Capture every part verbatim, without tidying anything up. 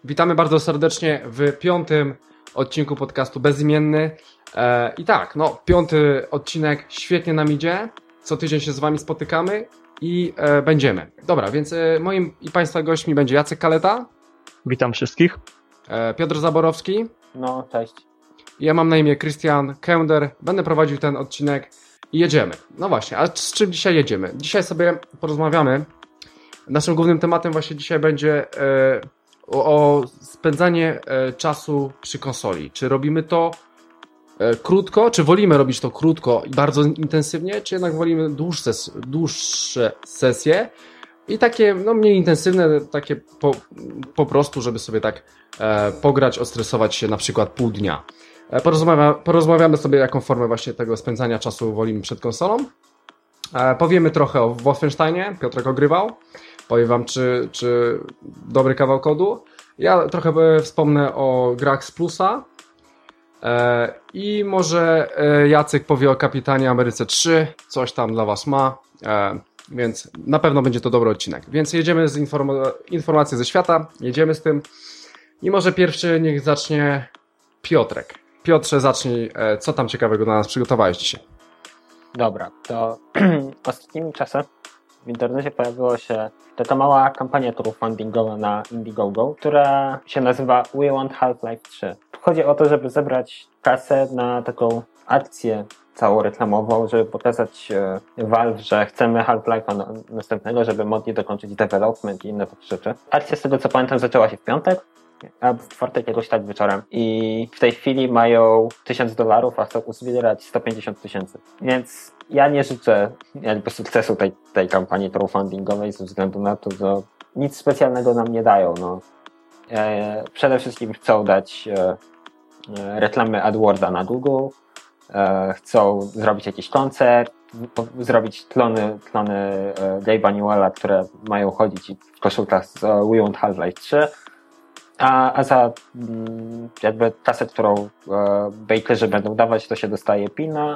Witamy bardzo serdecznie w piątym odcinku podcastu Bezimienny. E, I tak, no, piąty odcinek świetnie nam idzie. Co tydzień się z Wami spotykamy i e, będziemy. Dobra, więc e, moim i Państwa gośćmi będzie Jacek Kaleta. Witam wszystkich. E, Piotr Zaborowski. No, cześć. Ja mam na imię Krystian Kender. Będę prowadził ten odcinek i jedziemy. No właśnie, a z czym dzisiaj jedziemy? Dzisiaj sobie porozmawiamy. Naszym głównym tematem właśnie dzisiaj będzie e, o, o spędzanie e, czasu przy konsoli. Czy robimy to e, krótko, czy wolimy robić to krótko i bardzo intensywnie, czy jednak wolimy dłuższe, dłuższe sesje i takie no, mniej intensywne, takie po, po prostu, żeby sobie tak e, pograć, odstresować się na przykład pół dnia. E, porozmawia, porozmawiamy sobie, jaką formę właśnie tego spędzania czasu wolimy przed konsolą. E, powiemy trochę o Wolfensteinie, Piotrek ogrywał. Powiem wam, czy, czy dobry kawał kodu. Ja trochę wspomnę o grach z plusa. E, I może e, Jacek powie o Kapitanie Ameryce trzy. Coś tam dla was ma. E, więc na pewno będzie to dobry odcinek. Więc jedziemy z inform- informacji ze świata. Jedziemy z tym. I może pierwszy niech zacznie Piotrek. Piotrze, zacznij. E, co tam ciekawego dla nas przygotowałeś dzisiaj? Dobra, to ostatnimi czasy w internecie pojawiła się taka mała kampania crowdfundingowa na Indiegogo, która się nazywa We Want Half-Life trzy. Chodzi o to, żeby zebrać kasę na taką akcję całą reklamową, żeby pokazać Valve, że chcemy Half-Life'a następnego, żeby mogli dokończyć development i inne takie rzeczy. Akcja, z tego co pamiętam, zaczęła się w piątek, a w czwartek jakoś tak wieczorem. I w tej chwili mają tysiąc dolarów, a chcą uzbierać sto pięćdziesiąt tysięcy. Więc ja nie życzę jakby sukcesu tej, tej kampanii crowdfundingowej ze względu na to, że nic specjalnego nam nie dają. No. E, przede wszystkim chcą dać e, e, reklamy AdWorda na Google, e, chcą zrobić jakiś koncert, po, zrobić klony, klony e, Gabe'a Newella, które mają chodzić w koszulkach z e, We Want Half-Life trzy. A, a za mm, jakby kasę, którą e, bakerzy będą dawać, to się dostaje pina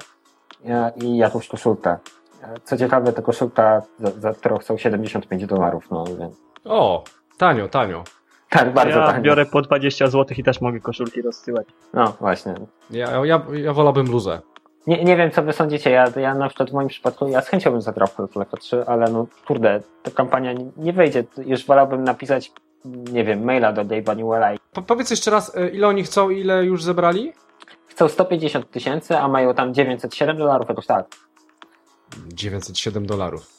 e, i jakąś koszulkę. E, co ciekawe, ta koszulka, za, za którą chcą siedemdziesiąt pięć dolarów, no więc. O, tanio, tanio. Tak, bardzo ja tanio. biorę po dwadzieścia złotych i też mogę koszulki rozsyłać. No, właśnie. Ja, ja, ja wolałbym luzę. Nie, nie wiem, co wy sądzicie, ja, ja na przykład w moim przypadku, ja z chęcią bym zagrał w Half-Life trzy, ale no, kurde, ta kampania nie, nie wyjdzie. Już wolałbym napisać, nie wiem, maila do Gabe'a Newella. Po, powiedz jeszcze raz, ile oni chcą, ile już zebrali? Chcą sto pięćdziesiąt tysięcy, a mają tam dziewięćset siedem dolarów, jakoś tak. dziewięćset siedem dolarów.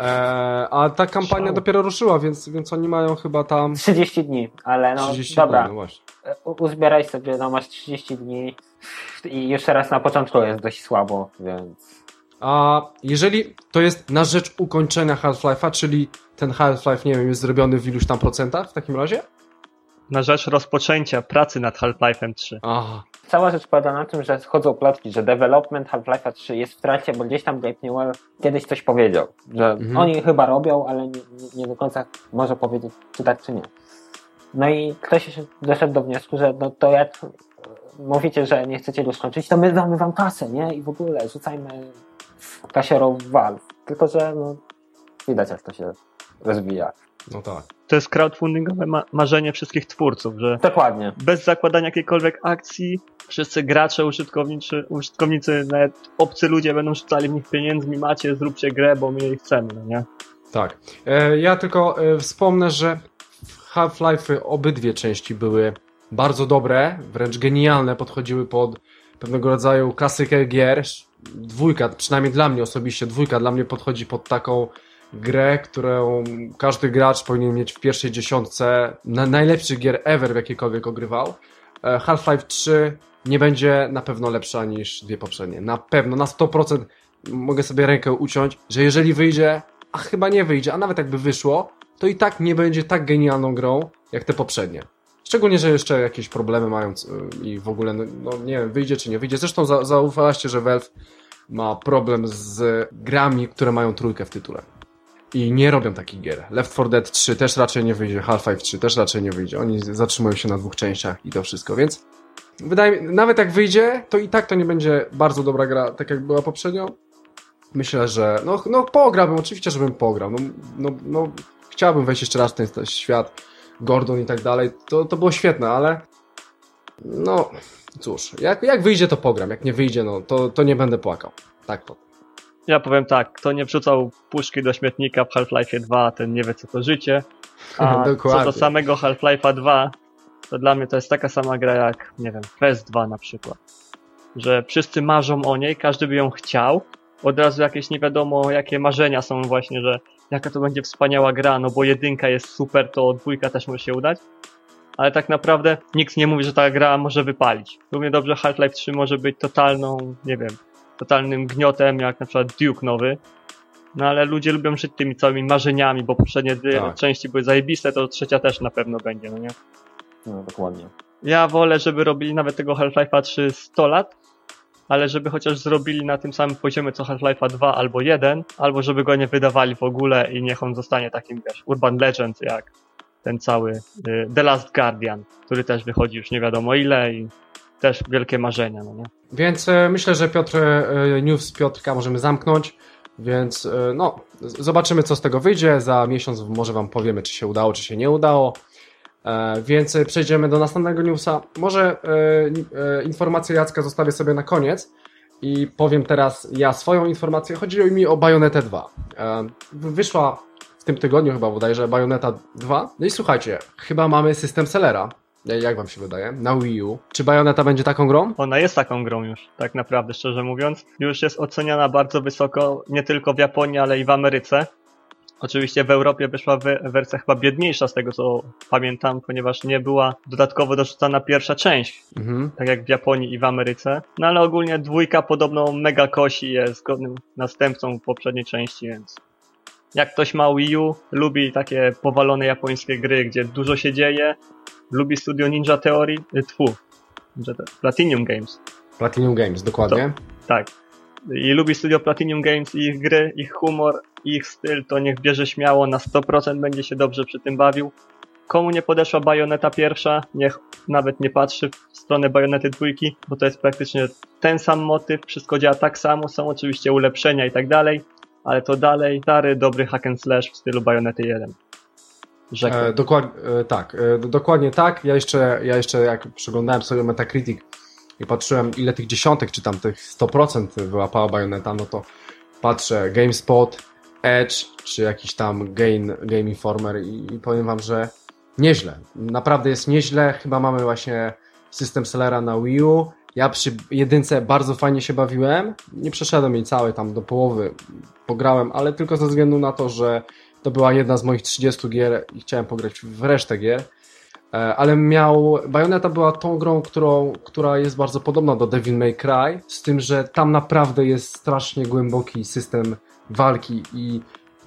Eee, a ta kampania Szał. dopiero ruszyła, więc, więc oni mają chyba tam trzydzieści dni, ale no trzydzieści dobra, dni, no właśnie. U- uzbieraj sobie, no masz trzydzieści dni i już teraz na początku jest dość słabo, więc... A jeżeli to jest na rzecz ukończenia Half-Life'a, czyli ten Half-Life, nie wiem, jest zrobiony w iluś tam procentach w takim razie? Na rzecz rozpoczęcia pracy nad Half-Life'em trzy. Aha. Cała rzecz polega na tym, że chodzą plotki, że development Half-Life'a trzy jest w trakcie, bo gdzieś tam Gabe Newell kiedyś coś powiedział, że Mhm. oni chyba robią, ale nie, nie, nie do końca może powiedzieć, czy tak, czy nie. No i ktoś doszedł do wniosku, że no to jak mówicie, że nie chcecie go skończyć, to my damy wam kasę, nie? I w ogóle rzucajmy kasiorą w Valve. Tylko, że no, widać, jak to się rozwija. No tak. To jest crowdfundingowe ma- marzenie wszystkich twórców, że Dokładnie. bez zakładania jakiejkolwiek akcji wszyscy gracze, użytkownicy, użytkownicy, nawet obcy ludzie będą rzucali w nich pieniędzmi, macie, zróbcie grę, bo my jej chcemy, no nie? Tak. E, ja tylko e, wspomnę, że Half-Life'y obydwie części były bardzo dobre, wręcz genialne, podchodziły pod pewnego rodzaju klasykę gier. Dwójka, przynajmniej dla mnie osobiście, dwójka dla mnie podchodzi pod taką grę, którą każdy gracz powinien mieć w pierwszej dziesiątce na najlepszych gier ever, w jakiekolwiek ogrywał. E, Half-Life trzy nie będzie na pewno lepsza niż dwie poprzednie. Na pewno, na sto procent mogę sobie rękę uciąć, że jeżeli wyjdzie, a chyba nie wyjdzie, a nawet jakby wyszło, to i tak nie będzie tak genialną grą, jak te poprzednie. Szczególnie, że jeszcze jakieś problemy mają i w ogóle, no, no nie wiem, wyjdzie czy nie wyjdzie. Zresztą za, zaufaliście, że Valve ma problem z grami, które mają trójkę w tytule. I nie robią takich gier. Left four Dead trzy też raczej nie wyjdzie, Half-Life trzy też raczej nie wyjdzie. Oni zatrzymują się na dwóch częściach i to wszystko, więc wydaje mi, nawet jak wyjdzie, to i tak to nie będzie bardzo dobra gra, tak jak była poprzednio. Myślę, że no, no pograłbym, oczywiście, żebym pograł. No, no, no, chciałbym wejść jeszcze raz w ten, ten świat Gordon i tak dalej, to, to było świetne, ale no cóż, jak, jak wyjdzie to pogram, jak nie wyjdzie, no to, to nie będę płakał. Tak to. Ja powiem tak, kto nie wrzucał puszki do śmietnika w Half-Life dwa, ten nie wie co to życie. A co do samego Half-Life'a dwa, to dla mnie to jest taka sama gra jak, nie wiem, P S dwa na przykład. Że wszyscy marzą o niej, każdy by ją chciał. Od razu jakieś nie wiadomo jakie marzenia są właśnie, że jaka to będzie wspaniała gra, no bo jedynka jest super, to dwójka też może się udać. Ale tak naprawdę nikt nie mówi, że ta gra może wypalić. Równie dobrze Half-Life trzy może być totalną, nie wiem, totalnym gniotem, jak na przykład Duke nowy. No ale ludzie lubią żyć tymi całymi marzeniami, bo poprzednie dwie tak. części były zajebiste, to trzecia też na pewno będzie, no nie? No, dokładnie. Ja wolę, żeby robili nawet tego Half-Life'a trzy sto lat, ale żeby chociaż zrobili na tym samym poziomie co Half-Life'a dwa albo jeden, albo żeby go nie wydawali w ogóle i niech on zostanie takim, wiesz, Urban Legend, jak ten cały y, The Last Guardian, który też wychodzi już nie wiadomo ile i też wielkie marzenia, no nie? Więc e, myślę, że Piotr, e, news Piotrka możemy zamknąć, więc e, no, z- zobaczymy co z tego wyjdzie, za miesiąc może wam powiemy, czy się udało, czy się nie udało. E, więc e, przejdziemy do następnego newsa. Może e, e, informację Jacka zostawię sobie na koniec i powiem teraz ja swoją informację. Chodzi mi o Bayonetę dwa. E, wyszła w tym tygodniu chyba bodajże Bayoneta dwa. No i słuchajcie, chyba mamy system sellera. Jak wam się wydaje? Na Wii U. Czy Bayoneta będzie taką grą? Ona jest taką grą już, tak naprawdę, szczerze mówiąc. Już jest oceniana bardzo wysoko, nie tylko w Japonii, ale i w Ameryce. Oczywiście w Europie wyszła we- wersja chyba biedniejsza z tego co pamiętam, ponieważ nie była dodatkowo dorzucana pierwsza część, Mhm. tak jak w Japonii i w Ameryce. No ale ogólnie dwójka podobno mega kosi, jest godnym następcą poprzedniej części, więc jak ktoś ma Wii U, lubi takie powalone japońskie gry, gdzie dużo się dzieje, lubi studio Ninja Theory, y, tfu, Ninja Te- Platinum Games, Platinum Games, dokładnie. tak. I lubi studio Platinum Games i ich gry, ich humor, ich styl, to niech bierze śmiało, na sto procent będzie się dobrze przy tym bawił. Komu nie podeszła Bayoneta pierwsza, niech nawet nie patrzy w stronę Bajonety dwójki, bo to jest praktycznie ten sam motyw, wszystko działa tak samo, są oczywiście ulepszenia i tak dalej, ale to dalej stary, dobry hack and slash w stylu Bajonety jeden. Rzekłem. E, dokład, e, tak, e, dokładnie tak. Ja jeszcze, ja jeszcze jak przeglądałem sobie Metacritic i patrzyłem ile tych dziesiątek, czy tam tych sto procent wyłapała Bayoneta, no to patrzę GameSpot, Edge, czy jakiś tam Game, Game Informer i, i powiem wam, że nieźle. Naprawdę jest nieźle. Chyba mamy właśnie system sellera na Wii U. Ja przy jedynce bardzo fajnie się bawiłem. Nie przeszedłem jej całej tam do połowy. Pograłem, ale tylko ze względu na to, że to była jedna z moich trzydziestu gier i chciałem pograć w resztę gier. E, Ale miał... Bayonetta była tą grą, którą, która jest bardzo podobna do Devil May Cry, z tym, że tam naprawdę jest strasznie głęboki system walki i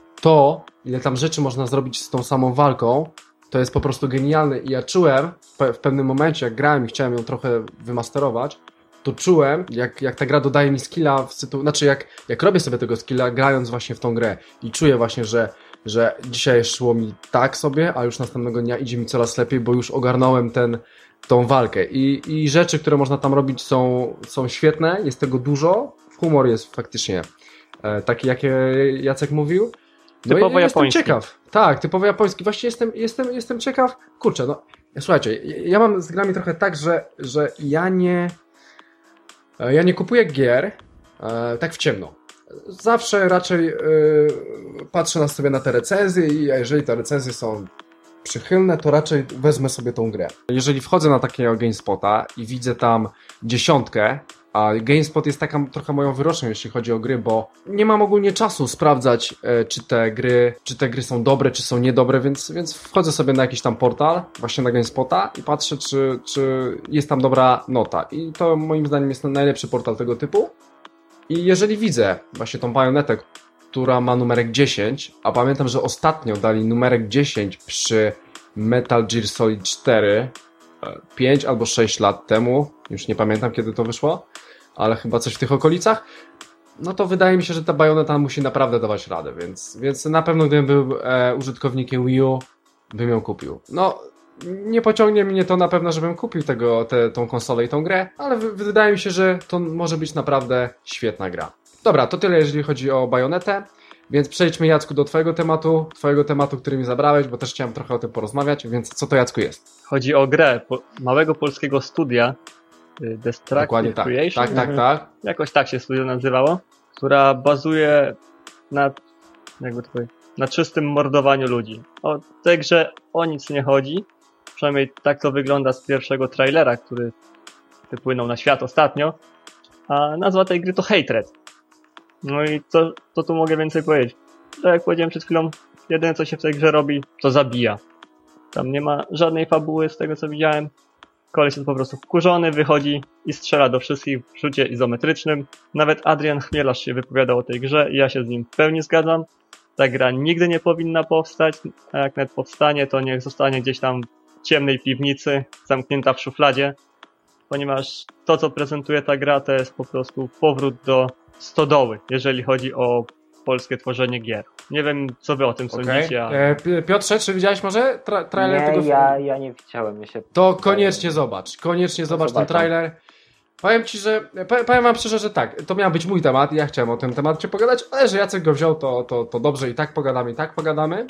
to, ile tam rzeczy można zrobić z tą samą walką, to jest po prostu genialne i ja czułem w pewnym momencie, jak grałem i chciałem ją trochę wymasterować, to czułem, jak, jak ta gra dodaje mi skilla w sytuacji, znaczy jak, jak robię sobie tego skilla grając właśnie w tą grę i czuję właśnie, że, że dzisiaj szło mi tak sobie, a już następnego dnia idzie mi coraz lepiej, bo już ogarnąłem ten, tą walkę i, i rzeczy, które można tam robić są, są świetne, jest tego dużo, humor jest faktycznie e, taki, jak Jacek mówił. No Typowo i jestem japoński. ciekaw. Tak, typowo japoński. Właśnie jestem, jestem, jestem ciekaw. Kurczę, no słuchajcie, ja mam z grami trochę tak, że, że ja nie ja nie kupuję gier e, tak w ciemno. Zawsze raczej e, patrzę na sobie na te recenzje i jeżeli te recenzje są przychylne, to raczej wezmę sobie tą grę. Jeżeli wchodzę na takiego GameSpota i widzę tam dziesiątkę, a GameSpot jest taka trochę moją wyrocznią, jeśli chodzi o gry, bo nie mam ogólnie czasu sprawdzać, e, czy te gry, czy te gry są dobre, czy są niedobre, więc, więc wchodzę sobie na jakiś tam portal, właśnie na GameSpota i patrzę, czy, czy jest tam dobra nota. I to moim zdaniem jest najlepszy portal tego typu. I jeżeli widzę właśnie tą Bayonetę, która ma numerek dziesięć, a pamiętam, że ostatnio dali numerek dziesięć przy Metal Gear Solid cztery, pięć albo sześć lat temu, już nie pamiętam kiedy to wyszło, ale chyba coś w tych okolicach, no to wydaje mi się, że ta Bayonetta musi naprawdę dawać radę, więc, więc na pewno gdybym był e, użytkownikiem Wii U, bym ją kupił. No, nie pociągnie mnie to na pewno, żebym kupił tego, te, tą konsolę i tą grę, ale w, wydaje mi się, że to może być naprawdę świetna gra. Dobra, to tyle jeżeli chodzi o Bajonetę. Więc przejdźmy, Jacku, do twojego tematu, twojego tematu, który mi zabrałeś, bo też chciałem trochę o tym porozmawiać, więc co to, Jacku, jest? Chodzi o grę po, małego polskiego studia Destructive tak. Creation. Tak, tak, tak. Jakoś tak się studio nazywało, która bazuje na, jakby to powiedzieć, na czystym mordowaniu ludzi. O tej grze o nic nie chodzi, przynajmniej tak to wygląda z pierwszego trailera, który wypłynął na świat ostatnio, a nazwa tej gry to Hatred. No i co, co tu mogę więcej powiedzieć? Tak jak powiedziałem przed chwilą, jedyne co się w tej grze robi, to zabija. Tam nie ma żadnej fabuły z tego co widziałem. Koleś jest po prostu wkurzony, wychodzi i strzela do wszystkich w rzucie izometrycznym. Nawet Adrian Chmielarz się wypowiadał o tej grze i ja się z nim w pełni zgadzam. Ta gra nigdy nie powinna powstać, a jak nawet powstanie, to niech zostanie gdzieś tam w ciemnej piwnicy, zamknięta w szufladzie, ponieważ to, co prezentuje ta gra, to jest po prostu powrót do stodoły, jeżeli chodzi o polskie tworzenie gier. Nie wiem, co wy o tym okay. sądzicie. A... E, Piotrze, czy widziałeś może tra- trailer nie, tego filmu? Ja, ja nie widziałem. Ja się... To koniecznie zobacz, koniecznie zobacz zobaczam. ten trailer. Powiem ci, że, powiem wam szczerze, że tak, to miał być mój temat, ja chciałem o tym temacie pogadać, ale że Jacek go wziął, to, to, to dobrze, i tak pogadamy, i tak pogadamy.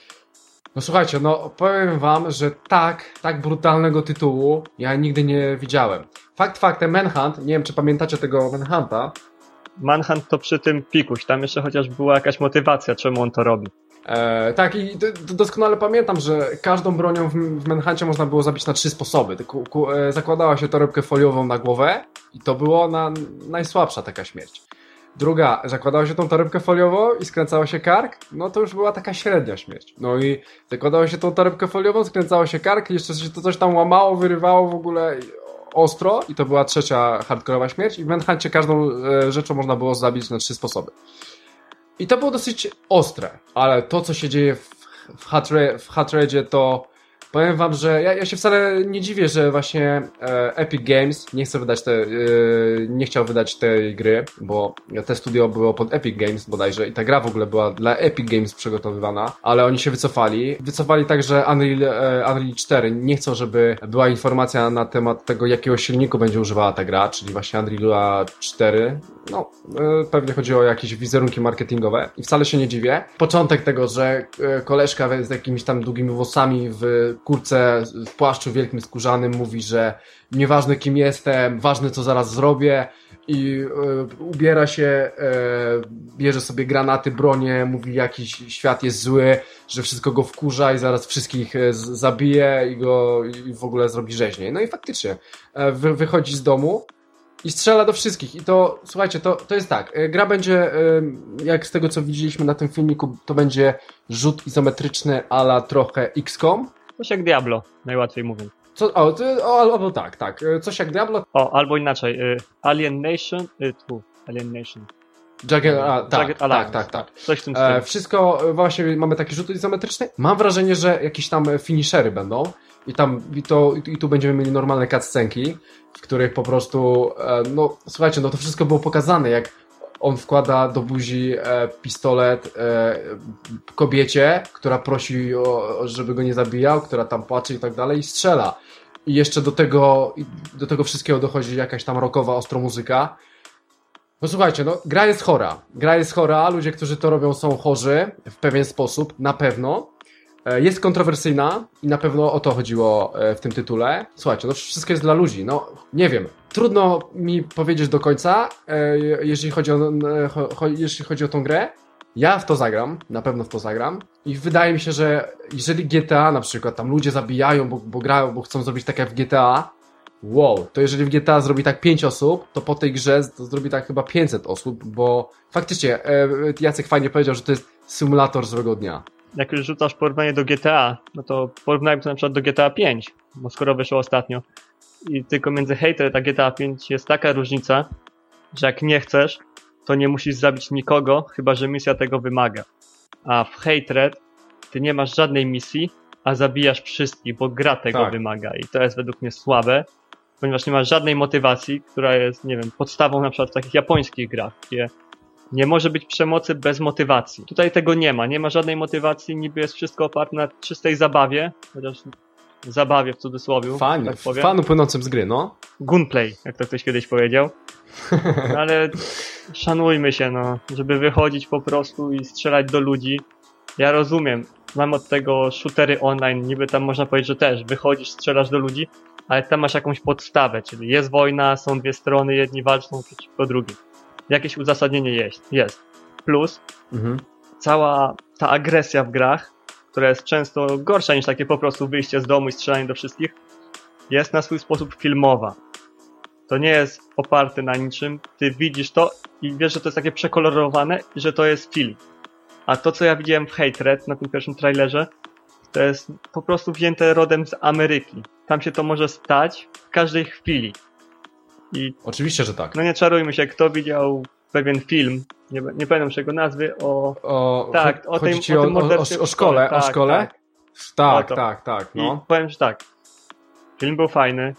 No słuchajcie, no powiem wam, że tak, tak brutalnego tytułu ja nigdy nie widziałem. Fakt faktem, Manhunt, nie wiem czy pamiętacie tego Manhunta. Manhunt to przy tym pikuś, tam jeszcze chociaż była jakaś motywacja, czemu on to robi. E, tak, i d- doskonale pamiętam, że każdą bronią w, w Manhuncie można było zabić na trzy sposoby. Ku, ku, e, zakładała się torebkę foliową na głowę i to było na najsłabsza taka śmierć. Druga, zakładało się tą torebkę foliową i skręcało się kark, no to już była taka średnia śmierć. No i zakładało się tą torebkę foliową, skręcało się kark, jeszcze się to coś tam łamało, wyrywało w ogóle ostro i to była trzecia hardkorowa śmierć i w Manhuncie każdą e, rzeczą można było zabić na trzy sposoby. I to było dosyć ostre, ale to, co się dzieje w, w, Hatred, w Hatredzie, to powiem wam, że ja, ja się wcale nie dziwię, że właśnie e, Epic Games nie chce wydać te, e, nie chciał wydać tej gry, bo te studio było pod Epic Games bodajże i ta gra w ogóle była dla Epic Games przygotowywana, ale oni się wycofali. Wycofali także Unreal, e, Unreal cztery. Nie chcą, żeby była informacja na temat tego, jakiego silniku będzie używała ta gra, czyli właśnie Unreal cztery. No, e, pewnie chodzi o jakieś wizerunki marketingowe i wcale się nie dziwię. Początek tego, że e, koleżka z jakimiś tam długimi włosami w kurce, w płaszczu wielkim skórzanym mówi, że nieważne kim jestem, ważne co zaraz zrobię i e, ubiera się, e, bierze sobie granaty, bronie, mówi jakiś świat jest zły, że wszystko go wkurza i zaraz wszystkich e, z, zabije i go i w ogóle zrobi rzeźniej. No i faktycznie e, wy, wychodzi z domu i strzela do wszystkich. I to, słuchajcie, to, to jest tak. Gra będzie, jak z tego co widzieliśmy na tym filmiku, to będzie rzut izometryczny a la trochę X COM. Coś jak Diablo, najłatwiej mówiąc. Co, o, o, albo tak, tak. Coś jak Diablo. O, albo inaczej. Y, Alien Nation. Y, tu, Alien Nation. Jagged, a, tak, Jagged tak, tak, tak. Coś w tym stylu. E, wszystko, właśnie mamy taki rzut izometryczny. Mam wrażenie, że jakieś tam finishery będą. I tam, i, to, i tu będziemy mieli normalne cutscenki, w których po prostu, e, no słuchajcie, no to wszystko było pokazane, jak on wkłada do buzi e, pistolet e, kobiecie, która prosi, o, żeby go nie zabijał, która tam płacze i tak dalej i strzela. I jeszcze do tego, do tego wszystkiego dochodzi jakaś tam rockowa, ostro muzyka. No słuchajcie, no gra jest chora. Gra jest chora, ludzie, którzy to robią, są chorzy w pewien sposób, na pewno. Jest kontrowersyjna i na pewno o to chodziło w tym tytule. Słuchajcie, no wszystko jest dla ludzi, no nie wiem. Trudno mi powiedzieć do końca, jeżeli chodzi o, jeśli chodzi o tą grę. Ja w to zagram, na pewno w to zagram i wydaje mi się, że jeżeli G T A na przykład, tam ludzie zabijają, bo, bo grają, bo chcą zrobić tak jak w G T A, wow, to jeżeli w G T A zrobi tak pięć osób, to po tej grze to zrobi tak chyba pięćset osób, bo faktycznie Jacek fajnie powiedział, że to jest symulator złego dnia. Jak już rzucasz porównanie do G T A, no to porównajmy to na przykład do G T A pięć, bo skoro wyszło ostatnio. I tylko między Hatred a G T A pięć jest taka różnica, że jak nie chcesz, to nie musisz zabić nikogo, chyba że misja tego wymaga. A w Hatred ty nie masz żadnej misji, a zabijasz wszystkich, bo gra tego tak. wymaga. I to jest według mnie słabe, ponieważ nie masz żadnej motywacji, która jest, nie wiem, podstawą na przykład w takich japońskich grach, gdzie nie może być przemocy bez motywacji. Tutaj tego nie ma, nie ma żadnej motywacji, niby jest wszystko oparte na czystej zabawie, chociaż zabawie w cudzysłowie. Fan, tak fanu płynącym z gry, no. Gunplay, jak to ktoś kiedyś powiedział. No ale szanujmy się, no, żeby wychodzić po prostu i strzelać do ludzi. Ja rozumiem, mam od tego shootery online, niby tam można powiedzieć, że też wychodzisz, strzelasz do ludzi, ale tam masz jakąś podstawę, czyli jest wojna, są dwie strony, jedni walczą przeciwko drugim. Jakieś uzasadnienie jest. jest. Plus mhm. cała ta agresja w grach, która jest często gorsza niż takie po prostu wyjście z domu i strzelanie do wszystkich, jest na swój sposób filmowa. To nie jest oparte na niczym. Ty widzisz to i wiesz, że to jest takie przekolorowane i że to jest film. A to, co ja widziałem w Hatred na tym pierwszym trailerze, to jest po prostu wzięte rodem z Ameryki. Tam się to może stać w każdej chwili. I oczywiście, że tak. No nie czarujmy się, kto widział pewien film, nie, nie pamiętam czego nazwy, o... o tak, o tym, o, tym o, o, o szkole, tak, o szkole? Tak, tak, tak, tak, tak no. I powiem, że tak, film był fajny,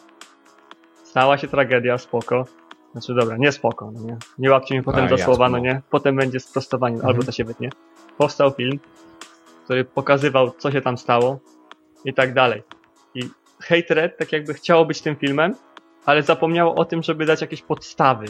stała się tragedia, spoko. Znaczy dobra, nie spoko, no nie. Nie łapcie mnie potem A, za ja słowa, no nie. Potem będzie sprostowanie, mhm. albo to się wytnie. Powstał film, który pokazywał, co się tam stało i tak dalej. I Hatred tak jakby chciało być tym filmem, ale zapomniało o tym, żeby dać jakieś podstawy.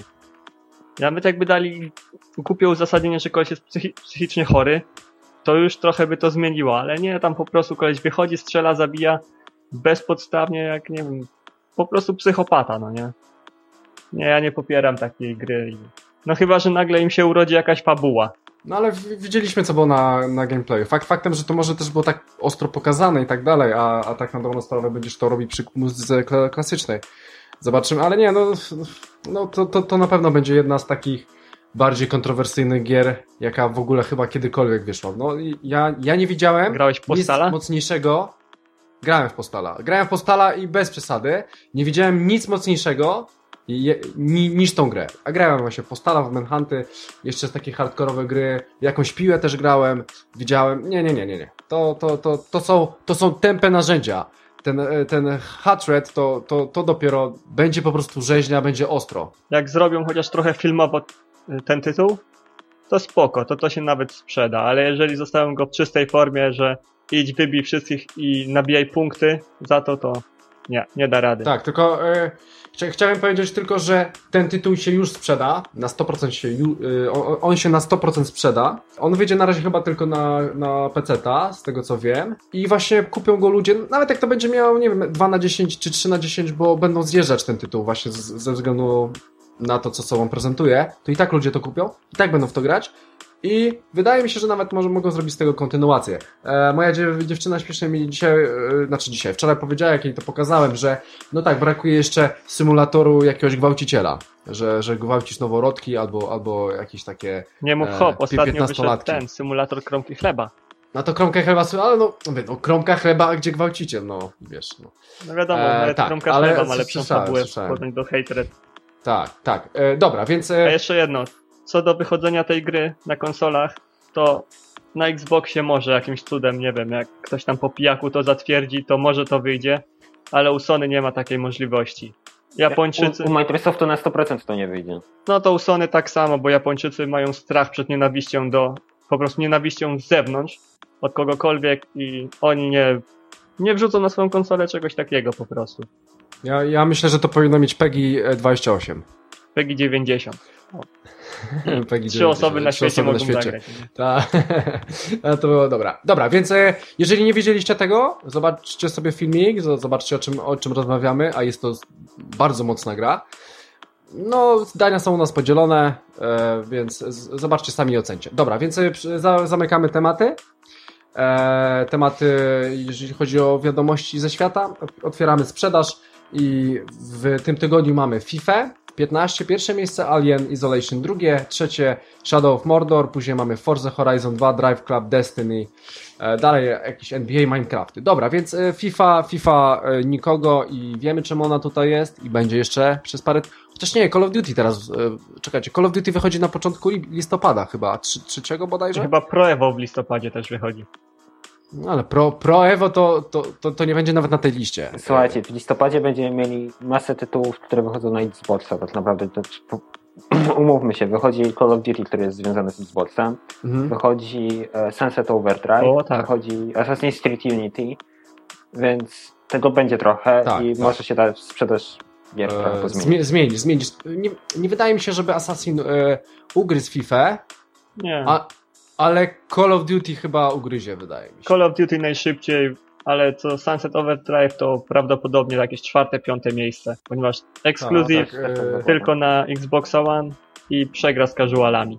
Nawet jakby dali głupie uzasadnienie, że koleś jest psychi- psychicznie chory, to już trochę by to zmieniło, ale nie, tam po prostu koleś wychodzi, strzela, zabija bezpodstawnie, jak nie wiem, po prostu psychopata, no nie. Nie, ja nie popieram takiej gry. No chyba, że nagle im się urodzi jakaś fabuła. No ale widzieliśmy, co było na, na gameplayu. Fakt faktem, że to może też było tak ostro pokazane i tak dalej, a, a tak na dobrą sprawę będziesz to robić przy muzyce klasycznej. Zobaczymy, ale nie, no, no to, to, to na pewno będzie jedna z takich bardziej kontrowersyjnych gier, jaka w ogóle chyba kiedykolwiek wyszła. No ja, ja nie widziałem Grałeś w Postala? Nic mocniejszego. Grałem w Postala. Grałem w Postala i bez przesady. Nie widziałem nic mocniejszego Je, ni, niż tą grę. A grałem właśnie w Postala, w Manhunty, jeszcze takie hardkorowe gry, jakąś piłę też grałem, widziałem, nie, nie, nie, nie, nie. To, to, to, to, są, to są tępe narzędzia. Ten, ten Hatred to, to, to dopiero będzie po prostu rzeźnia, będzie ostro. Jak zrobią chociaż trochę filmowo ten tytuł, to spoko, to to się nawet sprzeda, ale jeżeli zostawią go w czystej formie, że idź, wybij wszystkich i nabijaj punkty za to, to nie, nie da rady. Tak, tylko yy, chciałem powiedzieć tylko, że ten tytuł się już sprzeda, na sto procent się, yy, on, on się na sto procent sprzeda. On wyjdzie na razie chyba tylko na, na peceta, z tego co wiem. I właśnie kupią go ludzie, nawet jak to będzie miał, nie wiem, dwa na dziesięć czy trzy na dziesięć, bo będą zjeżdżać ten tytuł właśnie z, ze względu na to, co sobą prezentuje, to i tak ludzie to kupią, i tak będą w to grać. I wydaje mi się, że nawet może mogą zrobić z tego kontynuację. E, moja dziew- dziewczyna śmiesznie mi dzisiaj, e, znaczy dzisiaj, wczoraj powiedziała, jak jej to pokazałem, że no tak, brakuje jeszcze symulatoru jakiegoś gwałciciela, że, że gwałcisz noworodki albo, albo jakieś takie nie mów hop, e, ostatnio wyszedł ten symulator kromki chleba. No to kromka chleba, ale no, no kromka chleba, a gdzie gwałciciel, no wiesz. No, no wiadomo, e, tak, kromka ale chleba ma lepszą fabułę w porównaniu do Hatred. Tak, tak, e, dobra, więc... E... A jeszcze jedno. Co do wychodzenia tej gry na konsolach, to na Xboxie może jakimś cudem, nie wiem, jak ktoś tam po pijaku to zatwierdzi, to może to wyjdzie, ale u Sony nie ma takiej możliwości. Japończycy... U, u Microsoftu na sto procent to nie wyjdzie. No to u Sony tak samo, bo Japończycy mają strach przed nienawiścią do, po prostu nienawiścią z zewnątrz, od kogokolwiek i oni nie, nie wrzucą na swoją konsolę czegoś takiego po prostu. Ja, ja myślę, że to powinno mieć PEGI dwadzieścia osiem. PEGI dziewięćdziesiąt. PEGI Trzy osoby na świecie osoby mogą na świecie. Zagrać. Tak, to było dobra. Dobra, więc jeżeli nie wiedzieliście tego, zobaczcie sobie filmik, zobaczcie o czym, o czym rozmawiamy, a jest to bardzo mocna gra. No, zdania są u nas podzielone, więc zobaczcie sami i ocencie. Dobra, więc zamykamy tematy. Tematy, jeżeli chodzi o wiadomości ze świata. Otwieramy sprzedaż i w tym tygodniu mamy FIFA piętnaście, pierwsze miejsce, Alien Isolation drugie, trzecie Shadow of Mordor, później mamy Forza Horizon dwa, Drive Club, Destiny, e, dalej jakieś N B A, Minecrafty. Dobra, więc e, FIFA, FIFA e, nikogo i wiemy czemu ona tutaj jest i będzie jeszcze przez parę... Chociaż nie, Call of Duty teraz, e, czekajcie, Call of Duty wychodzi na początku listopada chyba, trzeciego bodajże? Chyba Pro Evo w listopadzie też wychodzi. No ale Pro, Pro Evo to, to, to, to nie będzie nawet na tej liście. Słuchajcie, w listopadzie będziemy mieli masę tytułów, które wychodzą na Xboxa. Tak naprawdę to, umówmy się, wychodzi Call of Duty, który jest związany z Xboxem, mhm. wychodzi e, Sunset Overdrive, o, tak. wychodzi Assassin's Creed Unity, więc tego będzie trochę tak, i tak. może się ta sprzedaż gier e, zmienić. zmienić, zmienić. Nie, nie wydaje mi się, żeby Assassin e, ugryzł FIFA, nie. A, ale Call of Duty chyba ugryzie, wydaje mi się. Call of Duty najszybciej, ale co Sunset Overdrive to prawdopodobnie jakieś czwarte, piąte miejsce, ponieważ ekskluzyw tak, e, tylko na Xbox One i przegra z casualami.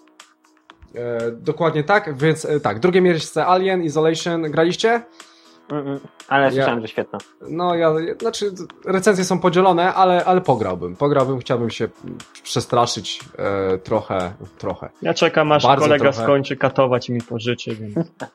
E, dokładnie tak, więc e, tak, drugie miejsce Alien Isolation, graliście? Mm-mm, ale słyszałem, ja, że świetna. No ja, znaczy recenzje są podzielone, ale, ale pograłbym, pograłbym, chciałbym się przestraszyć e, trochę, trochę. Ja czekam, aż Bardzo kolega trochę. skończy katować i mi pożyczy, więc...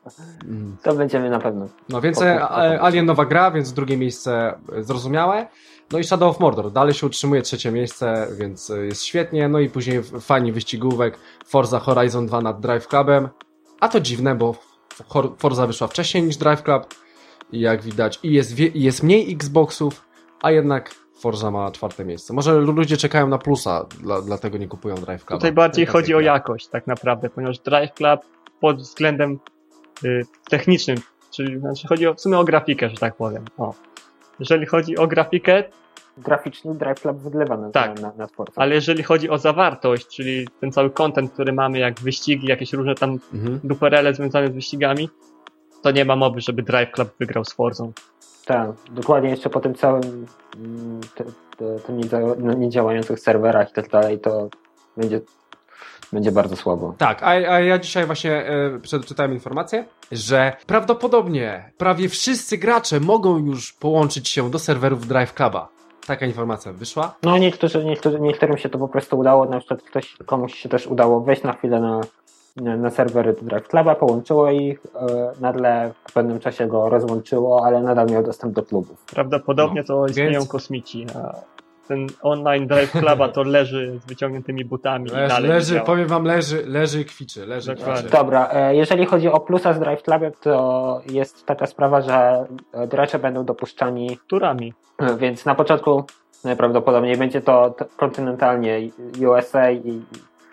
To będziemy na pewno. No więc e, Alien nowa gra, więc drugie miejsce zrozumiałe. No i Shadow of Mordor, dalej się utrzymuje trzecie miejsce, więc jest świetnie. No i później fani wyścigówek Forza Horizon dwa nad Drive Clubem. A to dziwne, bo Forza wyszła wcześniej niż Drive Club i jak widać i jest, i jest mniej Xboxów, a jednak Forza ma czwarte miejsce. Może ludzie czekają na plusa, dla, dlatego nie kupują Drive Cluba. Tutaj bardziej chodzi tak o jakość tak naprawdę, ponieważ Drive Club pod względem y, technicznym, czyli znaczy chodzi o, w sumie o grafikę, że tak powiem. O. Jeżeli chodzi o grafikę, graficznie Drive Club wygrywa na, tak, na, na Forza. Ale jeżeli chodzi o zawartość, czyli ten cały content, który mamy, jak wyścigi, jakieś różne tam mhm. duperele związane z wyścigami, to nie ma mowy, żeby Drive Club wygrał z Forzą. Tak, dokładnie jeszcze po tym całym te, te, te niedziałających serwerach i tak dalej, to będzie, będzie bardzo słabo. Tak, a, a ja dzisiaj właśnie e, przeczytałem informację, że prawdopodobnie prawie wszyscy gracze mogą już połączyć się do serwerów Drive Cluba. Taka informacja wyszła. No niektórzy, niektórzy, niektórym się to po prostu udało, na przykład ktoś, komuś się też udało wejść na chwilę na, na, na serwery Drive Cluba, połączyło ich, e, nagle w pewnym czasie go rozłączyło, ale nadal miał dostęp do klubów. Prawdopodobnie no, to istnieją więc... kosmici, a ten online Drive Cluba to leży z wyciągniętymi butami. Leży, i dalej leży powiem wam, leży, leży i kwiczy. Leży, kwiczy. Dobra, e, jeżeli chodzi o plusa z Drive Clubem, to jest taka sprawa, że gracze będą dopuszczani turami. Więc na początku najprawdopodobniej będzie to kontynentalnie U S A i,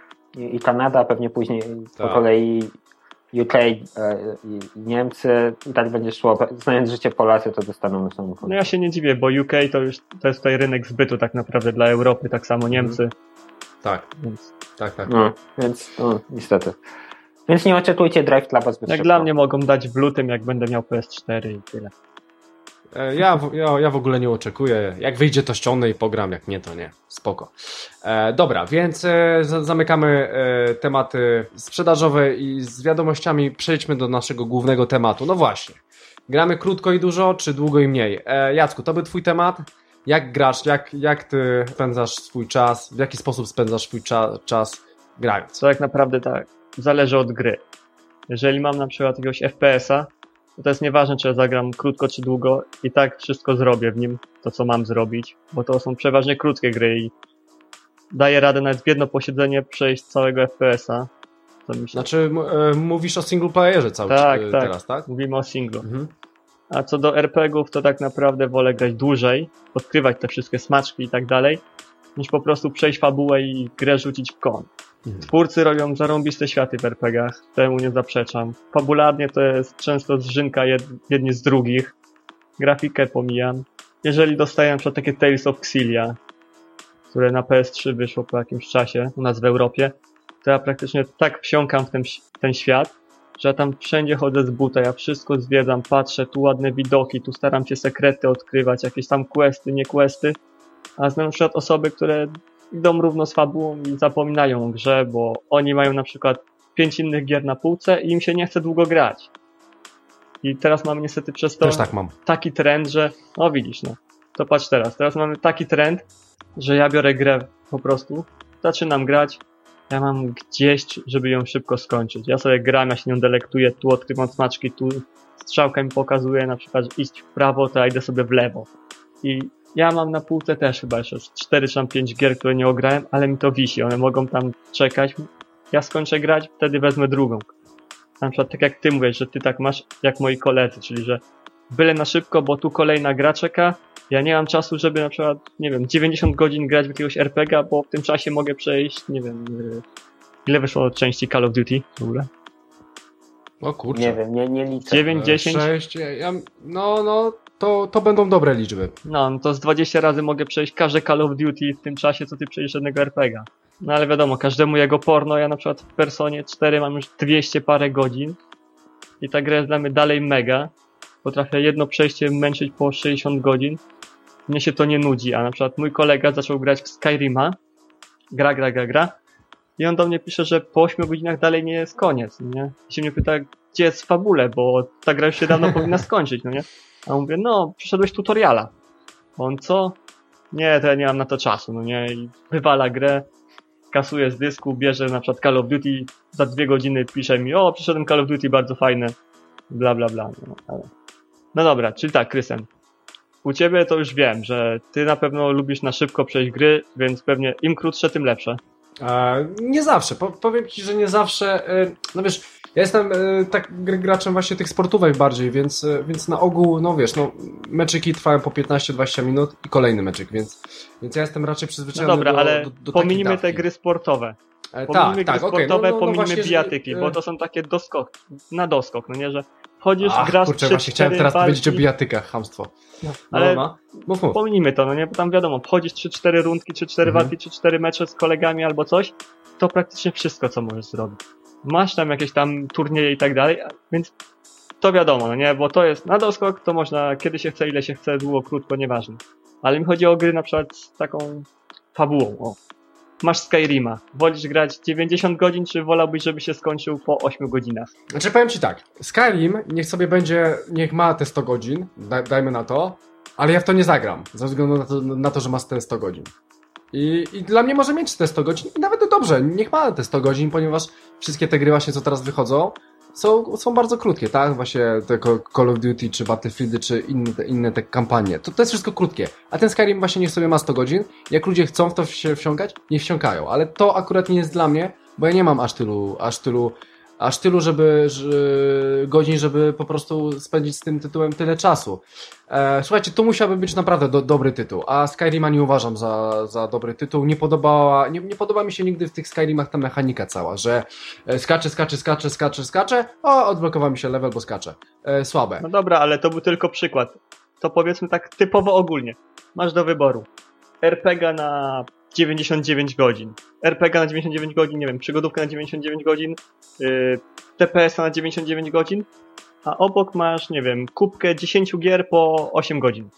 i, i Kanada, pewnie później tak. po kolei U K i, i Niemcy i tak będzie szło. Znając życie Polacy, to dostaną na samym końcu. No ja się nie dziwię, bo U K to już to jest tutaj rynek zbytu tak naprawdę dla Europy, tak samo Niemcy. Mm. Tak, więc tak, tak. No, więc no, niestety. Więc nie oczekujcie Drive Cluba zbyt Jak szybko. dla mnie mogą dać w lutym, jak będę miał P S cztery i tyle. Ja, ja, ja w ogóle nie oczekuję. Jak wyjdzie, to ściągnę i pogram, jak nie, to nie. Spoko. E, dobra, więc e, zamykamy e, tematy sprzedażowe i z wiadomościami przejdźmy do naszego głównego tematu. No właśnie. Gramy krótko i dużo, czy długo i mniej? E, Jacku, to był twój temat. Jak grasz? Jak, jak ty spędzasz swój czas? W jaki sposób spędzasz swój cza, czas grając? To tak naprawdę tak. Zależy od gry. Jeżeli mam na przykład jakiegoś F P S a, to jest nieważne, czy ja zagram krótko, czy długo, i tak wszystko zrobię w nim, to co mam zrobić, bo to są przeważnie krótkie gry i daję radę nawet w jedno posiedzenie przejść całego F P S a. To mi się... Znaczy e, mówisz o single playerze cały tak, czas tak. teraz, tak? Mówimy o singlu. Mhm. A co do er pe gie ów, to tak naprawdę wolę grać dłużej, odkrywać te wszystkie smaczki i tak dalej, niż po prostu przejść fabułę i grę rzucić w kąt. Mhm. Twórcy robią zarąbiste światy w er pe gie ach, temu nie zaprzeczam. Fabularnie to jest często zżynka jed, jedni z drugich. Grafikę pomijam. Jeżeli dostaję na przykład takie Tales of Xillia, które na P S trzy wyszło po jakimś czasie, u nas w Europie, to ja praktycznie tak wsiąkam w ten, w ten świat, że ja tam wszędzie chodzę z buta, ja wszystko zwiedzam, patrzę, tu ładne widoki, tu staram się sekrety odkrywać, jakieś tam questy, nie questy, a znam na przykład osoby, które idą równo z fabułą i zapominają o grze, bo oni mają na przykład pięć innych gier na półce i im się nie chce długo grać. I teraz mamy niestety przez to Też tak mam. taki trend, że no widzisz, no, to patrz teraz, teraz mamy taki trend, że ja biorę grę po prostu, zaczynam grać, ja mam gdzieś, żeby ją szybko skończyć. Ja sobie gram, ja się nią delektuję, tu odkrywam smaczki, tu strzałka mi pokazuje na przykład iść w prawo, to ja idę sobie w lewo. I ja mam na półce też chyba jeszcze cztery czy pięć gier, które nie ograłem, ale mi to wisi, one mogą tam czekać. Ja skończę grać, wtedy wezmę drugą. Na przykład tak jak ty mówisz, że ty tak masz jak moi koledzy, czyli że byle na szybko, bo tu kolejna gra czeka, ja nie mam czasu, żeby na przykład, nie wiem, dziewięćdziesiąt godzin grać w jakiegoś er pe gie a, bo w tym czasie mogę przejść, nie wiem, ile wyszło od części Call of Duty w ogóle? O kurczę. Nie wiem, nie, nie liczę. dziewięć, dziesięć? sześć, ja, no, no, to, to będą dobre liczby. No, no to z dwadzieścia razy mogę przejść każde Call of Duty w tym czasie, co ty przejdziesz jednego er pe ga. No ale wiadomo, każdemu jego porno, ja na przykład w Personie cztery mam już dwieście parę godzin i ta gra jest dla mnie dalej mega. Potrafię jedno przejście męczyć po sześćdziesiąt godzin. Mnie się to nie nudzi, a na przykład mój kolega zaczął grać w Skyrima, gra, gra, gra, gra i on do mnie pisze, że po ośmiu godzinach dalej nie jest koniec, nie? I się mnie pyta, gdzie jest w fabule, bo ta gra już się dawno powinna skończyć, no nie? A on mówię, no, przeszedłeś tutoriala. On co? Nie, to ja nie mam na to czasu, no nie? I wywala grę, kasuje z dysku, bierze na przykład Call of Duty, za dwie godziny pisze mi, o, przyszedłem Call of Duty, bardzo fajne, bla, bla, bla. No, ale... no dobra, czyli tak, Krystian, u ciebie to już wiem, że ty na pewno lubisz na szybko przejść gry, więc pewnie im krótsze, tym lepsze. E, nie zawsze, po, powiem ci, że nie zawsze, e, no wiesz, ja jestem e, tak graczem właśnie tych sportówek bardziej, więc, e, więc na ogół, no wiesz, no meczyki trwają po piętnaście dwadzieścia minut i kolejny meczyk, więc, więc ja jestem raczej przyzwyczajony no dobra, do, ale do, do pominimy te gry sportowe. E, pominimy tak, gry tak, sportowe, okay. no, no, pominimy no bijatyki, że, bo to są takie doskok, na doskok, no nie, że wchodzisz, Ach, grasz kurczę, trzy, właśnie chciałem teraz walki, powiedzieć o bijatykach, chamstwo. No, ale no, mów, mów. pominimy to, no nie, bo tam wiadomo, wchodzisz trzy cztery rundki, trzy cztery Mhm. walki, trzy cztery mecze z kolegami albo coś, to praktycznie wszystko, co możesz zrobić. Masz tam jakieś tam turnieje i tak dalej, więc to wiadomo, no nie, bo to jest na doskok, to można kiedy się chce, ile się chce, długo, krótko, nieważne. Ale mi chodzi o gry na przykład z taką fabułą, o. Masz Skyrima, wolisz grać dziewięćdziesiąt godzin, czy wolałbyś, żeby się skończył po ośmiu godzinach? Znaczy powiem ci tak, Skyrim niech sobie będzie, niech ma te sto godzin, daj, dajmy na to, ale ja w to nie zagram, ze względu na to, na to że ma te sto godzin. I, I dla mnie może mieć te sto godzin i nawet to dobrze, niech ma te sto godzin, ponieważ wszystkie te gry właśnie, co teraz wychodzą, są, są bardzo krótkie, tak? Właśnie te Call of Duty, czy Battlefieldy, czy inne te, inne te kampanie. To, to jest wszystko krótkie. A ten Skyrim właśnie niech sobie ma sto godzin. Jak ludzie chcą w to się wsiąkać, niech wsiąkają. Ale to akurat nie jest dla mnie, bo ja nie mam aż tylu, aż tylu, aż tylu, żeby, że, godzin, żeby po prostu spędzić z tym tytułem tyle czasu. E, słuchajcie, to musiałby być naprawdę do, dobry tytuł, a Skyrima nie uważam za, za dobry tytuł. Nie podobała, nie, nie podoba mi się nigdy w tych Skyrimach ta mechanika cała, że skacze, skacze, skacze, skacze, skacze, o, odblokował mi się level, bo skacze. E, słabe. No dobra, ale to był tylko przykład. To powiedzmy tak typowo ogólnie. Masz do wyboru er pe ga na dziewięćdziesiąt dziewięć godzin, er pe ga na dziewięćdziesiąt dziewięć godzin, nie wiem, przygodówkę na dziewięćdziesiąt dziewięć godzin, yy, te pe es a na dziewięćdziesiąt dziewięć godzin, a obok masz, nie wiem, kubkę dziesięć gier po osiem godzin.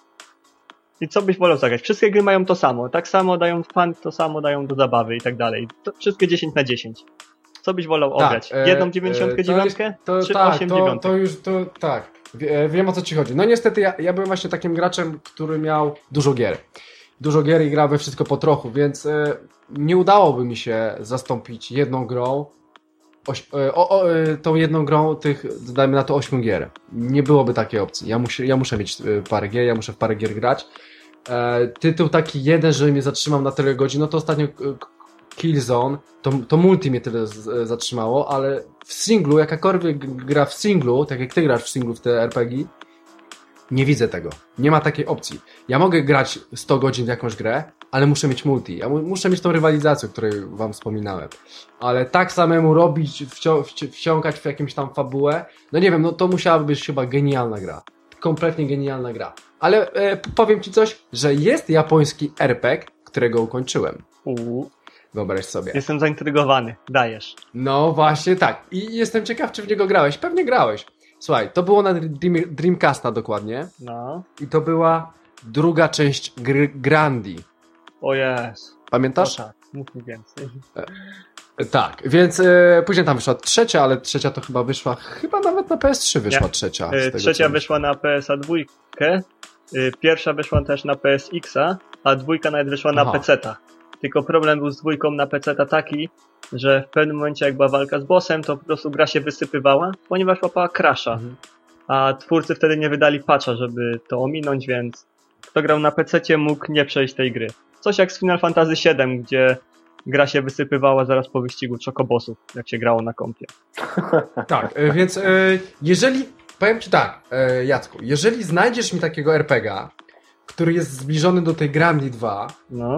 I co byś wolał zagrać? Wszystkie gry mają to samo, tak samo dają fan, to samo dają do zabawy i tak dalej. To wszystkie dziesięć na dziesięć. Co byś wolał tak, ograć? Jedną dziewięćdziesiąt dziewięć czy tak, osiem to, dziewięć? to już, to tak. Wie, wiem o co ci chodzi. No niestety ja, ja byłem właśnie takim graczem, który miał dużo gier. Dużo gier i grał we wszystko po trochu, więc y, nie udałoby mi się zastąpić jedną grą, oś, y, o, o, y, tą jedną grą tych, dajmy na to, ośmiu gier. Nie byłoby takiej opcji. Ja, musi, ja muszę mieć y, parę gier, ja muszę w parę gier grać. E, tytuł taki jeden, że mnie zatrzymał na tyle godzin, no to ostatnio y, Killzone, to, to multi mnie tyle z, y, zatrzymało, ale w singlu, jakakolwiek gra w singlu, tak jak ty grasz w singlu w te er pe gie, nie widzę tego. Nie ma takiej opcji. Ja mogę grać sto godzin w jakąś grę, ale muszę mieć multi. Ja mu- muszę mieć tą rywalizację, o której wam wspominałem. Ale tak samemu robić, wcią- wci- wciągać w jakimś tam fabułę, no nie wiem, no to musiałaby być chyba genialna gra. Kompletnie genialna gra. Ale e, powiem ci coś, że jest japoński er pe gie, którego ukończyłem. Uuu. Wyobraź sobie. Jestem zaintrygowany. Dajesz. No właśnie tak. I jestem ciekaw, czy w niego grałeś. Pewnie grałeś. Słuchaj, to było na Dream, Dreamcasta dokładnie. No. I to była druga część gry Grandi. O jest. Pamiętasz? O tak, mów mi więcej. E, tak, więc e, później tam wyszła trzecia, ale trzecia to chyba wyszła, chyba nawet na pe es trzy wyszła Nie. trzecia. Z Y, tego, Trzecia co wyszła na pe es a dwa, y, pierwsza wyszła też na pe es iks a, a dwójka nawet wyszła na Aha. peceta. Tylko problem był z dwójką na peceta taki, że w pewnym momencie jak była walka z bossem, to po prostu gra się wysypywała, ponieważ łapała crasha. Mhm. A twórcy wtedy nie wydali patcha, żeby to ominąć, więc kto grał na pececie mógł nie przejść tej gry. Coś jak z Final Fantasy siedem, gdzie gra się wysypywała zaraz po wyścigu czokobosów, jak się grało na kompie. Tak, e, więc e, jeżeli, powiem ci tak, e, Jacku, jeżeli znajdziesz mi takiego er pe gie a, który jest zbliżony do tej Grandi dwa, No.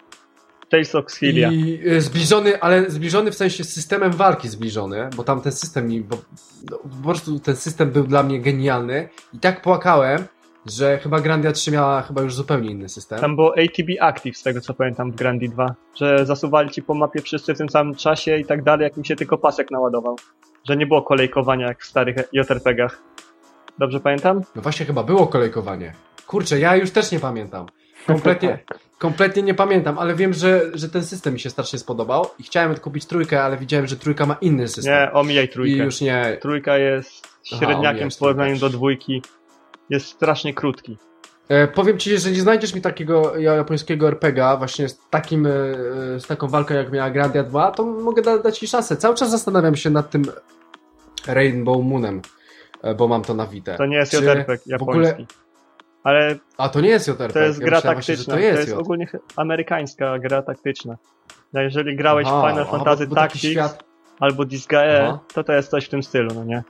Tales of Xillia. i e, zbliżony, ale zbliżony w sensie z systemem walki zbliżony, bo tam ten system mi, bo, no, po prostu ten system był dla mnie genialny i tak płakałem, że chyba Grandia trzy miała chyba już zupełnie inny system. Tam było A T B Active, z tego co pamiętam, w Grandii dwa, że zasuwali ci po mapie wszyscy w tym samym czasie i tak dalej, jak mi się tylko pasek naładował. Że nie było kolejkowania jak w starych J R P gach. Dobrze pamiętam? No właśnie chyba było kolejkowanie. Kurczę, ja już też nie pamiętam. Kompletnie, kompletnie nie pamiętam, ale wiem, że, że ten system mi się strasznie spodobał i chciałem kupić trójkę, ale widziałem, że trójka ma inny system. Nie, omijaj trójkę. I już nie... Trójka jest średniakiem w porównaniu do dwójki. Jest strasznie krótki. E, powiem ci, że nie znajdziesz mi takiego japońskiego R P G-a właśnie z, takim, e, z taką walką jak miała Grandia dwa, to mogę da, dać ci szansę. Cały czas zastanawiam się nad tym Rainbow Moonem, e, bo mam to na Vita. To nie jest J R P G japoński. Ogóle... Ale... A to nie jest J R P G. To jest ja gra myślałem, taktyczna. Właśnie, to jest, to jest ogólnie amerykańska gra taktyczna. Jeżeli grałeś aha, w Final aha, Fantasy bo, bo Tactics świat... albo Disgaea, to to jest coś w tym stylu, no nie?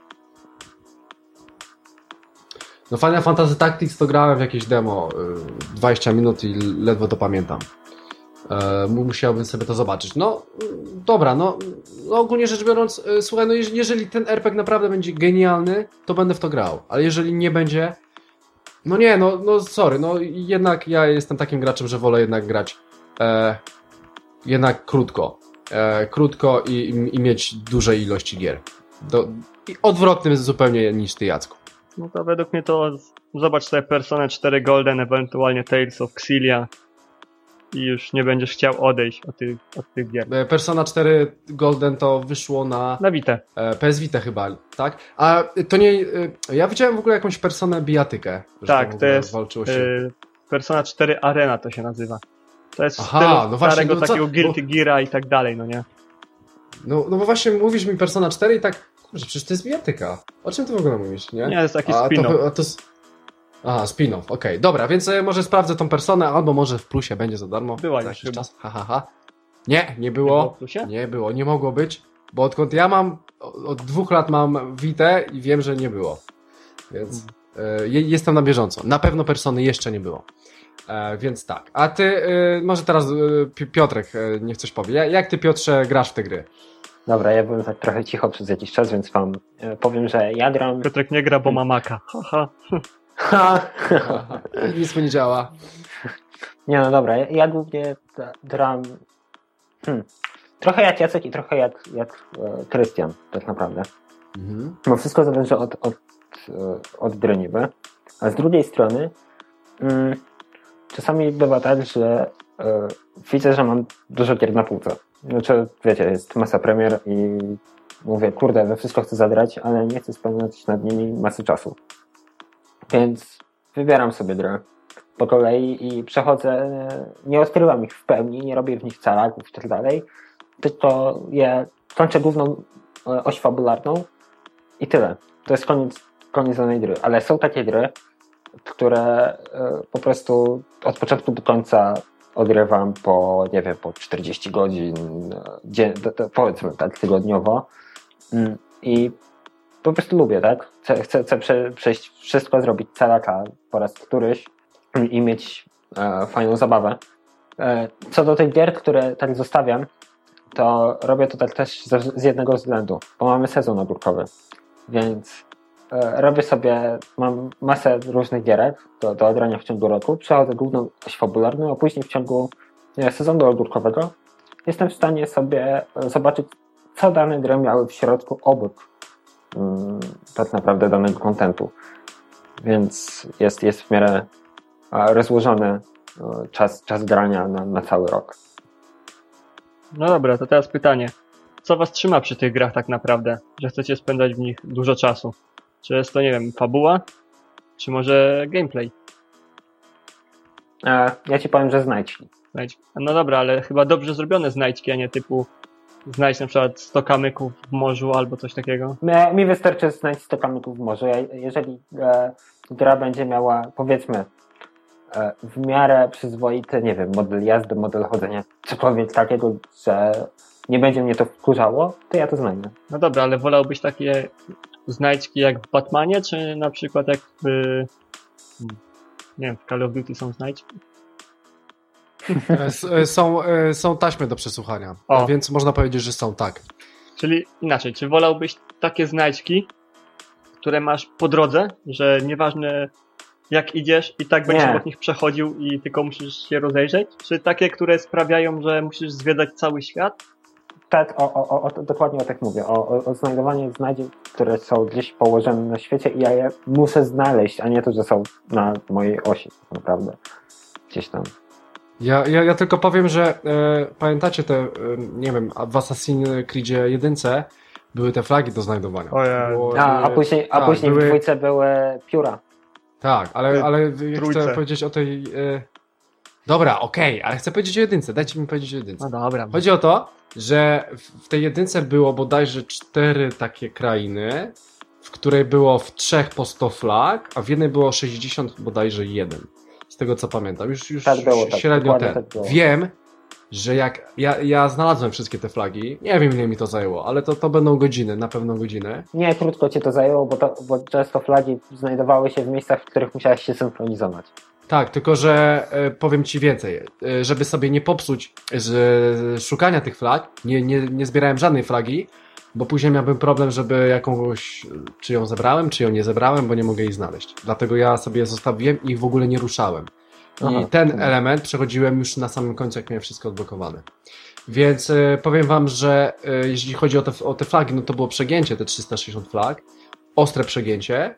No Final Fantasy Tactics to grałem w jakieś demo dwadzieścia minut i ledwo to pamiętam. E, musiałbym sobie to zobaczyć. No dobra, no, no ogólnie rzecz biorąc, e, słuchaj, no jeżeli, jeżeli ten R P G naprawdę będzie genialny, to będę w to grał. Ale jeżeli nie będzie, no nie, no, no sorry, no jednak ja jestem takim graczem, że wolę jednak grać e, jednak krótko. E, krótko i, i, i mieć duże ilości gier. Do, i odwrotnym zupełnie niż ty, Jacku. No to według mnie to zobacz sobie Persona cztery Golden, ewentualnie Tales of Xillia i już nie będziesz chciał odejść od tych, od tych gier. Persona cztery Golden to wyszło na... Na Vita. P S Vita chyba, tak? A to nie... Ja widziałem w ogóle jakąś Personę bijatykę. Tak, to jest y, Persona cztery Arena to się nazywa. To jest Aha, w stylu no właśnie, starego no takiego co? Guilty Bo... Geara i tak dalej, no nie? No, no bo właśnie mówisz mi Persona cztery i tak... Kurczę, przecież to jest bijatyka. O czym ty w ogóle mówisz, nie? Nie, to jest taki spin-off. A to, Aha, spin-off, okej. Okay. Dobra, więc może sprawdzę tą Personę, albo może w plusie będzie za darmo. Była za już jakiś czas. Ha, ha, ha. Nie, nie było. Nie było w plusie? Nie było, nie mogło być. Bo odkąd ja mam, od dwóch lat mam Vitę i wiem, że nie było. Więc hmm. y, jestem na bieżąco. Na pewno Persony jeszcze nie było. E, więc tak. A ty, y, może teraz y, Piotrek y, niech coś powie. Jak ty, Piotrze, grasz w te gry? Dobra, ja byłem tak trochę cicho przez jakiś czas, więc wam e, powiem, że ja gram... Piotrek nie gra, bo ma Maca. Ha, ha. Nic mi nie działa. Nie, no dobra, ja, ja głównie gram hmm, trochę jak Jacek i trochę jak, jak e, Krystian, tak naprawdę. Mhm. Bo wszystko zależy od, od, od gry niby. A z drugiej strony mm, czasami bywa tak, że e, widzę, że mam dużo gier na półce. Znaczy, wiecie, jest masa premier i mówię, kurde, we wszystko chcę zagrać, ale nie chcę spędzać nad nimi masy czasu. Więc wybieram sobie grę po kolei i przechodzę, nie odkrywam ich w pełni, nie robię w nich calaków i tak dalej, tylko je kończę główną oś fabularną i tyle. To jest koniec, koniec danej gry. Ale są takie gry, które po prostu od początku do końca odrywam po, nie wiem, po czterdzieści godzin, dzień, powiedzmy tak, tygodniowo i po prostu lubię, tak? Chcę, chcę, chcę prze, przejść wszystko, zrobić calaka po raz któryś i mieć e, fajną zabawę. E, co do tych gier, które tak zostawiam, to robię to tak też z, z jednego względu, bo mamy sezon ogórkowy, więc e, robię sobie, mam masę różnych gierek do, do odrania w ciągu roku, przechodzę główną oś fabularną, a później w ciągu nie, sezonu ogórkowego jestem w stanie sobie zobaczyć, co dane gry miały w środku obok mm, tak naprawdę danego kontentu. Więc jest, jest w miarę rozłożony czas, czas grania na, na cały rok. No dobra, to teraz pytanie. Co was trzyma przy tych grach tak naprawdę? Że chcecie spędzać w nich dużo czasu? Czy jest to, nie wiem, fabuła? Czy może gameplay? E, ja ci powiem, że znajdźki. Znajdźki. No dobra, ale chyba dobrze zrobione znajdźki, a nie typu znajdź na przykład sto kamyków w morzu albo coś takiego. Mi, mi wystarczy znaleźć sto kamyków w morzu. Ja, jeżeli e, gra będzie miała, powiedzmy, e, w miarę przyzwoity, nie wiem, model jazdy, model chodzenia, cokolwiek takiego, że nie będzie mnie to wkurzało, to ja to znajdę. No dobra, ale wolałbyś takie znajdźki jak w Batmanie, czy na przykład jak w... nie wiem, w Call of Duty są znajdźki? Są, są taśmy do przesłuchania, o. Więc można powiedzieć, że są, tak. Czyli inaczej, czy wolałbyś takie znajdźki, które masz po drodze, że nieważne jak idziesz i tak będziesz obok nich przechodził i tylko musisz się rozejrzeć? Czy takie, które sprawiają, że musisz zwiedzać cały świat? Tak, o, o, o, dokładnie o tak mówię. O, o, o znajdowanie znajdzień, które są gdzieś położone na świecie i ja je muszę znaleźć, a nie to, że są na mojej osi, tak naprawdę. Gdzieś tam. Ja, ja, ja tylko powiem, że e, pamiętacie te, e, nie wiem, w Assassin's Creedzie jedynce były te flagi do znajdowania. Było, a, a później, a tak, później były... w dwójce były pióra. Tak, ale, ale ja chcę powiedzieć o tej... E... Dobra, okej, okay, ale chcę powiedzieć o jedynce, dajcie mi powiedzieć o jedynce. No dobra. Chodzi o to, że w tej jedynce było bodajże cztery takie krainy, w której było w trzech po sto flag, a w jednej było sześćdziesiąt bodajże jeden. Z tego co pamiętam. Już, już tak było, tak, średnio ten. Tak wiem, że jak ja, ja znalazłem wszystkie te flagi, nie wiem ile mi to zajęło, ale to, to będą godziny, na pewno godziny. Nie, krótko cię to zajęło, bo, to, bo często flagi znajdowały się w miejscach, w których musiałeś się synchronizować. Tak, tylko że e, powiem ci więcej, e, żeby sobie nie popsuć z szukania tych flag, nie, nie, nie zbierałem żadnej flagi, bo później miałbym problem, żeby jakąś, czy ją zebrałem, czy ją nie zebrałem, bo nie mogę jej znaleźć. Dlatego ja sobie zostawiłem i ich w ogóle nie ruszałem. I Aha, ten to... element przechodziłem już na samym końcu, jak miałem wszystko odblokowane. Więc e, powiem wam, że e, jeśli chodzi o te, o te flagi, no to było przegięcie, te trzysta sześćdziesiąt flag, ostre przegięcie,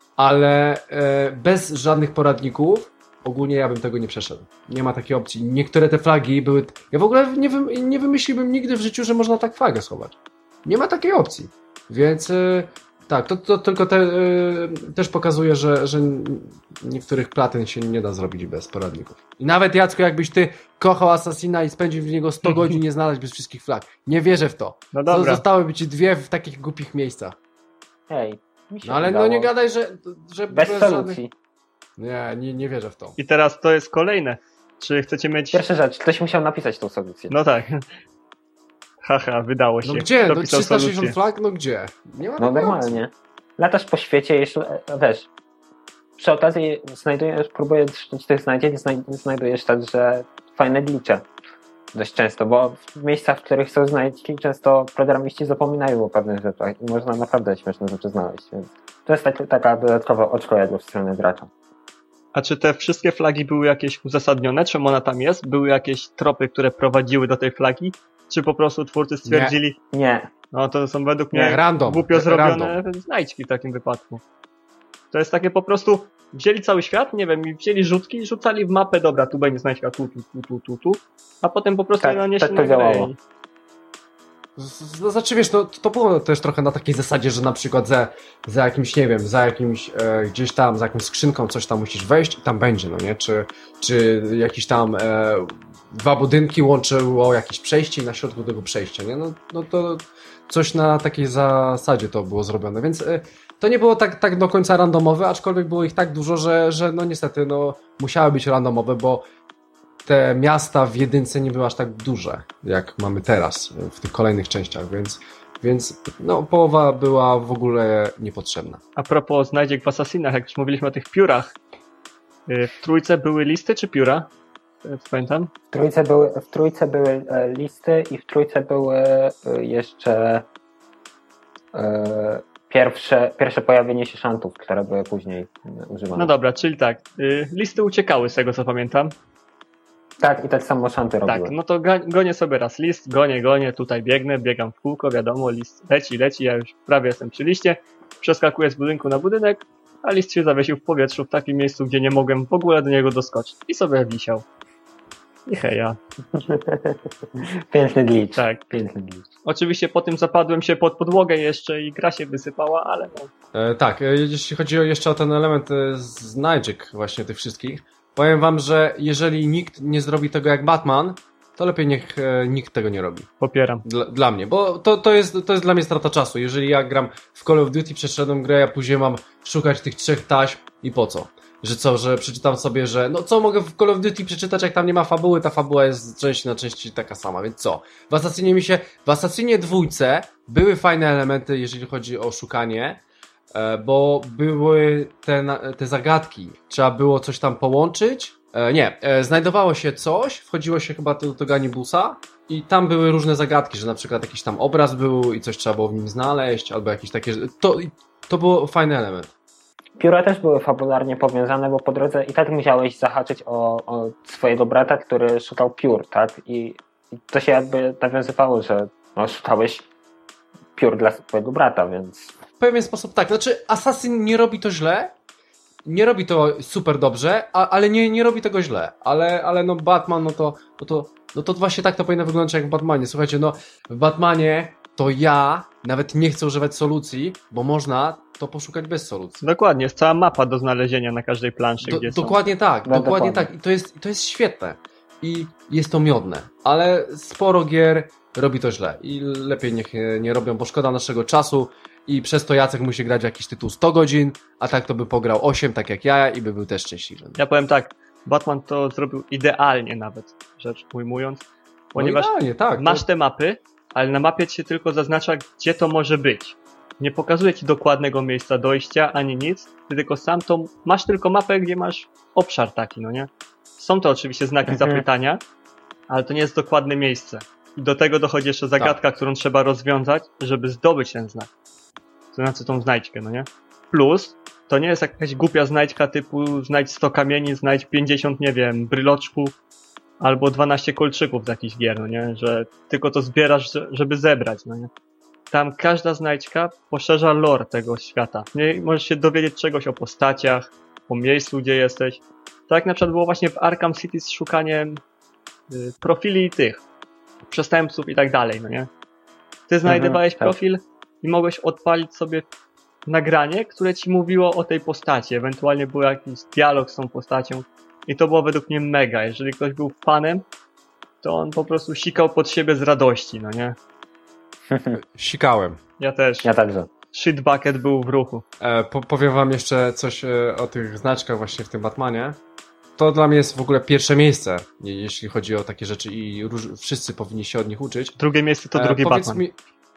ale e, bez żadnych poradników ogólnie ja bym tego nie przeszedł. Nie ma takiej opcji. Niektóre te flagi były... Ja w ogóle nie, wy, nie wymyśliłbym nigdy w życiu, że można tak flagę schować. Nie ma takiej opcji. Więc e, tak, to, to tylko te, e, też pokazuje, że, że niektórych platyn się nie da zrobić bez poradników. I nawet Jacku, jakbyś ty kochał Assassina i spędził w niego sto godzin, nie znaleźć bez wszystkich flag. Nie wierzę w to. No dobra. Zostałyby ci dwie w takich głupich miejscach. Hej. No ale udało. No nie gadaj, że... że bez bez solucji. Żadnych... Nie, nie, nie wierzę w to. I teraz to jest kolejne. Czy chcecie mieć... Pierwsza rzecz, ktoś musiał napisać tą solucję. No tak. Haha, wydało się. No gdzie? No trzysta sześćdziesiąt flag? No gdzie? Nie ma no normalnie. Opcji. Latasz po świecie, jeszcze, wiesz, przy okazji znajdujesz, próbujesz tych znajdzień, znajdujesz także fajne glitche. Dość często, bo w miejscach, w których są znajdzieki, często programiści zapominają o pewnych rzeczach i można naprawdę śmieszne rzeczy znaleźć, więc to jest tak, taka dodatkowa oczko jadło w stronę gracza. A czy te wszystkie flagi były jakieś uzasadnione? Czemu ona tam jest? Były jakieś tropy, które prowadziły do tej flagi? Czy po prostu twórcy stwierdzili... Nie. Nie. No to są według mnie nie, random. głupio zrobione random. Znajdźki w takim wypadku. To jest takie po prostu... Wzięli cały świat, nie wiem, i wzięli rzutki i rzucali w mapę, dobra, tu będzie znajdźka, tu, tu, tu, tu, tu, tu, a potem po prostu tak, nanieśli tak na grę. Znaczy wiesz, no, to było też trochę na takiej zasadzie, że na przykład za, za jakimś, nie wiem, za jakimś e, gdzieś tam, za jakąś skrzynką coś tam musisz wejść i tam będzie, no nie? Czy, czy jakiś tam e, dwa budynki łączyło jakieś przejście i na środku tego przejścia, nie? No, no to coś na takiej zasadzie to było zrobione, więc e, to nie było tak, tak do końca randomowe, aczkolwiek było ich tak dużo, że, że no niestety no, musiały być randomowe, bo te miasta w jedynce nie były aż tak duże, jak mamy teraz w tych kolejnych częściach, więc, więc no, połowa była w ogóle niepotrzebna. A propos znajdziek w Assassinach, jak już mówiliśmy o tych piórach, w trójce były listy czy pióra? Pamiętam? W trójce były, w trójce były listy i w trójce były jeszcze e, pierwsze, pierwsze pojawienie się szantów, które były później używane. No dobra, czyli tak, listy uciekały z tego co pamiętam. Tak, i tak samo szanty robiły. Tak, no to gonię sobie raz list, gonię, gonię, tutaj biegnę, biegam w kółko, wiadomo, list leci, leci, ja już prawie jestem przy liście, przeskakuję z budynku na budynek, a list się zawiesił w powietrzu w takim miejscu, gdzie nie mogłem w ogóle do niego doskoczyć. I sobie wisiał. I heja. Piękny glitch. Tak. Piękny glitch. Oczywiście po tym zapadłem się pod podłogę jeszcze i gra się wysypała, ale no. E, tak, jeśli chodzi o jeszcze o ten element znajdziek właśnie tych wszystkich, powiem wam, że jeżeli nikt nie zrobi tego jak Batman, to lepiej niech e, nikt tego nie robi. Popieram. Dla, dla mnie, bo to, to, jest, to jest dla mnie strata czasu. Jeżeli ja gram w Call of Duty, przeszedłem grę, ja później mam szukać tych trzech taśm i po co? Że co, że przeczytam sobie, że no co mogę w Call of Duty przeczytać, jak tam nie ma fabuły, ta fabuła jest z części na części taka sama, więc co? W Assassinie mi się, w Assassinie dwójce były fajne elementy, jeżeli chodzi o szukanie, bo były te, te zagadki. Trzeba było coś tam połączyć. E, nie, e, znajdowało się coś, wchodziło się chyba do, do Ganibusa i tam były różne zagadki, że na przykład jakiś tam obraz był i coś trzeba było w nim znaleźć, albo jakieś takie... To, to był fajny element. pióra też były fabularnie powiązane, bo po drodze i tak musiałeś zahaczyć o, o swojego brata, który szukał piór, tak? I, i to się jakby nawiązywało, że no, szukałeś piór dla swojego brata, więc... W pewien sposób tak. Znaczy, Assassin nie robi to źle, nie robi to super dobrze, a, ale nie, nie robi tego źle. Ale, ale no Batman, no to, no to, no to właśnie tak to powinno wyglądać jak w Batmanie. Słuchajcie, no w Batmanie to ja nawet nie chcę używać solucji, bo można to poszukać bez solucji. Dokładnie, jest cała mapa do znalezienia na każdej planszy, Do, gdzie dokładnie są. tak, No, dokładnie dokładnie. tak. I to jest, to jest świetne. I jest to miodne. Ale sporo gier robi to źle. I lepiej niech nie robią, bo szkoda naszego czasu. I przez to Jacek musi grać w jakiś tytuł sto godzin, a tak to by pograł osiem, tak jak ja, i by był też szczęśliwy. Ja powiem tak, Batman to zrobił idealnie nawet, rzecz ujmując, ponieważ no idealnie, tak, masz to... te mapy, ale na mapie ci się tylko zaznacza, gdzie to może być. Nie pokazuje ci dokładnego miejsca dojścia, ani nic, ty tylko sam to, masz tylko mapę, gdzie masz obszar taki, no nie? Są to oczywiście znaki Mhm. zapytania, ale to nie jest dokładne miejsce. I do tego dochodzi jeszcze zagadka, Tak. którą trzeba rozwiązać, żeby zdobyć ten znak. To znaczy tą znajdźkę, no nie? Plus, to nie jest jakaś głupia znajdźka typu znajdź sto kamieni, znajdź pięćdziesiąt, nie wiem, bryloczków albo dwanaście kolczyków z jakichś gier, no nie? Że tylko to zbierasz, żeby zebrać, no nie? Tam każda znajdźka poszerza lore tego świata. Nie, możesz się dowiedzieć czegoś o postaciach, o miejscu, gdzie jesteś. Tak jak na przykład było właśnie w Arkham City z szukaniem y, profili tych przestępców i tak dalej, no nie? Ty znajdowałeś Mhm, tak. profil i mogłeś odpalić sobie nagranie, które ci mówiło o tej postaci. Ewentualnie był jakiś dialog z tą postacią. I to było według mnie mega. Jeżeli ktoś był fanem, to on po prostu sikał pod siebie z radości, no nie? Sikałem. Ja też. Ja także. Shit bucket był w ruchu. E, po, powiem wam jeszcze coś e, o tych znaczkach właśnie w tym Batmanie. To dla mnie jest w ogóle pierwsze miejsce, je- jeśli chodzi o takie rzeczy i róż, wszyscy powinni się od nich uczyć. Drugie miejsce to drugi e, powiedz Batman. Mi...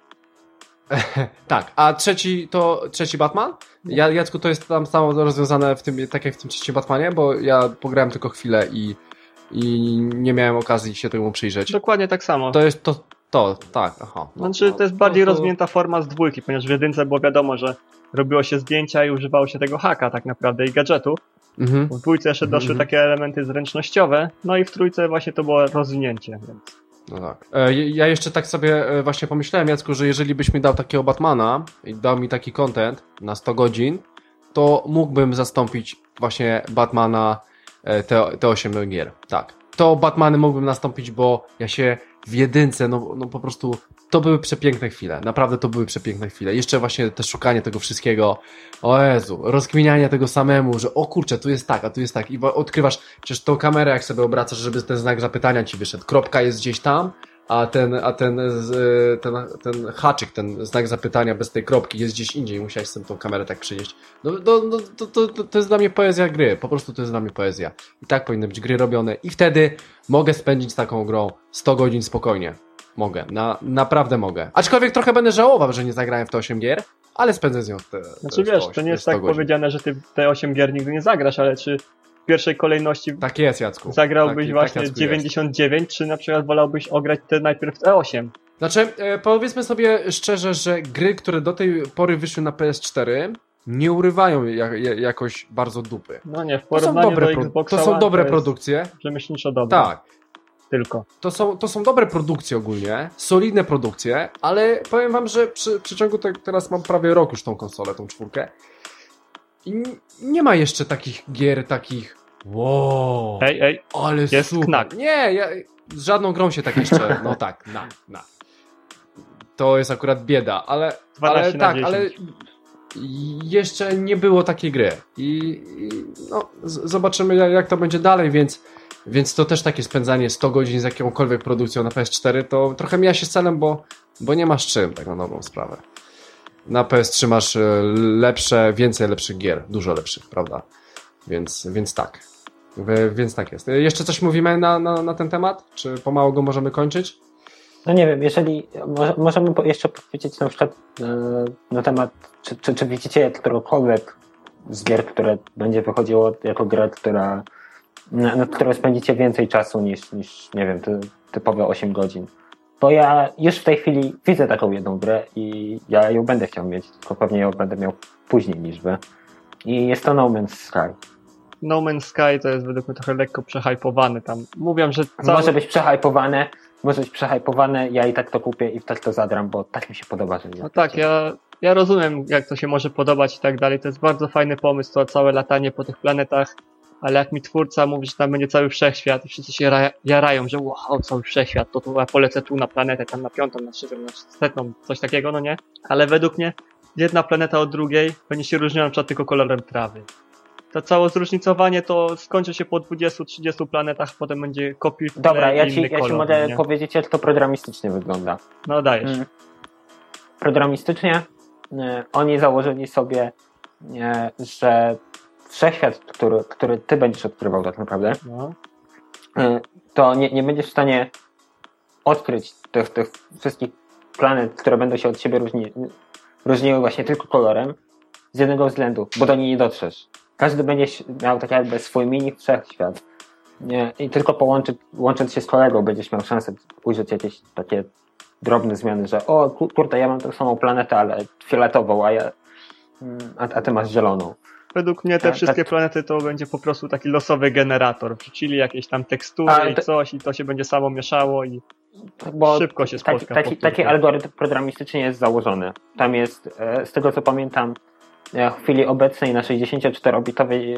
tak, a trzeci to trzeci Batman? Ja, Jacku, to jest tam samo rozwiązane w tym, tak jak w tym trzecim Batmanie, bo ja pograłem tylko chwilę i, i nie miałem okazji się temu przyjrzeć. Dokładnie tak samo. To jest to, to tak, aha. No, Znaczy, no, to jest bardziej to- rozwinięta forma z dwójki, ponieważ w jedynce było wiadomo, że robiło się zdjęcia i używało się tego haka tak naprawdę i gadżetu. Mhm. W dwójce jeszcze Mhm, doszły mhm. takie elementy zręcznościowe, no i w trójce właśnie to było rozwinięcie, więc... No tak. E, ja jeszcze tak sobie e, właśnie pomyślałem, Jacku, że jeżeli byś mi dał takiego Batmana i dał mi taki content na sto godzin, to mógłbym zastąpić właśnie Batmana e, te, te osiem gier. Tak. To Batmany mógłbym nastąpić, bo ja się w jedynce, no, no po prostu to były przepiękne chwile. Naprawdę to były przepiękne chwile. Jeszcze właśnie te szukanie tego wszystkiego. O Jezu, rozkminianie tego samemu, że o kurczę, tu jest tak, a tu jest tak. I wa- odkrywasz przecież tą kamerę, jak sobie obracasz, żeby ten znak zapytania ci wyszedł. Kropka jest gdzieś tam, a ten, a ten, z- ten, ten haczyk, ten znak zapytania bez tej kropki jest gdzieś indziej. Musiałeś sobie tą kamerę tak przynieść. No, no, no to, to, to, to jest dla mnie poezja gry. Po prostu to jest dla mnie poezja. I tak powinny być gry robione. I wtedy mogę spędzić z taką grą sto godzin spokojnie. Mogę. Na, naprawdę mogę. Aczkolwiek trochę będę żałował, że nie zagrałem w te osiem gier, ale spędzę z nią te, te Znaczy wiesz, sto, to nie jest sto tak godzin. powiedziane, że ty te osiem gier nigdy nie zagrasz, ale czy w pierwszej kolejności Tak jest, Jacku. zagrałbyś tak, właśnie tak, Jacku, dziewięćdziesiąt dziewięć, czy na przykład wolałbyś ograć te najpierw te osiem? Znaczy, e, powiedzmy sobie szczerze, że gry, które do tej pory wyszły na P S cztery, nie urywają ja, ja, jakoś bardzo dupy. No nie, w To są porównaniu dobre, do pro, Xboxa to są One dobre jest produkcje. rzemieślniczo dobre. Tak. Tylko. To są, to są dobre produkcje ogólnie, solidne produkcje, ale powiem wam, że przy, w przeciągu te, teraz mam prawie rok już tą konsolę, tą czwórkę. I n- nie ma jeszcze takich gier, takich wow, Ej, ej, ale jest super. knak. Nie, ja, z żadną grą się tak jeszcze, no tak, na, na. To jest akurat bieda, ale, ale dwanaście na tak, ale dziesięć. jeszcze nie było takiej gry. I, i no, z, zobaczymy jak, jak to będzie dalej, więc Więc to też takie spędzanie sto godzin z jakąkolwiek produkcją na P S cztery to trochę mija się z celem, bo, bo nie masz czym, tak na dobrą sprawę. Na P S trzy masz e, lepsze, więcej lepszych gier, dużo lepszych, prawda? Więc, więc tak. Wy- Więc tak jest. E, Jeszcze coś mówimy na, na, na ten temat? Czy pomału go możemy kończyć? No nie wiem, jeżeli może, możemy po- jeszcze powiedzieć na przykład e, na temat, czy, czy, czy widzicie którąkolwiek z gier, które będzie wychodziło jako gra, która na, na którą spędzicie więcej czasu niż, niż nie wiem, ty, typowe osiem godzin. Bo ja już w tej chwili widzę taką jedną grę i ja ją będę chciał mieć, tylko pewnie ją będę miał później niż wy. I jest to No Man's Sky. No Man's Sky to jest według mnie trochę lekko przehypowany tam. Mówią, że cały... Może być przehypowane, może być przehypowane, ja i tak to kupię i tak to zadram, bo tak mi się podoba, że nie. No tak, ja, ja rozumiem, jak to się może podobać i tak dalej. To jest bardzo fajny pomysł, to całe latanie po tych planetach, ale jak mi twórca mówi, że tam będzie cały wszechświat i wszyscy się ra- jarają, że wow, cały wszechświat, to tu ja polecę tu na planetę, tam na piątą, na trzecią, na setną, coś takiego, no nie? Ale według mnie jedna planeta od drugiej będzie się różniła na przykład tylko kolorem trawy. To całe zróżnicowanie to skończy się po dwudziestu trzydziestu planetach, potem będzie kopiuj. Dobra, ja ci, ja ci mogę nie? powiedzieć, jak to programistycznie wygląda. No dajesz. Mm. Programistycznie nie, oni założyli sobie, nie, że wszechświat, który, który ty będziesz odkrywał tak naprawdę, no. to nie, nie będziesz w stanie odkryć tych, tych wszystkich planet, które będą się od siebie różni, różniły właśnie tylko kolorem, z jednego względu, bo do niej nie dotrzesz. Każdy będzie miał tak jakby swój mini wszechświat. Nie, i tylko połączy, łącząc się z kolegą będziesz miał szansę ujrzeć jakieś takie drobne zmiany, że o kurde, ja mam tą samą planetę, ale fioletową, a ja a, a ty masz zieloną. Według mnie te a, wszystkie tak... planety to będzie po prostu taki losowy generator. Wrzucili jakieś tam tekstury a, i to... coś i to się będzie samo mieszało i bo szybko się spotka. Taki, taki algorytm programistyczny jest założony. Tam jest, z tego co pamiętam, w chwili obecnej na sześćdziesięcioczterobitowej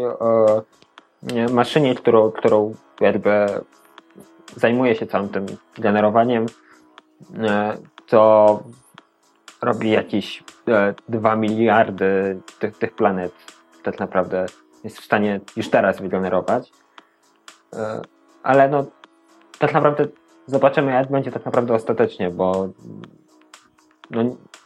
e, maszynie, którą, którą jakby zajmuje się całym tym generowaniem, e, to robi jakieś e, dwa miliardy tych, tych planet tak naprawdę jest w stanie już teraz wygenerować. E, ale no tak naprawdę zobaczymy, jak będzie tak naprawdę ostatecznie, bo no,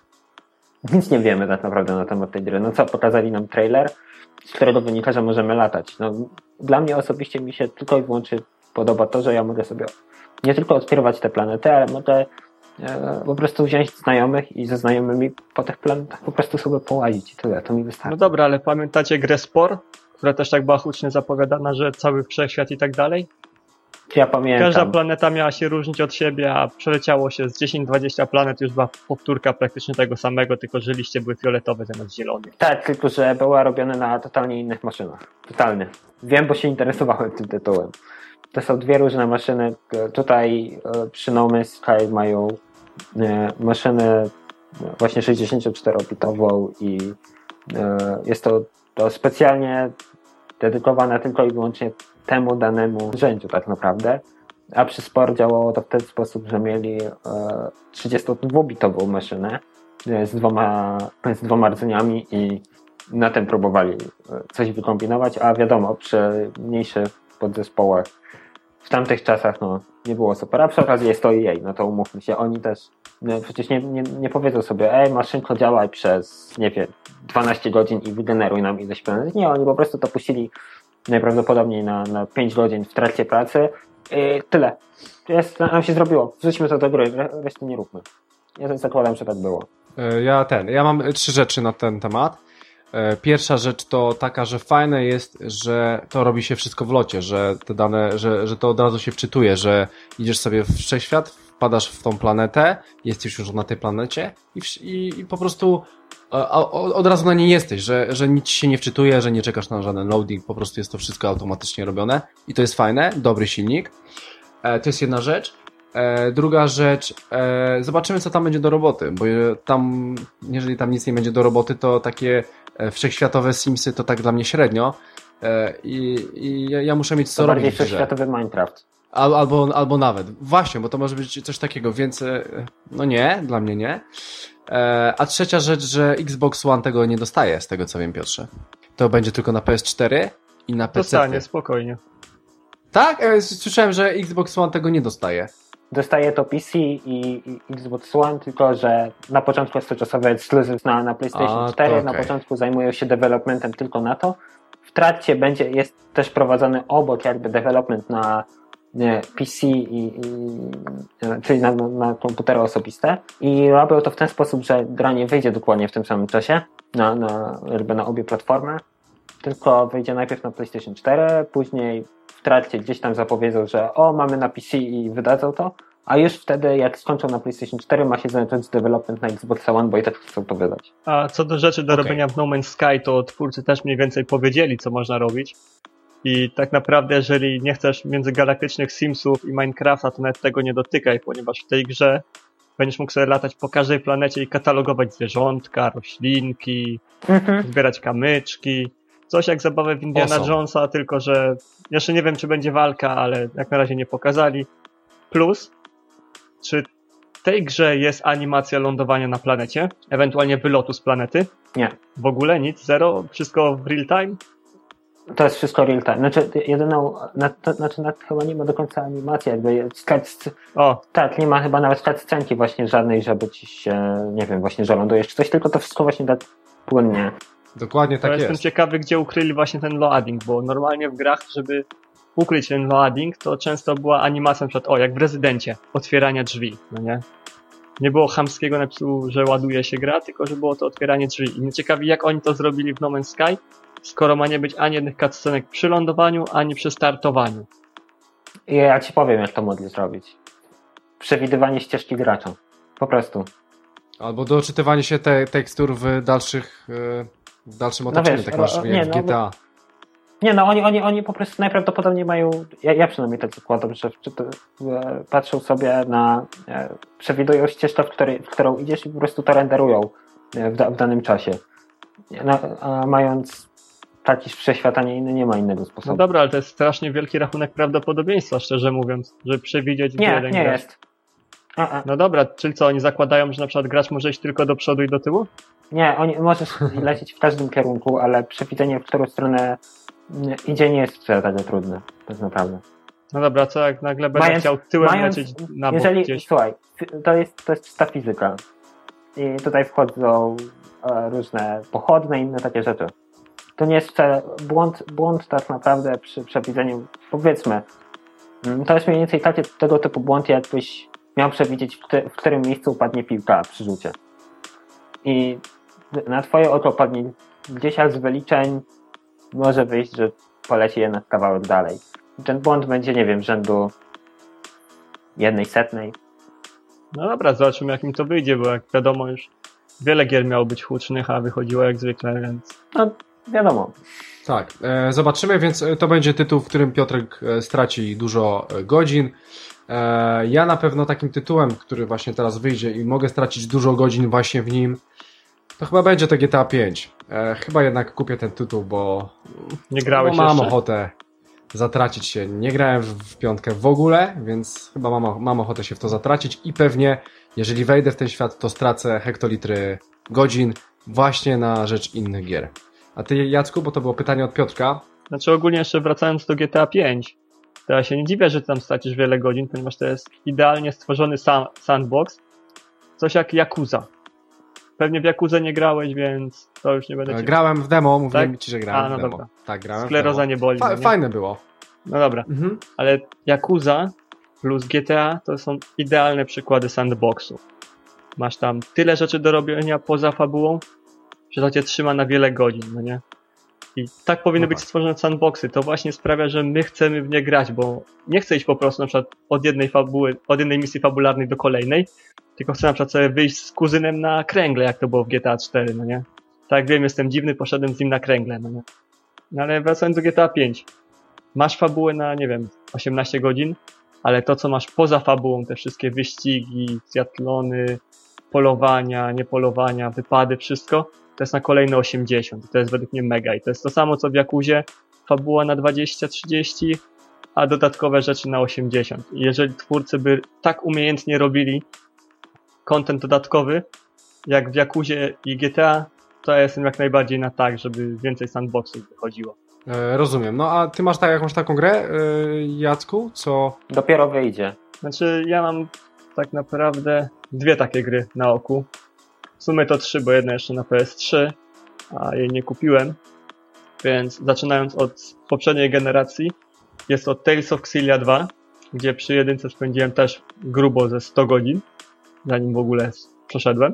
nic nie wiemy tak naprawdę na temat tej gry. No co, pokazali nam trailer, z którego wynika, że możemy latać. No, dla mnie osobiście mi się tylko i wyłącznie podoba to, że ja mogę sobie nie tylko odkrywać te planety, ale mogę e, po prostu wziąć znajomych i ze znajomymi po tych planetach po prostu sobie połazić i tyle, to mi wystarczy. No dobra, ale pamiętacie grę Spore, która też tak była hucznie zapowiadana, że cały wszechświat i tak dalej? Ja pamiętam. Każda planeta miała się różnić od siebie, a przeleciało się z dziesięć dwadzieścia planet, już była powtórka praktycznie tego samego, tylko że liście były fioletowe zamiast zielonych. Tak, tylko że była robione na totalnie innych maszynach. Totalnie. Wiem, bo się interesowałem tym tytułem. To są dwie różne maszyny. Tutaj przy No Man's Sky mają maszynę właśnie sześćdziesięcioczterobitową i jest to, to specjalnie dedykowane tylko i wyłącznie temu danemu rzędziu tak naprawdę, a przy Spore działało to w ten sposób, że mieli e, trzydziestodwubitową maszynę e, z dwoma, z dwoma rdzeniami i na tym próbowali coś wykombinować, a wiadomo, przy mniejszych podzespołach w tamtych czasach no, nie było super, a przy okazji jest to E A, no to umówmy się, oni też no, przecież nie, nie, nie powiedzą sobie, ej maszynko działaj przez, nie wiem, dwanaście godzin i wygeneruj nam ileś planet. Nie, oni po prostu to puścili najprawdopodobniej na, na pięć godzin w trakcie pracy. I tyle. Jest, nam się zrobiło. Wrzućmy to do gry, reszty nie róbmy. Ja zakładam, że tak było. Ja ten, ja mam trzy rzeczy na ten temat. Pierwsza rzecz to taka, że fajne jest, że to robi się wszystko w locie, że te dane, że, że to od razu się wczytuje, że idziesz sobie w wszechświat, wpadasz w tą planetę, jesteś już na tej planecie i, i, i po prostu a, a, od razu na niej jesteś, że, że nic się nie wczytuje, że nie czekasz na żaden loading, po prostu jest to wszystko automatycznie robione i to jest fajne, dobry silnik. E, to jest jedna rzecz. E, druga rzecz, e, zobaczymy co tam będzie do roboty, bo tam, jeżeli tam nic nie będzie do roboty, to takie e, wszechświatowe Simsy to tak dla mnie średnio e, i, i ja, ja muszę mieć co to robić. Bardziej wszechświatowy Minecraft. Al, albo, albo nawet. Właśnie, bo to może być coś takiego, więc no nie, dla mnie nie. E, a trzecia rzecz, że Xbox One tego nie dostaje, z tego co wiem, Piotrze. To będzie tylko na P S cztery i na P C. Dostanie, spokojnie. Tak? E, słyszałem, że Xbox One tego nie dostaje. Dostaje to P C i, i Xbox One, tylko że na początku jest to czasowy ekskluzyw na, na PlayStation a, cztery, okay. Na początku zajmują się developmentem tylko na to. W trakcie będzie, jest też prowadzony obok jakby development na nie, P C, i, i, czyli na, na, na komputery osobiste i robią to w ten sposób, że gra nie wyjdzie dokładnie w tym samym czasie na, na, jakby na obie platformy, tylko wyjdzie najpierw na PlayStation cztery, później w trakcie gdzieś tam zapowiedzą, że o, mamy na P C i wydadzą to, a już wtedy, jak skończą na PlayStation cztery, ma się zacząć development na Xbox One, bo i tak chcą to wydać. A co do rzeczy do okay. robienia w No Man's Sky, to twórcy też mniej więcej powiedzieli, co można robić. I tak naprawdę, jeżeli nie chcesz międzygalaktycznych Simsów i Minecrafta, to nawet tego nie dotykaj, ponieważ w tej grze będziesz mógł sobie latać po każdej planecie i katalogować zwierzątka, roślinki, mhm. zbierać kamyczki. Coś jak zabawę w Indiana awesome. Jonesa, tylko że jeszcze nie wiem, czy będzie walka, ale jak na razie nie pokazali. Plus, czy w tej grze jest animacja lądowania na planecie? Ewentualnie wylotu z planety? Nie. W ogóle nic? Zero? Wszystko w real time? To jest wszystko real time. Znaczy, jedyną, na, to, znaczy na, chyba nie ma do końca animacji, jakby skat, o. Tak, nie ma chyba nawet scenki właśnie żadnej, żeby ci się, nie wiem, właśnie, że lądujesz czy coś, tylko to wszystko właśnie tak płynnie. Dokładnie tak to jest. Jestem ciekawy, gdzie ukryli właśnie ten loading, bo normalnie w grach, żeby ukryć ten loading, to często była animacja na przykład, o, jak w Rezydencie, otwierania drzwi, no nie? Nie było chamskiego napisu, że ładuje się gra, tylko że było to otwieranie drzwi. I mnie ciekawi, jak oni to zrobili w No Man's Sky, skoro ma nie być ani jednych cutscenek przy lądowaniu, ani przy startowaniu. I ja ci powiem, jak to mogli zrobić. Przewidywanie ścieżki gracza. Po prostu. Albo doczytywanie się te, tekstur w dalszych w dalszym otoczeniu, no wiesz, tak masz nie, jak w G T A. No, nie no, oni, oni, oni po prostu najprawdopodobniej mają, ja, ja przynajmniej tak zakładam, że czy to, e, patrzą sobie na, e, przewidują ścieżkę, w, której, w którą idziesz i po prostu to renderują e, w, da, w danym czasie. No, a mając taki wszechświat, a nie inny, nie ma innego sposobu. No dobra, ale to jest strasznie wielki rachunek prawdopodobieństwa, szczerze mówiąc, żeby przewidzieć nie, jeden nie gracz. jest. A-a. No dobra, czyli co, oni zakładają, że na przykład gracz może iść tylko do przodu i do tyłu? Nie, oni, możesz lecieć w każdym kierunku, ale przewidzenie, w którą stronę idzie, nie jest wcale tak trudne, tak naprawdę. No dobra, co jak nagle będę mając, chciał tyłem mając, lecieć na bok jeżeli, gdzieś? Słuchaj, to jest, to jest czysta fizyka i tutaj wchodzą e, różne pochodne i inne takie rzeczy. To nie jest wcale błąd, błąd tak naprawdę przy przewidzeniu, powiedzmy, to jest mniej więcej takie, tego typu błąd, jakbyś miał przewidzieć, w, ty, w którym miejscu upadnie piłka przy rzucie. I na twoje oko padnie gdzieś, a z wyliczeń może wyjść, że poleci jednak kawałek dalej. Ten błąd będzie, nie wiem, rzędu jednej setnej. No dobra, zobaczymy jak mi to wyjdzie, bo jak wiadomo już wiele gier miało być hucznych, a wychodziło jak zwykle, więc... No, wiadomo. Tak, e, zobaczymy, więc to będzie tytuł, w którym Piotrek straci dużo godzin. E, ja na pewno takim tytułem, który właśnie teraz wyjdzie i mogę stracić dużo godzin właśnie w nim, to chyba będzie to G T A pięć. E, chyba jednak kupię ten tytuł, bo nie grałeś bo mam jeszcze? ochotę zatracić się. Nie grałem w piątkę w ogóle, więc chyba mam, mam ochotę się w to zatracić i pewnie, jeżeli wejdę w ten świat, to stracę hektolitry godzin właśnie na rzecz innych gier. A ty, Jacku, bo to było pytanie od Piotrka. Znaczy ogólnie jeszcze wracając do G T A pięć, to ja się nie dziwię, że ty tam stracisz wiele godzin, ponieważ to jest idealnie stworzony sam, sandbox. Coś jak Yakuza. Pewnie w Yakuzę nie grałeś, więc to już nie będę cię... Grałem w demo, mówiłem tak? ci, że grałem A, no w demo. Dobra. Tak, grałem Skleroza w demo. nie boli. Fa- no nie? Fajne było. No dobra, mhm. Ale Yakuza plus G T A to są idealne przykłady sandboxu. Masz tam tyle rzeczy do robienia poza fabułą, że to cię trzyma na wiele godzin, no nie? I tak powinny no być tak. stworzone sandboxy. To właśnie sprawia, że my chcemy w nie grać, bo nie chcę iść po prostu na przykład od jednej fabuły, od jednej misji fabularnej do kolejnej, tylko chcę na przykład sobie wyjść z kuzynem na kręgle, jak to było w G T A cztery, no nie? Tak wiem, jestem dziwny, poszedłem z nim na kręgle, no nie? No ale wracając do G T A pięć. Masz fabułę na, nie wiem, osiemnaście godzin, ale to, co masz poza fabułą, te wszystkie wyścigi, triatlony, polowania, niepolowania, wypady, wszystko, to jest na kolejne osiemdziesiąt. To jest według mnie mega. I to jest to samo, co w Yakuzie. Fabuła na dwadzieścia trzydzieści, a dodatkowe rzeczy na osiemdziesiąt. I jeżeli twórcy by tak umiejętnie robili content dodatkowy, jak w Yakuzie i G T A, to ja jestem jak najbardziej na tak, żeby więcej sandboxów wychodziło. E, rozumiem. No a ty masz tak, jakąś taką grę, e, Jacku, co... Dopiero wyjdzie. Znaczy ja mam tak naprawdę dwie takie gry na oku. W sumie to trzy, bo jedna jeszcze na P S trzy, a jej nie kupiłem. Więc zaczynając od poprzedniej generacji, jest to Tales of Xillia dwa, gdzie przy jedynce spędziłem też grubo ze sto godzin, zanim w ogóle przeszedłem.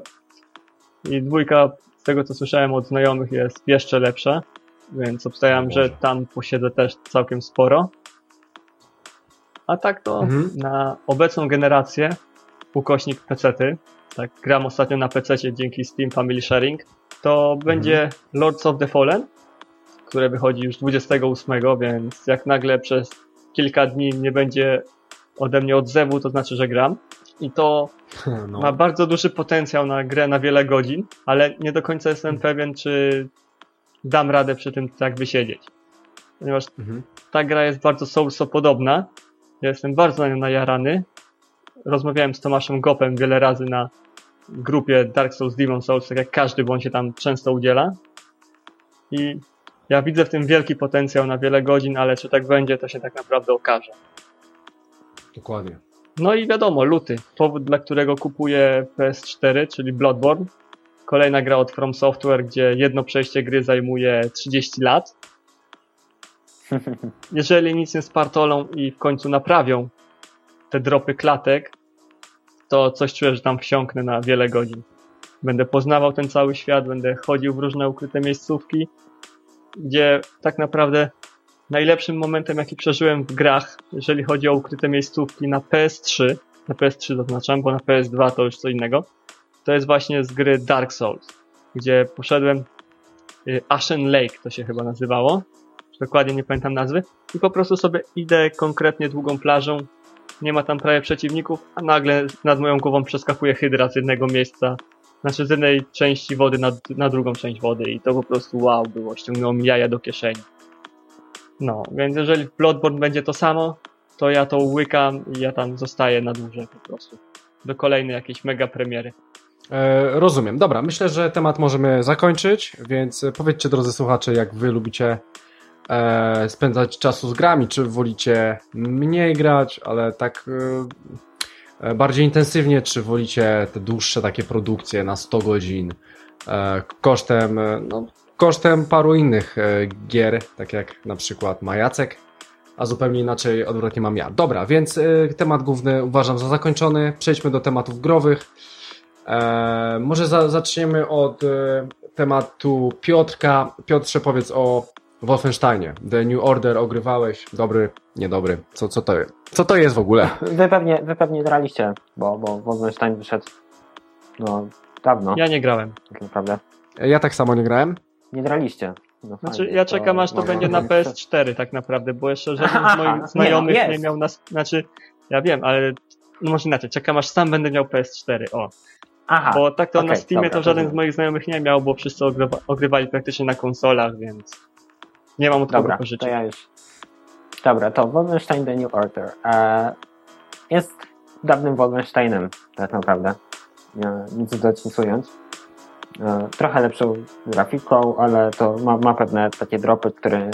I dwójka, z tego co słyszałem od znajomych, jest jeszcze lepsza, więc obstawiam, że tam posiedzę też całkiem sporo. A tak to mhm. na obecną generację, ukośnik pecety, tak gram ostatnio na pececie dzięki Steam Family Sharing, to mhm. będzie Lords of the Fallen, które wychodzi już dwudziestego ósmego, więc jak nagle przez kilka dni nie będzie ode mnie odzewu, to znaczy, że gram. I to no. ma bardzo duży potencjał na grę na wiele godzin, ale nie do końca jestem pewien, czy dam radę przy tym tak wysiedzieć. Ponieważ mhm. ta gra jest bardzo Soulso-podobna. Ja jestem bardzo na nią najarany. Rozmawiałem z Tomaszem Gopem wiele razy na grupie Dark Souls, Demon Souls, tak jak każdy, bo on się tam często udziela. I ja widzę w tym wielki potencjał na wiele godzin, ale czy tak będzie, to się tak naprawdę okaże. Dokładnie. No i wiadomo, luty. Powód, dla którego kupuję P S cztery, czyli Bloodborne. Kolejna gra od From Software, gdzie jedno przejście gry zajmuje trzydzieści lat. Jeżeli nic nie spartolą i w końcu naprawią te dropy klatek, to coś czuję, że tam wsiąknę na wiele godzin. Będę poznawał ten cały świat, będę chodził w różne ukryte miejscówki, gdzie tak naprawdę najlepszym momentem, jaki przeżyłem w grach, jeżeli chodzi o ukryte miejscówki na P S trzy, na P S trzy zaznaczam, bo na P S dwa to już co innego, to jest właśnie z gry Dark Souls, gdzie poszedłem Ashen Lake, to się chyba nazywało, dokładnie nie pamiętam nazwy, i po prostu sobie idę konkretnie długą plażą, nie ma tam prawie przeciwników, a nagle nad moją głową przeskakuje hydra z jednego miejsca, znaczy z jednej części wody na, na drugą część wody i to po prostu wow było, ściągnęło mi jaja do kieszeni. No, więc jeżeli w Bloodborne będzie to samo, to ja to łykam i ja tam zostaję na dłużej po prostu. Do kolejnej jakiejś mega premiery. E, rozumiem. Dobra, myślę, że temat możemy zakończyć, więc powiedzcie, drodzy słuchacze, jak wy lubicie e, spędzać czasu z grami, czy wolicie mniej grać, ale tak e, bardziej intensywnie, czy wolicie te dłuższe takie produkcje na sto godzin e, kosztem, no, kosztem paru innych e, gier, tak jak na przykład ma Jacek, a zupełnie inaczej odwrotnie mam ja. Dobra, więc e, temat główny uważam za zakończony. Przejdźmy do tematów growych. E, może za, zaczniemy od e, tematu Piotrka. Piotrze, powiedz o Wolfensteinie. The New Order ogrywałeś. Dobry, niedobry. Co, co to jest? Co to jest w ogóle? Wy pewnie, wy pewnie graliście, bo, bo Wolfenstein wyszedł no dawno. Ja nie grałem. Tak naprawdę. Ja tak samo nie grałem. Nie graliście. No znaczy, fajnie, ja czekam to, aż to no, będzie no, na P S cztery tak naprawdę, bo jeszcze żaden z moich znajomych nie, no, nie miał na... Znaczy, ja wiem, ale no może inaczej, czekam aż sam będę miał P S cztery, o. Aha, bo tak to okay, na Steamie dobra, to żaden dobra. z moich znajomych nie miał, bo wszyscy ogrywa, ogrywali praktycznie na konsolach, więc nie mam od kogo dobra, pożyczyć. To ja już... Dobra, to Wolfenstein The New Order e, jest dawnym Wolfensteinem, tak naprawdę. Nie, nic docińcując. E, trochę lepszą grafiką, ale to ma, ma pewne takie dropy, które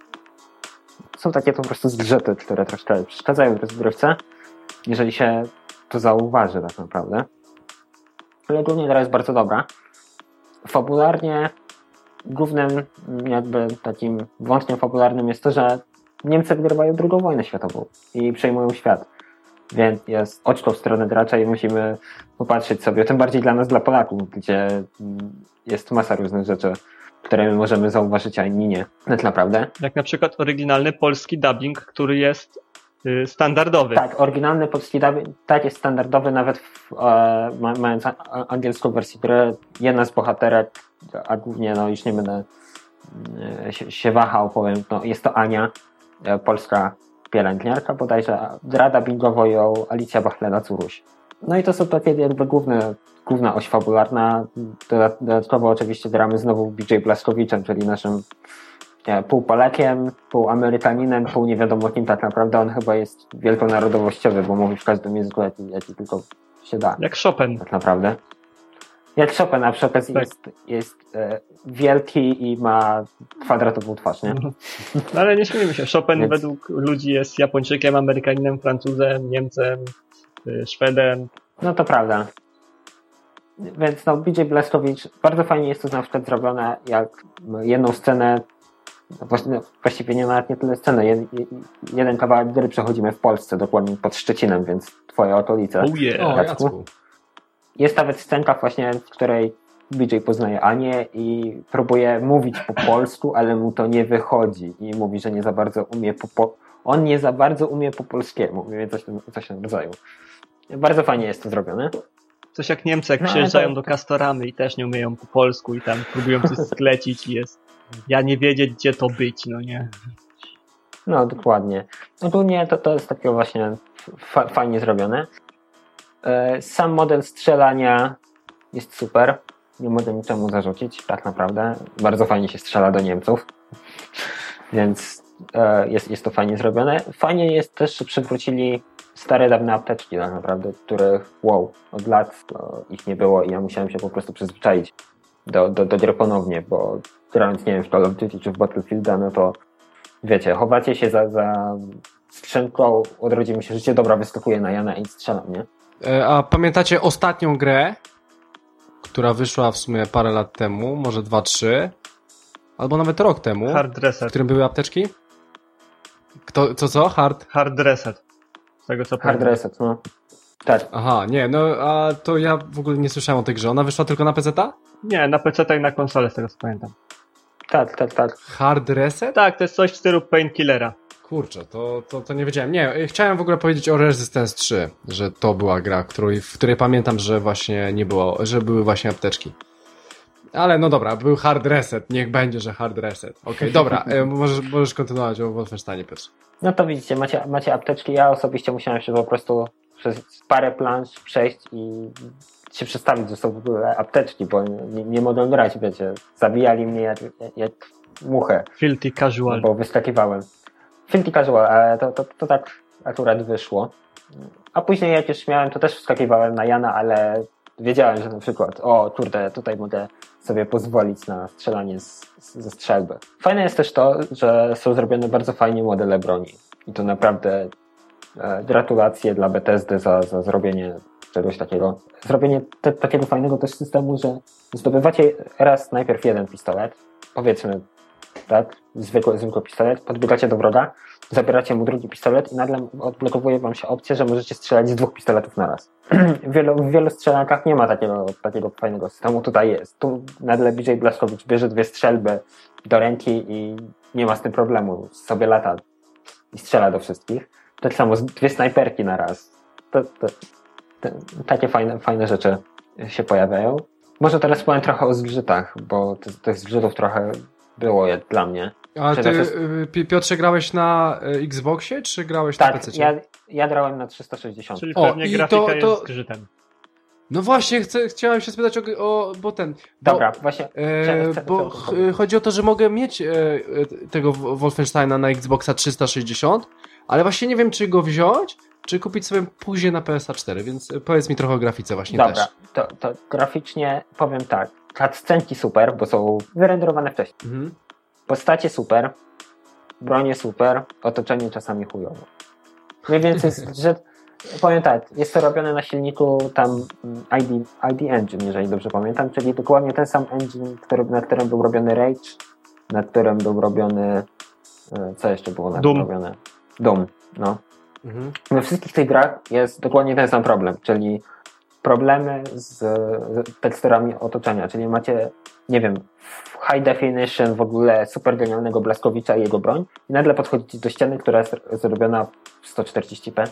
są takie po prostu zgrzyty, które troszkę przeszkadzają rozgrywce, jeżeli się to zauważy tak naprawdę. Ale głównie gra jest bardzo dobra. Fabularnie głównym jakby takim wątkiem fabularnym jest to, że Niemcy wygrywają drugą wojnę światową i przejmują świat. Więc jest oczko w stronę gracza i musimy popatrzeć sobie, tym bardziej dla nas, dla Polaków, gdzie jest masa różnych rzeczy, które my możemy zauważyć, a inni nie. Tak naprawdę. Jak na przykład oryginalny polski dubbing, który jest yy, standardowy. Tak, oryginalny polski dubbing tak jest standardowy, nawet w, e, mając a, angielską wersję gry. Jedna z bohaterek, a głównie no już nie będę e, się, się wahał, powiem, no, jest to Ania, e, polska pielęgniarka bodajże, gra dubbingowo ją Alicja Bachlena-Curuś. No i to są takie jakby główne, główna oś fabularna. Dodatkowo oczywiście gramy znowu B J Blazkowiczem, czyli naszym nie, pół Polakiem, pół Amerykaninem, pół nie wiadomo kim tak naprawdę. On chyba jest wielkonarodowościowy, bo mówi w każdym języku, jaki, jaki tylko się da. Jak Chopin. Tak naprawdę. Jak Chopin, a przy okazji tak. jest, jest e, wielki i ma kwadratową twarz, nie? No ale nie śmiejmy się, Chopin Więc... według ludzi jest Japończykiem, Amerykaninem, Francuzem, Niemcem, y, Szwedem. No to prawda. Więc no, B J Blazkowicz, bardzo fajnie jest to na przykład zrobione, jak jedną scenę, no, właściwie nie nawet nie tyle scenę, jed, jeden kawałek gry przechodzimy w Polsce, dokładnie pod Szczecinem, więc twoje okolice. Oh yeah. O, Jacku. Jest nawet scenka właśnie, w której B J poznaje Anię i próbuje mówić po polsku, ale mu to nie wychodzi i mówi, że nie za bardzo umie po, po, on nie za bardzo umie po polskiemu, mniej więcej coś, coś w tym rodzaju. Bardzo fajnie jest to zrobione. Coś jak Niemcy, jak no, przyjeżdżają to... do Castoramy i też nie umieją po polsku i tam próbują coś sklecić i jest ja nie wiedzieć, gdzie to być, no nie? No, dokładnie. Ogólnie to, to jest takiego właśnie fa- fajnie zrobione. Sam model strzelania jest super. Nie mogę niczemu zarzucić, tak naprawdę. Bardzo fajnie się strzela do Niemców. Więc jest, jest to fajnie zrobione. Fajnie jest też, że przywrócili stare, dawne apteczki tak naprawdę, których wow, od lat ich nie było i ja musiałem się po prostu przyzwyczaić do, do, do gier ponownie, bo grając, nie wiem, w Call of Duty czy w Battlefielda, no to wiecie, chowacie się za, za skrzynką, odrodzi mi się życie, dobra, wyskakuję na Jana i strzelam, nie? A pamiętacie ostatnią grę, która wyszła w sumie parę lat temu, może dwa, trzy, albo nawet rok temu, Hard Reset, w którym były apteczki? Kto, co, co? Hard? Hard Reset. Z tego co Hard pamiętam. Reset, no. Tak. Aha, nie, no a to ja w ogóle nie słyszałem o tej grze. Ona wyszła tylko na peceta? Nie, na peceta i na konsolę, z tego co pamiętam. Tak, tak, tak. Hard Reset? Tak, to jest coś w stylu Painkillera. Kurczę, to, to, to nie wiedziałem. Nie, chciałem w ogóle powiedzieć o Resistance trzy, że to była gra, której, w której pamiętam, że właśnie nie było, że były właśnie apteczki. Ale no dobra, był Hard Reset, niech będzie, że Hard Reset. Okej, okay, dobra, możesz, możesz kontynuować o Wolfensteinie, Piotr. No to widzicie, macie, macie apteczki, ja osobiście musiałem się po prostu przez parę plansz przejść i się przestawić, że są w ogóle apteczki, bo nie, nie mogłem grać, wiecie, zabijali mnie jak, jak muchę. Filthy casual. Bo wyskakiwałem. Filthy casual, ale to, to, to tak akurat wyszło. A później jak już miałem, to też wskakiwałem na Jana, ale wiedziałem, że na przykład, o kurde, tutaj mogę sobie pozwolić na strzelanie z, z, ze strzelby. Fajne jest też to, że są zrobione bardzo fajnie modele broni. I to naprawdę e, gratulacje dla Bethesdy za, za zrobienie czegoś takiego. Zrobienie te, takiego fajnego też systemu, że zdobywacie raz najpierw jeden pistolet, powiedzmy, tak, zwykły, zwykły pistolet, podbiegacie do wroga, zabieracie mu drugi pistolet i nagle odblokowuje wam się opcja, że możecie strzelać z dwóch pistoletów na raz. W wielu, w wielu strzelankach nie ma takiego, takiego fajnego systemu, tutaj jest. Tu nagle B J Blazkowicz bierze dwie strzelby do ręki i nie ma z tym problemu. Sobie lata i strzela do wszystkich. Tak samo dwie snajperki na raz. To, to, to, takie fajne, fajne rzeczy się pojawiają. Może teraz powiem trochę o zgrzytach, bo tych zgrzytów trochę było jak dla mnie. A ty, jest... Piotrze, grałeś na Xboxie, czy grałeś tak, na P C? Ja, ja grałem na trzysta sześćdziesiąt. Czyli pewnie o, grafika to, to... jest zgrzytem. No właśnie, chcę, chciałem się spytać o, o bo ten... Bo, Dobra, właśnie. E, bo ch, chodzi o to, że mogę mieć e, tego Wolfensteina na Xboxa trzysta sześćdziesiąt, ale właśnie nie wiem, czy go wziąć, czy kupić sobie później na P S cztery, więc powiedz mi trochę o grafice właśnie. Dobra, też. Dobra, to, to graficznie powiem tak. Cutscenki super, bo są wyrenderowane wcześniej. Mhm. Postacie super, bronie super, otoczenie czasami chujowo. Mniej więcej, że powiem tak, jest to robione na silniku tam I D, I D Engine, jeżeli dobrze pamiętam, czyli dokładnie ten sam engine, który, na którym był robiony Rage, na którym był robiony, co jeszcze było na tym robione? Doom, no. Mhm. We wszystkich tych grach jest dokładnie ten sam problem, czyli problemy z, z teksturami otoczenia, czyli macie, nie wiem, high definition w ogóle super genialnego Blazkowicza i jego broń i nagle podchodzicie do ściany, która jest zrobiona w sto czterdzieści p.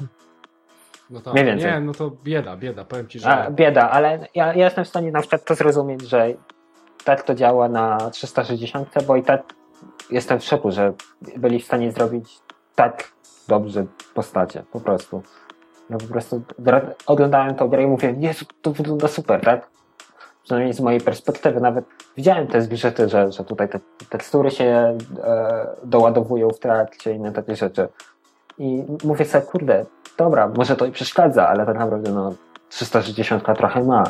No tak, mniej więcej. Nie, no to bieda, bieda, powiem ci, że... A, bieda, ale ja, ja jestem w stanie na przykład to zrozumieć, że tak to działa na trzysta sześćdziesiąt, bo i tak jestem w szoku, że byli w stanie zrobić tak dobrze postacie, po prostu. Ja po prostu oglądałem tą grę i mówię, Jezu, to wygląda super, tak? Przynajmniej z mojej perspektywy, nawet widziałem te zgrzyty, że, że tutaj te tekstury się e, doładowują w trakcie i inne takie rzeczy. I mówię sobie, kurde, dobra, może to i przeszkadza, ale tak naprawdę no, trzysta sześćdziesiąt trochę ma,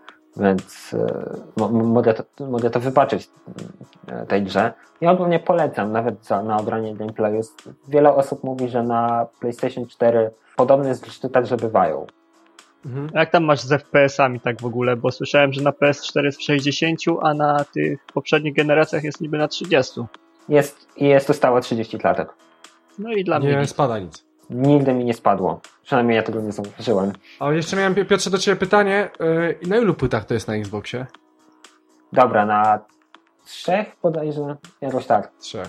więc e, mogę, to, mogę to wybaczyć tej grze. Ja ogólnie polecam, nawet za, na obranie gameplayu. Wiele osób mówi, że na PlayStation cztery podobne zgrzyty także bywają. Mhm. Jak tam masz z F P S-ami tak w ogóle? Bo słyszałem, że na P S cztery jest w sześćdziesięciu, a na tych poprzednich generacjach jest niby na trzydziestu. Jest i jest to stałe trzydzieści klatek. No i dla nie mnie nie spada nic. Nigdy mi nie spadło. Przynajmniej ja tego nie zauważyłem. A jeszcze miałem, Piotrze, do ciebie pytanie. Yy, na ilu płytach to jest na Xboxie? Dobra, na trzech bodajże. Jakoś tak. Trzech.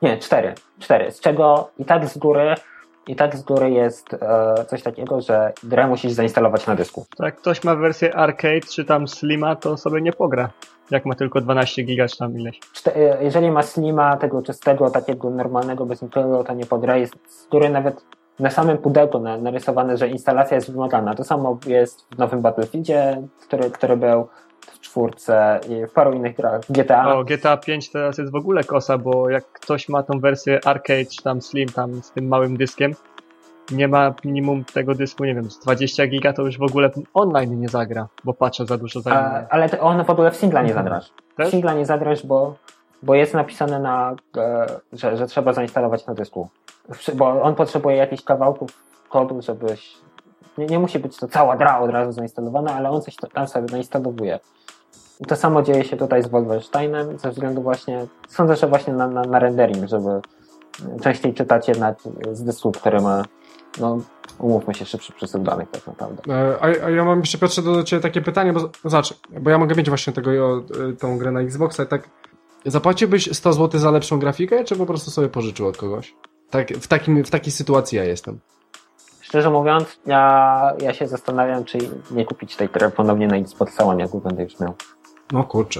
Nie, cztery. Cztery. Z czego i tak z góry i tak z góry jest e, coś takiego, że grę musisz zainstalować na dysku. Jak ktoś ma wersję arcade czy tam Slima, to sobie nie pogra. Jak ma tylko dwanaście giga czy tam ileś. Czte- jeżeli ma Slima, tego czystego, takiego normalnego, bez niczego, to nie pogra. Jest z góry nawet na samym pudełku narysowane, że instalacja jest wymagana. To samo jest w nowym Battlefieldzie, który, który był w czwórce i w paru innych grach. G T A. O, G T A pięć teraz jest w ogóle kosa, bo jak ktoś ma tą wersję arcade czy tam Slim, tam z tym małym dyskiem, nie ma minimum tego dysku, nie wiem, z dwadzieścia giga, to już w ogóle online nie zagra, bo patrzę za dużo zajmuje. A, ale to on w ogóle w singla nie zagrasz. Też? W singla nie zagrasz, bo, bo jest napisane na, e, że, że trzeba zainstalować na dysku. Bo on potrzebuje jakichś kawałków kodu, żebyś... Nie, nie musi być to cała gra od razu zainstalowana, ale on coś tam sobie zainstalowuje. I to samo dzieje się tutaj z Wolfensteinem, ze względu właśnie, sądzę, że właśnie na, na, na rendering, żeby częściej czytać jednak z dysku, który ma, no umówmy się, szybszy przesył danych tak naprawdę. A, a ja mam jeszcze, Piotrze, do Ciebie takie pytanie, bo zobacz, bo ja mogę mieć właśnie tego, tą grę na Xboxa i tak, zapłaciłbyś sto złotych za lepszą grafikę, czy po prostu sobie pożyczył od kogoś? Tak, w, takim, w takiej sytuacji ja jestem. Szczerze mówiąc, ja, ja się zastanawiam, czy nie kupić tej gry ponownie na Xbox One, jak będę już miał. No kurczę.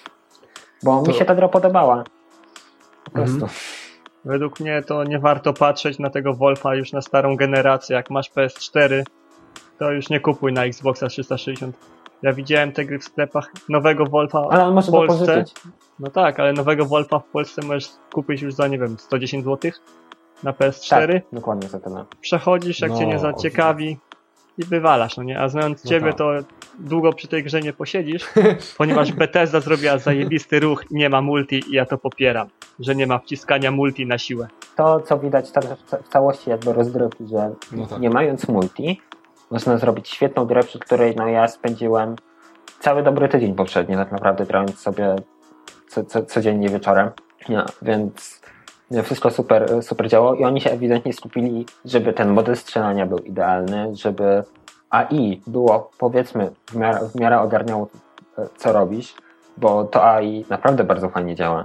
Bo to... mi się ta gra podobała. Po prostu. Mhm. Według mnie to nie warto patrzeć na tego Wolfa już na starą generację. Jak masz P S cztery, to już nie kupuj na Xboxa trzysta sześćdziesiąt. Ja widziałem te gry w sklepach. Nowego Wolfa ale on może w Polsce. Pożyczyć. No tak, ale nowego Wolfa w Polsce możesz kupić już za, nie wiem, sto dziesięć złotych na P S cztery. Tak, dokładnie za tyle. Przechodzisz, jak no, cię nie zaciekawi i wywalasz, no nie? A znając no ciebie, tak. to długo przy tej grze nie posiedzisz, ponieważ Bethesda zrobiła zajebisty ruch, nie ma multi i ja to popieram, że nie ma wciskania multi na siłę. To, co widać tak w całości jakby rozgrywki, że no tak. nie mając multi, można zrobić świetną grę, przy której no ja spędziłem cały dobry tydzień poprzedni, tak naprawdę grając sobie co, co, codziennie wieczorem. No, więc wszystko super, super działało i oni się ewidentnie skupili, żeby ten model strzelania był idealny, żeby A I było, powiedzmy, w miarę, w miarę ogarniało, co robisz, bo to A I naprawdę bardzo fajnie działa.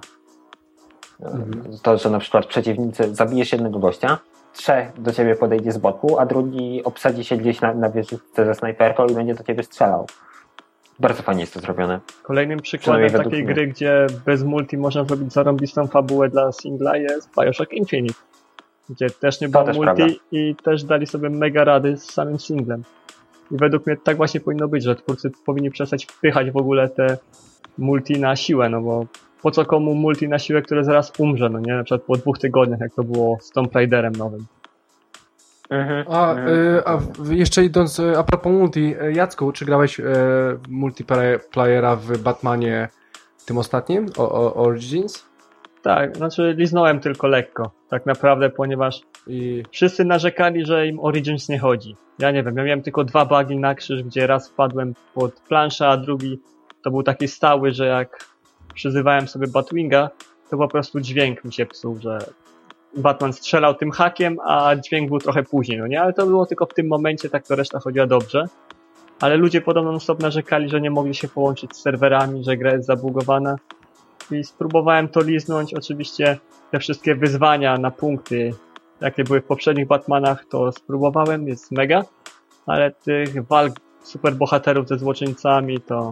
Mhm. To, że na przykład przeciwnicy, zabijesz jednego gościa, trzech do ciebie podejdzie z boku, a drugi obsadzi się gdzieś na, na wieżyczce ze snajperką i będzie do ciebie strzelał. Bardzo fajnie jest to zrobione. Kolejnym przykładem takiej gry, mnie. gdzie bez multi można zrobić zarąbistą fabułę dla singla, jest Bioshock Infinite, gdzie też nie było też multi prawda. i też dali sobie mega rady z samym singlem. I według mnie tak właśnie powinno być, że twórcy powinni przestać wpychać w ogóle te multi na siłę, no bo po co komu multi na siłę, które zaraz umrze, no nie? Na przykład po dwóch tygodniach, jak to było z Tomb Raiderem nowym. Mhm, a, mhm. y, a jeszcze idąc, a propos multi, Jacku, czy grałeś y, multiplayera w Batmanie tym ostatnim, o, o, Origins? Tak, znaczy liznąłem tylko lekko, tak naprawdę, ponieważ I... wszyscy narzekali, że im Origins nie chodzi. Ja nie wiem, ja miałem tylko dwa bugi na krzyż, gdzie raz wpadłem pod planszę, a drugi to był taki stały, że jak przyzywałem sobie Batwinga, to po prostu dźwięk mi się psuł, że Batman strzelał tym hakiem, a dźwięk był trochę później, no nie? Ale to było tylko w tym momencie, tak to reszta chodziła dobrze. Ale ludzie podobno non-stop narzekali, że nie mogli się połączyć z serwerami, że gra jest zabugowana. I spróbowałem to liznąć. Oczywiście te wszystkie wyzwania na punkty, jakie były w poprzednich Batmanach, to spróbowałem, jest mega. Ale tych walk superbohaterów ze złoczyńcami to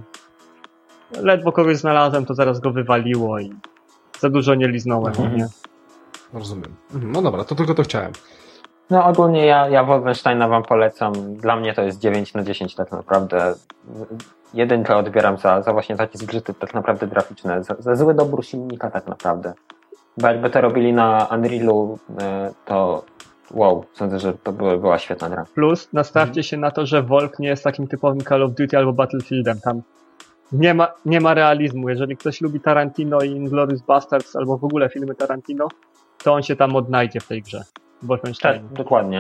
ledwo kogoś znalazłem, to zaraz go wywaliło i za dużo nie liznąłem, Mhm. nie? Rozumiem. No dobra, to tylko to chciałem. No ogólnie ja, ja Wolfensteina wam polecam. Dla mnie to jest dziewięć na dziesięć tak naprawdę. Jedynkę odbieram za, za właśnie takie zgrzyty tak naprawdę graficzne. Za, za zły dobór silnika tak naprawdę. Bo jakby to robili na Unrealu, to wow, sądzę, że to była, była świetna gra. Plus nastawcie się na to, że Wolf nie jest takim typowym Call of Duty albo Battlefieldem. Tam nie ma, nie ma realizmu. Jeżeli ktoś lubi Tarantino i Inglourious Basterds albo w ogóle filmy Tarantino, to on się tam odnajdzie w tej grze. Tak, dokładnie.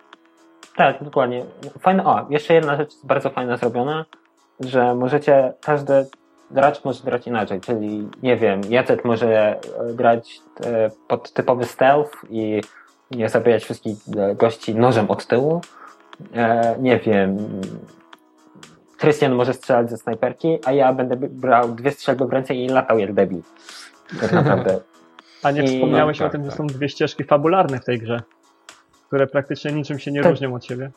Tak, dokładnie. Fajne, o, jeszcze jedna rzecz jest bardzo fajna zrobiona, że możecie, każdy gracz może grać inaczej, czyli nie wiem, Jacek może grać pod typowy stealth i nie zabijać wszystkich gości nożem od tyłu. Nie wiem, Krystian może strzelać ze snajperki, a ja będę brał dwie strzelby w ręce i latał jak debil. Tak naprawdę. A nie I... wspomniałeś tak, o tym, tak. że są dwie ścieżki fabularne w tej grze, które praktycznie niczym się nie Tak. różnią od siebie.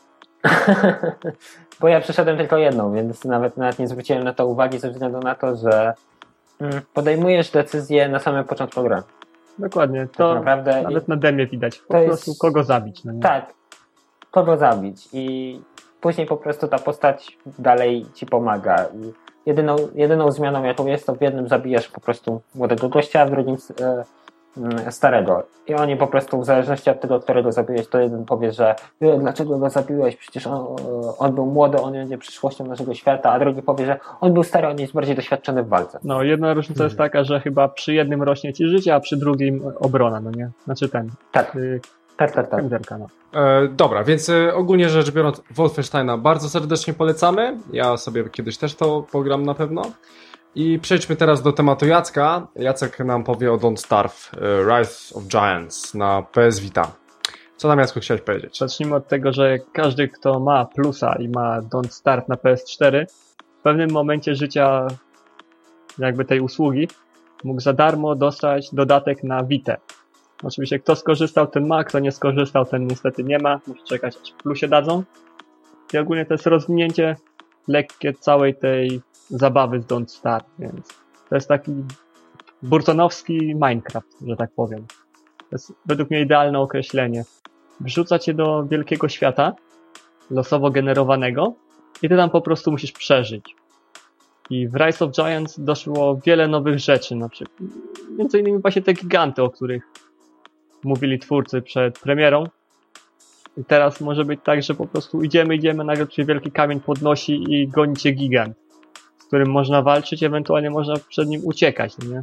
Bo ja przeszedłem tylko jedną, więc nawet, nawet nie zwróciłem na to uwagi ze względu na to, że mm, podejmujesz decyzję na samym początku gry. Dokładnie, to Tak naprawdę nawet na demie widać. Po to prostu jest- kogo zabić. No nie? Tak, kogo zabić i później po prostu ta postać dalej ci pomaga. I jedyną, jedyną zmianą jaką jest, to w jednym zabijasz po prostu młodego gościa, a w drugim e, mm, starego. I oni po prostu w zależności od tego, którego zabiłeś, to jeden powie, że e, dlaczego go zabiłeś, przecież on, on był młody, on będzie przyszłością naszego świata, a drugi powie, że on był stary, on jest bardziej doświadczony w walce. No, jedna różnica jest taka, że chyba przy jednym rośnie ci życie, a przy drugim obrona, no nie? Znaczy ten. Tak, Y, tak, tak, tak. Kenderka, no. E, dobra, więc e, ogólnie rzecz biorąc, Wolfensteina bardzo serdecznie polecamy. Ja sobie kiedyś też to pogram na pewno. I przejdźmy teraz do tematu Jacka. Jacek nam powie o Don't Starve, e, Rise of Giants na P S Vita. Co tam, Jacku, chciałeś powiedzieć? Zacznijmy od tego, że każdy, kto ma plusa i ma Don't Start na P S cztery, w pewnym momencie życia jakby tej usługi mógł za darmo dostać dodatek na Vitę. Oczywiście kto skorzystał, ten ma, kto nie skorzystał, ten niestety nie ma. Musi czekać, aż w plusie dadzą. I ogólnie to jest rozwinięcie lekkie całej tej zabawy z Don't Start, więc to jest taki burtonowski Minecraft, że tak powiem. To jest według mnie idealne określenie. Wrzuca cię do wielkiego świata, losowo generowanego, i ty tam po prostu musisz przeżyć. I w Rise of Giants doszło wiele nowych rzeczy, na przykład między innymi właśnie te giganty, o których mówili twórcy przed premierą. I teraz może być tak, że po prostu idziemy, idziemy, nagle się wielki kamień podnosi i goni cię gigant, z którym można walczyć, ewentualnie można przed nim uciekać, nie?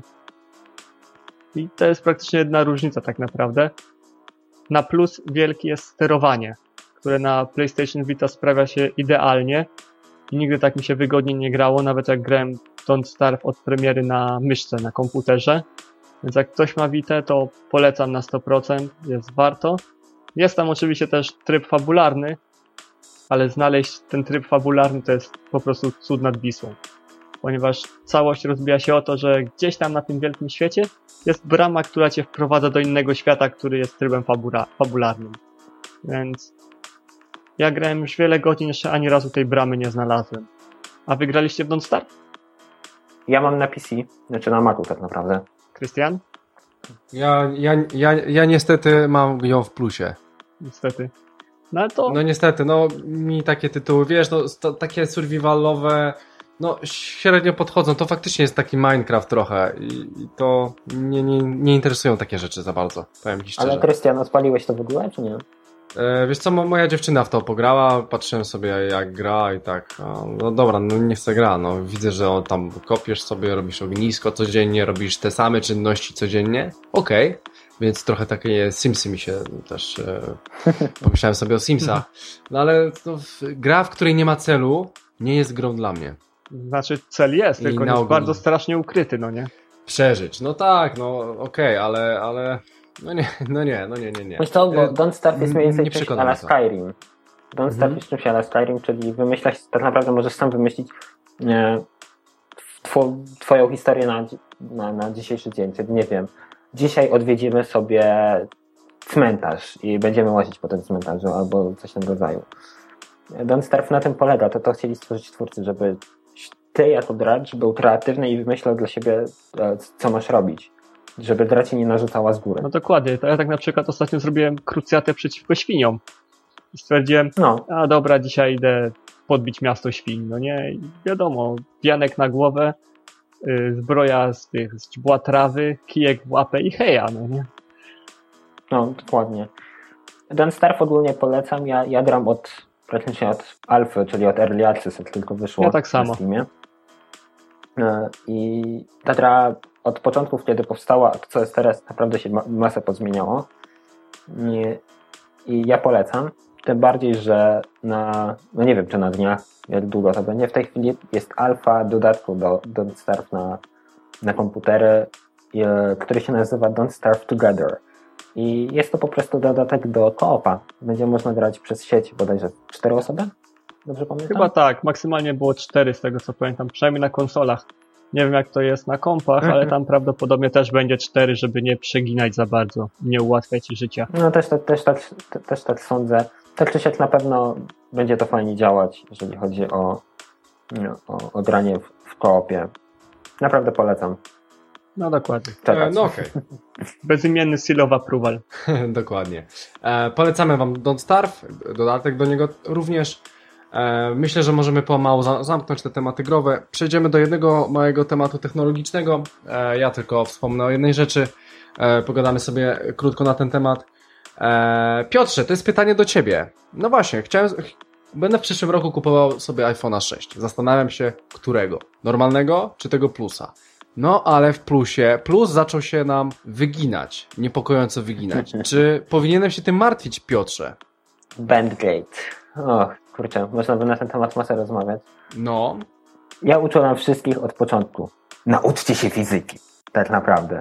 I to jest praktycznie jedna różnica tak naprawdę. Na plus wielki jest sterowanie, które na PlayStation Vita sprawia się idealnie i nigdy tak mi się wygodnie nie grało, nawet jak grałem Don't Starve od premiery na myszce, na komputerze. Więc jak ktoś ma Vitę, to polecam na sto procent, jest warto. Jest tam oczywiście też tryb fabularny, ale znaleźć ten tryb fabularny to jest po prostu cud nad Wisłą. Ponieważ całość rozbija się o to, że gdzieś tam na tym wielkim świecie jest brama, która cię wprowadza do innego świata, który jest trybem fabula- fabularnym. Więc ja grałem już wiele godzin, jeszcze ani razu tej bramy nie znalazłem. A wy graliście w Don't Starve? Ja mam na P C, znaczy na Macu tak naprawdę. Krystian? Ja, ja, ja, ja niestety mam ją w plusie. Niestety. No ale to... No niestety, no mi takie tytuły, wiesz, no to, takie survivalowe, no średnio podchodzą. To faktycznie jest taki Minecraft trochę i, i to nie, nie, nie interesują takie rzeczy za bardzo, powiem ci szczerze. Ale Krystian, odpaliłeś to w ogóle, czy nie? E, wiesz co, mo- moja dziewczyna w to pograła, patrzyłem sobie jak gra i tak, a, no dobra, no nie chcę gra, no widzę, że on tam kopiesz sobie, robisz ognisko codziennie, robisz te same czynności codziennie, okej, okay. Więc trochę takie Simsy mi się też, e, pomyślałem sobie o Simsach, no ale to w, gra, w której nie ma celu, nie jest grą dla mnie. Znaczy cel jest, I tylko na jest ogół- bardzo strasznie ukryty, no nie? Przeżyć, no tak, no okej, okay, ale, ale, no nie, no nie, no nie, nie, nie. Wiesz co, bo E, Don't Starve jest mniej więcej nie czymś przekona ala mnie to. Skyrim. Don't Starve Mhm. jest czymś ala Skyrim, czyli wymyślać, tak naprawdę możesz sam wymyślić e, two, twoją historię na, na, na dzisiejszy dzień, czyli nie wiem, dzisiaj odwiedzimy sobie cmentarz i będziemy łazić po tym cmentarzu albo coś w tym rodzaju. Don't Starve na tym polega, to to chcieli stworzyć twórcy, żeby ty jako gracz był kreatywny i wymyślał dla siebie, e, co masz robić. Żeby gra ci nie narzucała z góry. No dokładnie, to ja tak na przykład ostatnio zrobiłem krucjatę przeciwko świniom. I stwierdziłem, No, a dobra, dzisiaj idę podbić miasto świń, no nie? I wiadomo, pianek na głowę, yy, zbroja z tych, z źdźbła trawy, kijek w łapę i heja, no nie? no, dokładnie. Don't Starve ogólnie polecam. Ja, ja gram od praktycznie od alfy, czyli od Early Access, jak tylko wyszło Ja tak samo. na Steamie. E, I ta gra od początków, kiedy powstała, to co jest teraz, naprawdę się ma- masę podzmieniało. I, I ja polecam. Tym bardziej, że na, no nie wiem, czy na dniach, jak długo to będzie. W tej chwili jest alfa dodatku do Don't Starve na, na komputery, e, który się nazywa Don't Starve Together. I jest to po prostu dodatek do koopa. Będzie można grać przez sieć bodajże cztery osoby? Dobrze pamiętam? Chyba tak, maksymalnie było cztery z tego co pamiętam, przynajmniej na konsolach. Nie wiem jak to jest na kompach, ale tam prawdopodobnie też będzie cztery, żeby nie przeginać za bardzo, nie ułatwiać ci życia. No też, też, też, tak, też tak sądzę. Tak czy siak na pewno będzie to fajnie działać, jeżeli chodzi o, o, o granie w, w koopie. Naprawdę polecam. No dokładnie. E, no okej. Okay. Bezimienny seal of approval. Dokładnie. E, polecamy wam Don't Starve, dodatek do niego również. E, myślę, że możemy pomału za- zamknąć te tematy growe. Przejdziemy do jednego małego tematu technologicznego. E, ja tylko wspomnę o jednej rzeczy. E, pogadamy sobie krótko na ten temat. E, Piotrze, to jest pytanie do ciebie. No właśnie, chciałem... Będę w przyszłym roku kupował sobie iPhone'a sześć. Zastanawiam się, którego? Normalnego czy tego plusa? No, ale w plusie, plus zaczął się nam wyginać, niepokojąco wyginać. Czy powinienem się tym martwić, Piotrze? Bandgate. O, kurczę, można by na ten temat masę rozmawiać. No. Ja uczyłem wszystkich od początku. Nauczcie się fizyki. Tak naprawdę.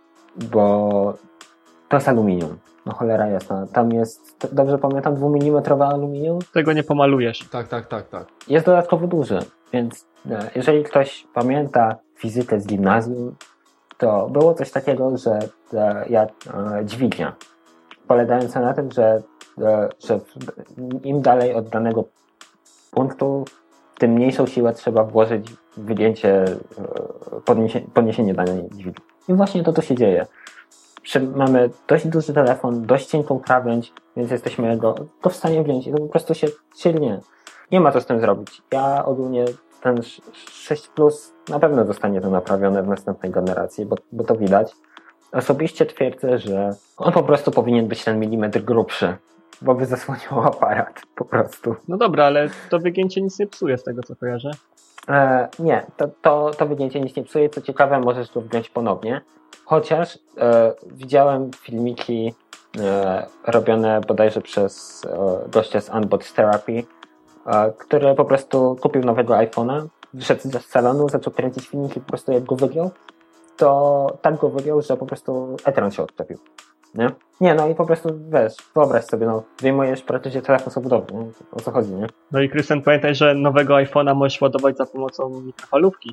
Bo to jest aluminium. No cholera jasna. Tam jest, dobrze pamiętam, dwumilimetrowe aluminium. Tego nie pomalujesz. Tak, tak, tak, tak. Jest dodatkowo duży, więc jeżeli ktoś pamięta fizykę z gimnazjum, to było coś takiego, że jak dźwignia, polegająca na tym, że, że im dalej od danego punktu, tym mniejszą siłę trzeba włożyć w wygięcie, podniesienie, podniesienie danej dźwigni. I właśnie to tu się dzieje. Mamy dość duży telefon, dość cienką krawędź, więc jesteśmy go, go w stanie wziąć i to po prostu się silnie. Nie ma co z tym zrobić. Ja ogólnie ten sześć plus na pewno zostanie to naprawione w następnej generacji, bo, bo to widać. Osobiście twierdzę, że on po prostu powinien być ten milimetr grubszy, bo by zasłonił aparat po prostu. No dobra, ale to wygięcie nic nie psuje z tego, co kojarzę. E, nie, to, to, to wygięcie nic nie psuje. Co ciekawe, możesz go wziąć ponownie. Chociaż e, widziałem filmiki e, robione bodajże przez e, gościa z Unbox Therapy, e, który po prostu kupił nowego iPhone'a, wyszedł z salonu, zaczął kręcić filmiki, po prostu jak go wygiął, to tak go wygiął, że po prostu ekran się odczepił. Nie? Nie, no i po prostu wiesz, wyobraź sobie, no, wyjmujesz praktycznie telefon z obudowy, nie? O co chodzi, nie? No i Krystian, pamiętaj, że nowego iPhone'a możesz ładować za pomocą mikrofalówki.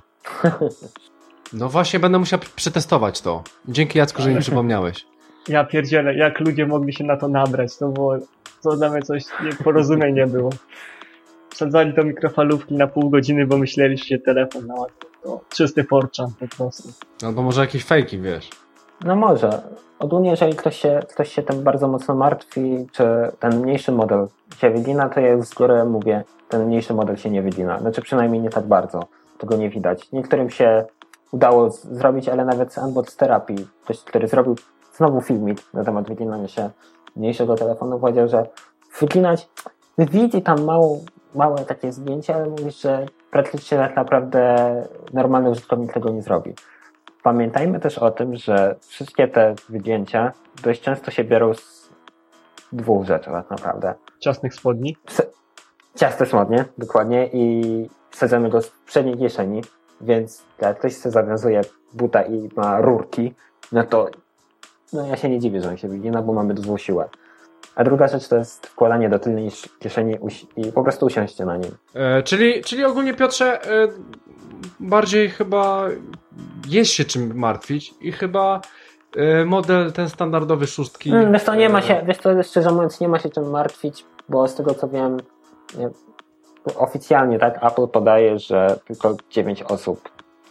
No właśnie, będę musiał przetestować to. Dzięki, Jacku, że mi przypomniałeś. Ja pierdzielę, jak ludzie mogli się na to nabrać, to było, to dla mnie coś nieporozumień nie było. Wsadzali do mikrofalówki na pół godziny, bo myśleli, że się telefon naładuje. To czysty forczan po prostu. No bo może jakieś fejki, wiesz. No może. Ogólnie jeżeli ktoś się, ktoś się tym bardzo mocno martwi, czy ten mniejszy model się wygina, to ja już z góry mówię, ten mniejszy model się nie wygina. Znaczy przynajmniej nie tak bardzo. Tego nie widać. Niektórym się udało z- zrobić, ale nawet z Unbox Therapy, ktoś, który zrobił znowu filmik na temat wyginania się mniejszego telefonu, powiedział, że wyginać, widzi tam małą, małe takie zdjęcie, ale mówi, że praktycznie tak naprawdę normalny użytkownik tego nie zrobi. Pamiętajmy też o tym, że wszystkie te wygięcia dość często się biorą z dwóch rzeczy tak naprawdę. Ciasnych spodni. Ciasne spodnie, dokładnie, i wsadzamy go z przedniej kieszeni, więc jak ktoś sobie zawiązuje buta i ma rurki, no to no ja się nie dziwię, że on się wygina, bo mamy dużą siłę. A druga rzecz to jest wkładanie do tylnej kieszeni i po prostu usiąście na nim. E, czyli, czyli ogólnie, Piotrze, e, bardziej chyba jest się czym martwić i chyba e, model ten standardowy szóstki... Hmm, wiesz to nie ma się, wiesz to szczerze mówiąc nie ma się czym martwić, bo z tego co wiem, nie, oficjalnie tak Apple podaje, że tylko dziewięć osób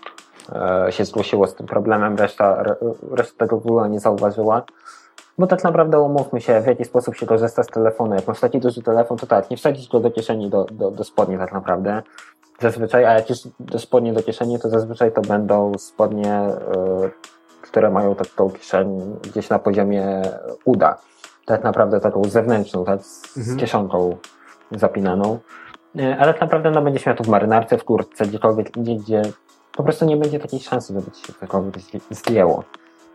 e, się zgłosiło z tym problemem, reszta, re, reszta tego w ogóle nie zauważyła. Bo tak naprawdę umówmy się, w jaki sposób się korzysta z telefonu. Jak masz taki duży telefon, to tak, nie wsadzić go do kieszeni, do, do, do spodni tak naprawdę. Zazwyczaj, a jak już do spodnie do kieszeni, to zazwyczaj to będą spodnie, y, które mają taką kieszeń gdzieś na poziomie uda. Tak naprawdę taką zewnętrzną, tak, z, mhm. z kieszonką zapinaną. Y, ale tak naprawdę no, będziesz miał to w marynarce, w kurtce, gdziekolwiek indziej, gdzie po prostu nie będzie takiej szansy, żeby ci się cokolwiek zdjęło.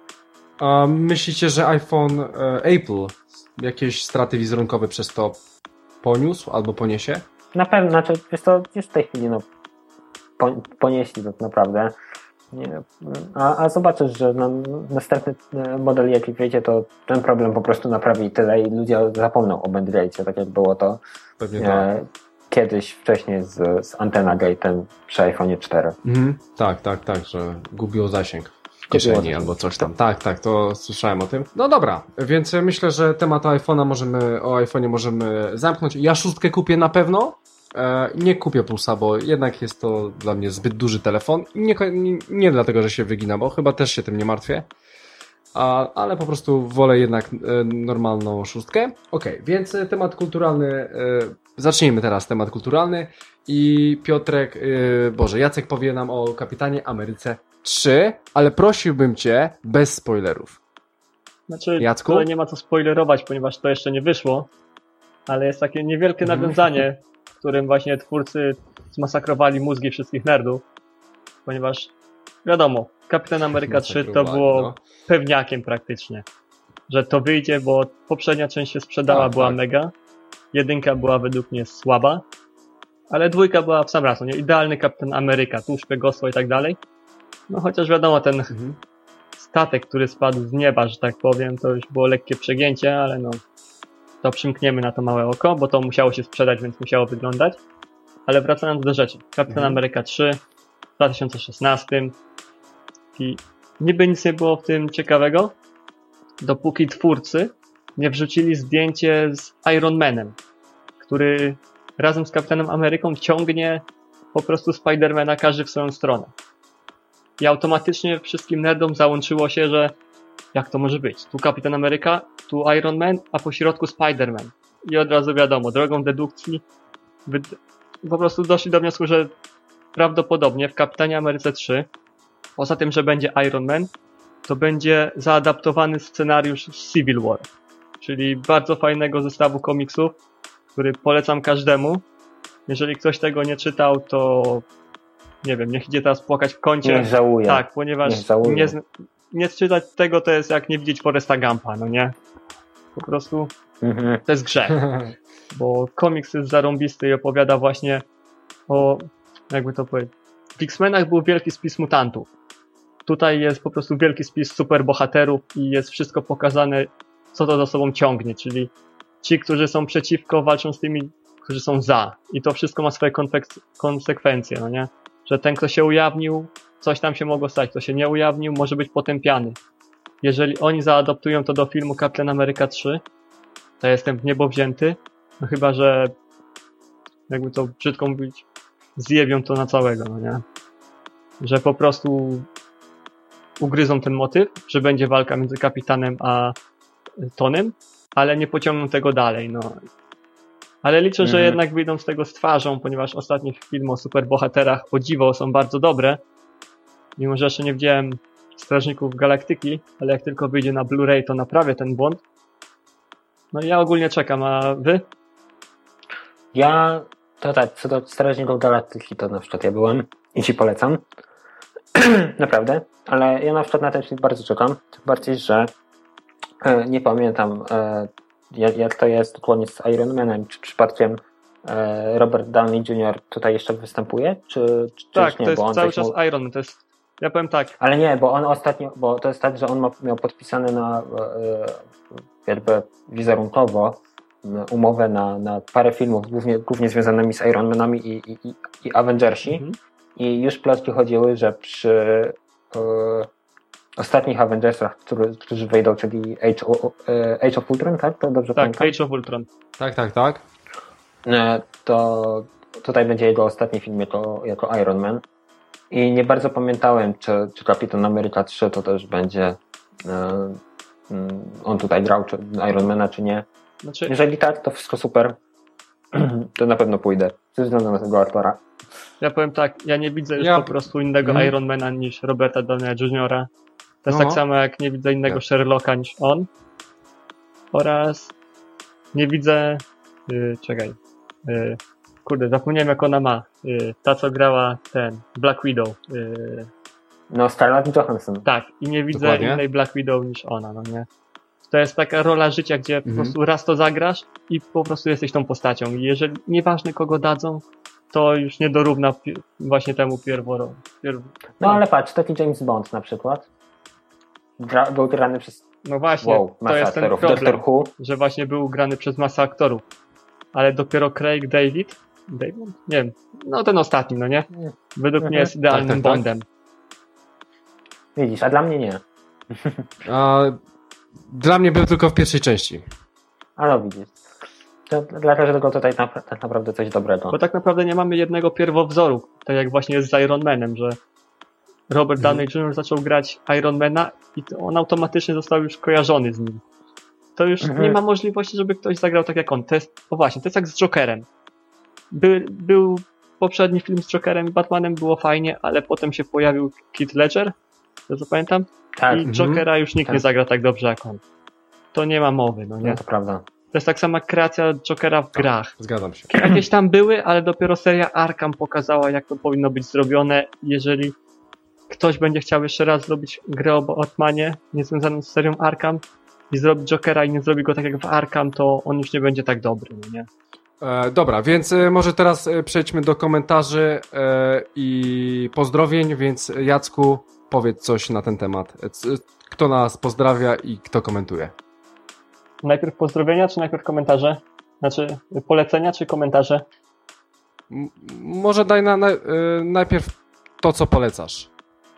A myślicie, że iPhone e, Apple jakieś straty wizerunkowe przez to poniósł albo poniesie? Na pewno, znaczy wiesz to już w tej chwili no, ponieśli to naprawdę. Nie, a, a zobaczysz, że no, następny model jaki wyjdzie, to ten problem po prostu naprawi tyle i ludzie zapomną o Bandgate'cie, tak jak było to Pewnie tak. kiedyś wcześniej z, z Antenna Gate'em przy iPhone cztery. Mhm. Tak, tak, tak, że gubiło zasięg w kieszeni albo coś tam. Tak, tak, to słyszałem o tym. No dobra, więc myślę, że temat iPhone'a możemy, o iPhone'ie możemy zamknąć. Ja szóstkę kupię na pewno. E, nie kupię Plusa, bo jednak jest to dla mnie zbyt duży telefon. Nie, nie, nie dlatego, że się wygina, bo chyba też się tym nie martwię. A, ale po prostu wolę jednak e, normalną szóstkę. Okej, okay, więc temat kulturalny, e, zacznijmy teraz temat kulturalny i Piotrek, e, Boże, Jacek powie nam o Kapitanie Ameryce trzy, ale prosiłbym Cię bez spoilerów. Znaczy, Jacku? tutaj nie ma co spoilerować, ponieważ to jeszcze nie wyszło, ale jest takie niewielkie mm. nawiązanie, w którym właśnie twórcy zmasakrowali mózgi wszystkich nerdów, ponieważ wiadomo, Kapitan Ameryka trzy to było no. pewniakiem praktycznie, że to wyjdzie, bo poprzednia część się sprzedała, tak, była tak. mega, jedynka była według mnie słaba, ale dwójka była w sam raz, nie? Idealny Kapitan Ameryka, tu szpiegostwo i tak dalej. No chociaż wiadomo, ten mhm. statek, który spadł z nieba, że tak powiem, to już było lekkie przegięcie, ale no to przymkniemy na to małe oko, bo to musiało się sprzedać, więc musiało wyglądać. Ale wracając do rzeczy, Kapitan mhm. Ameryka trzy w dwa tysiące szesnastym i niby nic nie było w tym ciekawego, dopóki twórcy nie wrzucili zdjęcie z Iron Manem, który razem z Kapitanem Ameryką ciągnie po prostu Spidermana każdy w swoją stronę. I automatycznie wszystkim nerdom załączyło się, że jak to może być? Tu Kapitan Ameryka, tu Iron Man, a po środku Spider-Man. I od razu wiadomo, drogą dedukcji po prostu doszli do wniosku, że prawdopodobnie w Kapitanie Ameryce trzy, poza tym, że będzie Iron Man, to będzie zaadaptowany scenariusz z Civil War. Czyli bardzo fajnego zestawu komiksów, który polecam każdemu. Jeżeli ktoś tego nie czytał, to nie wiem, niech idzie teraz płakać w kącie. Niech żałuje. Tak, ponieważ nie, nie czytać tego to jest jak nie widzieć Foresta Gumpa, no nie? Po prostu mhm. to jest grzech. Bo komiks jest zarąbisty i opowiada właśnie o, jakby to powiedzieć, w X-Menach był wielki spis mutantów. Tutaj jest po prostu wielki spis superbohaterów i jest wszystko pokazane, co to za sobą ciągnie, czyli ci, którzy są przeciwko, walczą z tymi, którzy są za. I to wszystko ma swoje konsekwencje, no nie? Że ten, kto się ujawnił, coś tam się mogło stać, kto się nie ujawnił, może być potępiany. Jeżeli oni zaadoptują to do filmu Kapitan Ameryka trzy, to jestem w niebo wzięty, no chyba, że jakby to brzydko mówić, zjebią to na całego, no nie? Że po prostu ugryzą ten motyw, że będzie walka między Kapitanem a Tonym, ale nie pociągną tego dalej, no. Ale liczę, mm. że jednak wyjdą z tego z twarzą, ponieważ ostatnie filmy o superbohaterach, o dziwo, są bardzo dobre. Mimo, że jeszcze nie widziałem Strażników Galaktyki, ale jak tylko wyjdzie na Blu-ray, to naprawię ten błąd. No i ja ogólnie czekam, a wy? Ja, to tak, co do Strażników Galaktyki, to na przykład ja byłem i ci polecam. Naprawdę, ale ja na przykład na ten film bardzo czekam. Tym bardziej, że e, nie pamiętam e, jak, jak to jest dokładnie z Iron Manem, czy przypadkiem e, Robert Downey junior tutaj jeszcze występuje, czy, czy tak, nie? to jest bo on cały czas miał... Iron Man, to jest, ja powiem tak. Ale nie, bo on ostatnio, bo to jest tak, że on ma, miał podpisane na e, jakby wizerunkowo umowę na, na parę filmów, głównie, głównie związanymi z Iron Manami i, i, i Avengersi. Mhm. I już plotki chodziły, że przy e, ostatnich Avengersach, który, którzy wejdą, czyli Age of, e, Age of Ultron, tak? To dobrze tak, pamiętam? Age of Ultron. Tak, tak, tak. E, to tutaj będzie jego ostatni film jako, jako Iron Man. I nie bardzo pamiętałem, czy, czy Kapitan Ameryka trzy to też będzie e, on tutaj grał, czy Ironmana, czy nie. Znaczy... Jeżeli tak, to wszystko super. To na pewno pójdę. Ze względu na tego aktora. Ja powiem tak, ja nie widzę już ja... po prostu innego mm. Ironmana niż Roberta Downey juniora To jest no. tak samo jak nie widzę innego tak. Sherlocka niż on. Oraz nie widzę... Yy, czekaj. Yy, kurde, zapomniałem jak ona ma. Yy, ta co grała ten, Black Widow. Yy. No, Scarlett Johansson. Tak, i nie widzę Dokładnie. innej Black Widow niż ona, no nie? To jest taka rola życia, gdzie mhm. po prostu raz to zagrasz i po prostu jesteś tą postacią. I jeżeli nieważne kogo dadzą, to już nie dorówna pi- właśnie temu pierworo. Pierw... No ale patrz, taki James Bond na przykład. Gra- był grany przez No właśnie, wow, to jest aktorów. ten problem, Doctor Who. że właśnie był grany przez masę aktorów. Ale dopiero Craig David Damon? Nie wiem. No ten ostatni, no nie? Według mhm. mnie jest idealnym tak, tak, Bondem. Tak. Widzisz, a dla mnie nie. A, dla mnie był tylko w pierwszej części. A no widzisz. To, dla każdego tutaj na, tak naprawdę coś dobrego. Bo tak naprawdę nie mamy jednego pierwowzoru, tak jak właśnie jest z Iron Manem, że Robert Downey mhm. junior zaczął grać Ironmana i on automatycznie został już kojarzony z nim. To już mhm. nie ma możliwości, żeby ktoś zagrał tak jak on. To jest, o właśnie, to jest jak z Jokerem. By, był poprzedni film z Jokerem i Batmanem, było fajnie, ale potem się pojawił Heath Ledger, to co pamiętam, tak. i Jokera już nikt tak. nie zagra tak dobrze jak on. To nie ma mowy, no nie? No to prawda. To jest tak sama kreacja Jokera w grach. Zgadzam się. Jakieś tam były, ale dopiero seria Arkham pokazała, jak to powinno być zrobione. Jeżeli ktoś będzie chciał jeszcze raz zrobić grę o Batmanie, niezwiązaną z serią Arkham, i zrobi Jokera i nie zrobi go tak jak w Arkham, to on już nie będzie tak dobry, nie? E, dobra, więc e, może teraz e, przejdźmy do komentarzy e, i pozdrowień, więc Jacku, powiedz coś na ten temat. E, c, kto nas pozdrawia i kto komentuje? Najpierw pozdrowienia, czy najpierw komentarze? Znaczy polecenia, czy komentarze? M- może daj na, na, e, najpierw to, co polecasz.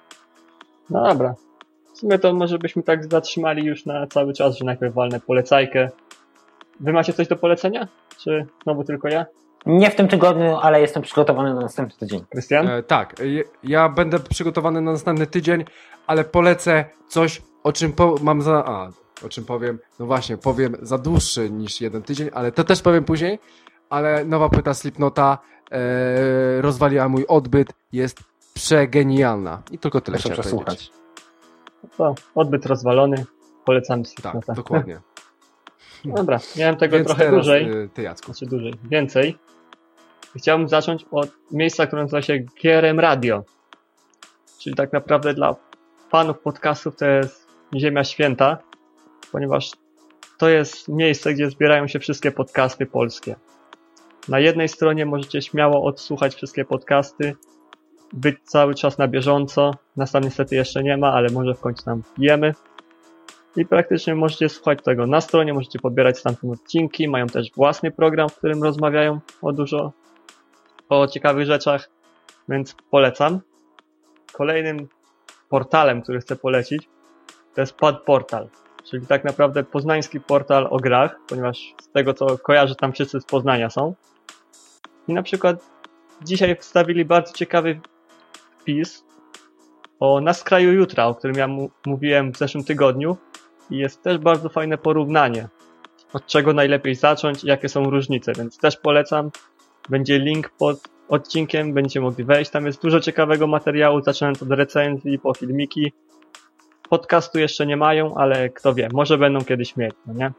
No dobra. W sumie to może byśmy tak zatrzymali już na cały czas, że najpierw walnę polecajkę. Wy macie coś do polecenia? Czy znowu tylko ja? Nie w tym tygodniu, ale jestem przygotowany na następny tydzień. Krystian? E, tak, ja będę przygotowany na następny tydzień, ale polecę coś, o czym po, mam za... A, o czym powiem? No właśnie, powiem za dłuższy niż jeden tydzień, ale to też powiem później, ale nowa płyta Slipknota e, rozwaliła mój odbyt, jest przegenialna. I tylko tyle chciałem przesłuchać. To odbyt rozwalony, polecam Slipknota. Tak, dokładnie. Dobra, miałem tego Więc trochę teraz, dłużej. Ty, Jacku. Znaczy dłużej, więcej. Chciałbym zacząć od miejsca, które nazywa się G R M Radio. Czyli tak naprawdę dla fanów podcastów to jest ziemia święta, ponieważ to jest miejsce, gdzie zbierają się wszystkie podcasty polskie. Na jednej stronie możecie śmiało odsłuchać wszystkie podcasty, być cały czas na bieżąco. Nas tam niestety jeszcze nie ma, ale może w końcu tam jemy. I praktycznie możecie słuchać tego na stronie, możecie pobierać stamtąd odcinki, mają też własny program, w którym rozmawiają o dużo, o ciekawych rzeczach, więc polecam. Kolejnym portalem, który chcę polecić, to jest Podportal, czyli tak naprawdę poznański portal o grach, ponieważ z tego co kojarzę, tam wszyscy z Poznania są. I na przykład dzisiaj wstawili bardzo ciekawy wpis o Na skraju jutra, o którym ja mu- mówiłem w zeszłym tygodniu. I jest też bardzo fajne porównanie, od czego najlepiej zacząć i jakie są różnice, więc też polecam. Będzie link pod odcinkiem, będziecie mogli wejść. Tam jest dużo ciekawego materiału, zaczynając od recenzji po filmiki. Podcastu jeszcze nie mają, ale kto wie, może będą kiedyś mieć, no nie?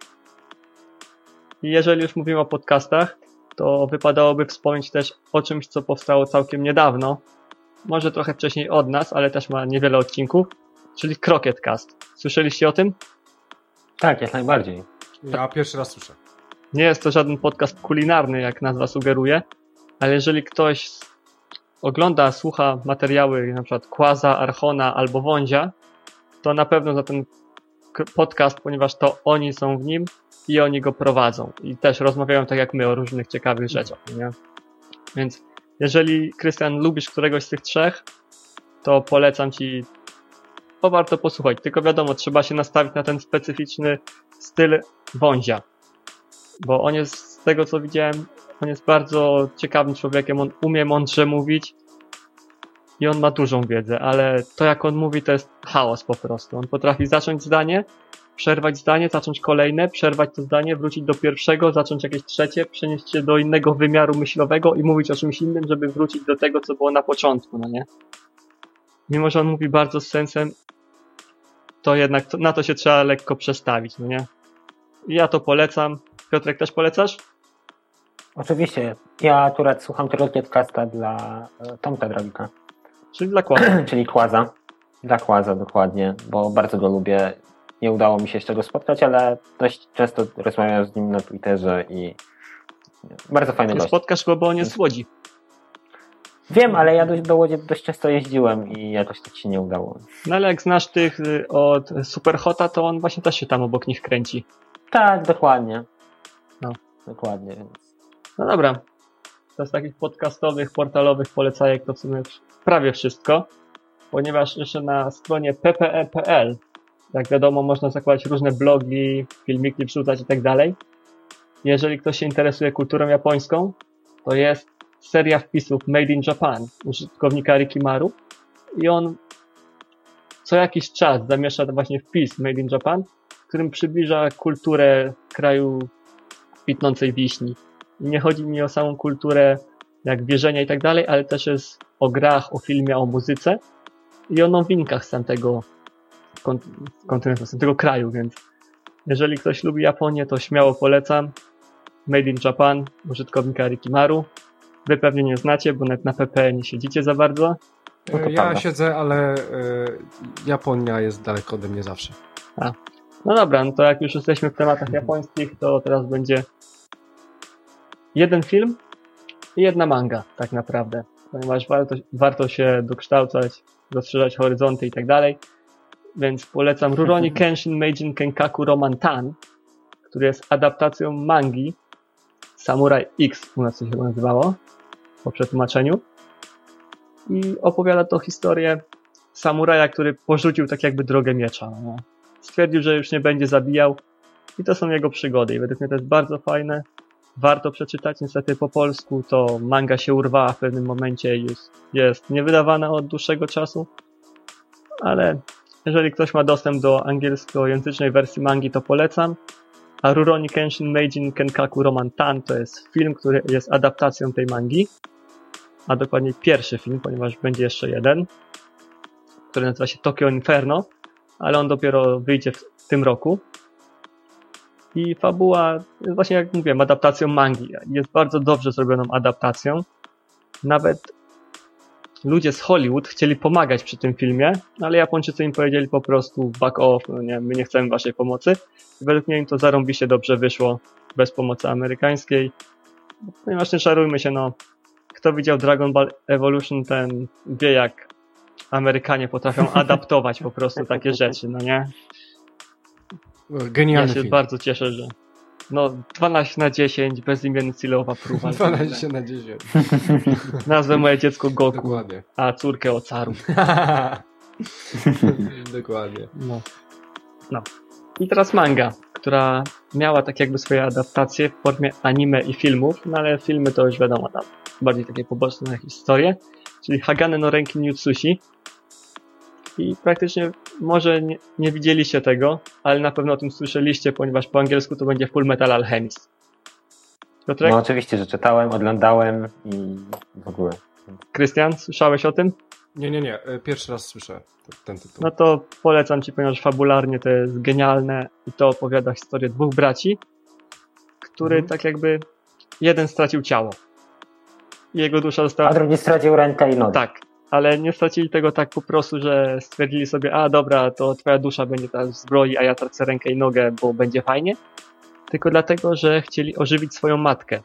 I jeżeli już mówimy o podcastach, to wypadałoby wspomnieć też o czymś, co powstało całkiem niedawno. Może trochę wcześniej od nas, ale też ma niewiele odcinków, czyli Crocketcast. Słyszeliście o tym? Tak, jak najbardziej. Ja pierwszy raz słyszę. Nie jest to żaden podcast kulinarny, jak nazwa sugeruje, ale jeżeli ktoś ogląda, słucha materiały na przykład Quaza, Archona albo Wądzia, to na pewno za ten podcast, ponieważ to oni są w nim i oni go prowadzą. I też rozmawiają tak jak my o różnych ciekawych rzeczach, nie? Więc jeżeli, Krystian, lubisz któregoś z tych trzech, to polecam ci, to warto posłuchać. Tylko wiadomo, trzeba się nastawić na ten specyficzny styl Wądzia. Bo on jest, z tego co widziałem, on jest bardzo ciekawym człowiekiem, on umie mądrze mówić i on ma dużą wiedzę, ale to jak on mówi, to jest chaos po prostu. On potrafi zacząć zdanie, przerwać zdanie, zacząć kolejne, przerwać to zdanie, wrócić do pierwszego, zacząć jakieś trzecie, przenieść się do innego wymiaru myślowego i mówić o czymś innym, żeby wrócić do tego, co było na początku, no nie? Mimo że on mówi bardzo z sensem, to jednak to, na to się trzeba lekko przestawić, no nie? I ja to polecam. Piotrek, też polecasz? Oczywiście. Ja akurat słucham Crocketcasta dla Tomka Drabika. Czyli dla Quaza. Czyli Quaza. Dla Quaza, dokładnie, bo bardzo go lubię. Nie udało mi się jeszcze go spotkać, ale dość często rozmawiam z nim na Twitterze i bardzo fajny gość. Spotkasz go, bo on jest z Łodzi. Wiem, ale ja do, do Łodzi dość często jeździłem i jakoś tak się nie udało. No ale jak znasz tych od Superhota, to on właśnie też się tam obok nich kręci. Tak, dokładnie. No. Dokładnie, więc. No dobra. to z takich podcastowych, portalowych polecajek to w sumie prawie wszystko, ponieważ jeszcze na stronie p p e kropka p l, jak wiadomo, można zakładać różne blogi, filmiki wrzucać i tak dalej. Jeżeli ktoś się interesuje kulturą japońską, to jest seria wpisów Made in Japan użytkownika Rikimaru i on co jakiś czas zamieszcza właśnie wpis Made in Japan, w którym przybliża kulturę kraju kwitnącej wiśni. I nie chodzi mi o samą kulturę jak wierzenia i tak dalej, ale też jest o grach, o filmie, o muzyce i o nowinkach z tamtego kontynentu, z tamtego kraju, więc jeżeli ktoś lubi Japonię, to śmiało polecam. Made in Japan użytkownika Rikimaru. Wy pewnie nie znacie, bo nawet na P P nie siedzicie za bardzo. No ja prawda. siedzę, ale y, Japonia jest daleko ode mnie zawsze. A. No dobra, no to jak już jesteśmy w tematach japońskich, to teraz będzie jeden film i jedna manga, tak naprawdę. Ponieważ warto, warto się dokształcać, rozszerzać horyzonty i tak dalej. Więc polecam Rurouni Kenshin Meijin Kenkaku Roman Tan, który jest adaptacją mangi Samurai X, u nas to się nazywało, po przetłumaczeniu. I opowiada to historię samuraja, który porzucił tak jakby drogę miecza. No. Stwierdził, że już nie będzie zabijał i to są jego przygody. I według mnie to jest bardzo fajne. Warto przeczytać. Niestety po polsku to manga się urwała w pewnym momencie i jest, jest niewydawana od dłuższego czasu. Ale jeżeli ktoś ma dostęp do angielskojęzycznej wersji mangi, to polecam. A Rurouni Kenshin Meijin Kenkaku Roman Tan to jest film, który jest adaptacją tej mangi. A dokładnie pierwszy film, ponieważ będzie jeszcze jeden, który nazywa się Tokyo Inferno, ale on dopiero wyjdzie w tym roku. I fabuła jest właśnie, jak mówiłem, adaptacją mangi. Jest bardzo dobrze zrobioną adaptacją. Nawet ludzie z Hollywood chcieli pomagać przy tym filmie, ale Japończycy im powiedzieli po prostu back off, no nie, my nie chcemy waszej pomocy. I według mnie im to zarąbiście dobrze wyszło bez pomocy amerykańskiej. Ponieważ nie czarujmy się, no kto widział Dragon Ball Evolution, ten wie, jak Amerykanie potrafią adaptować po prostu takie rzeczy, no nie? Genialny Ja się film. bardzo cieszę, że no dwanaście na dziesięć, bezimienny Silowa próba. dwanaście na dziesięć. Nazwę moje dziecko Goku, Dokładnie. a córkę Ocaru. Dokładnie. No. no. I teraz manga, która miała tak jakby swoje adaptacje w formie anime i filmów, no ale filmy to już wiadomo, tam bardziej takie poboczne historie, czyli Hagane no Renkin Yutsushi. I praktycznie może nie, nie widzieliście tego, ale na pewno o tym słyszeliście, ponieważ po angielsku to będzie Full Metal Alchemist. Piotrek? No oczywiście, że czytałem, oglądałem i w ogóle. Krystian, słyszałeś o tym? Nie, nie, nie. Pierwszy raz słyszę ten tytuł. No to polecam ci, ponieważ fabularnie to jest genialne i to opowiada historię dwóch braci, który mhm. tak jakby jeden stracił ciało. I jego dusza została... A drugi stracił rękę i nogę. Tak, ale nie stracili tego tak po prostu, że stwierdzili sobie, a dobra, to twoja dusza będzie teraz w zbroi, a ja tracę rękę i nogę, bo będzie fajnie. Tylko dlatego, że chcieli ożywić swoją matkę.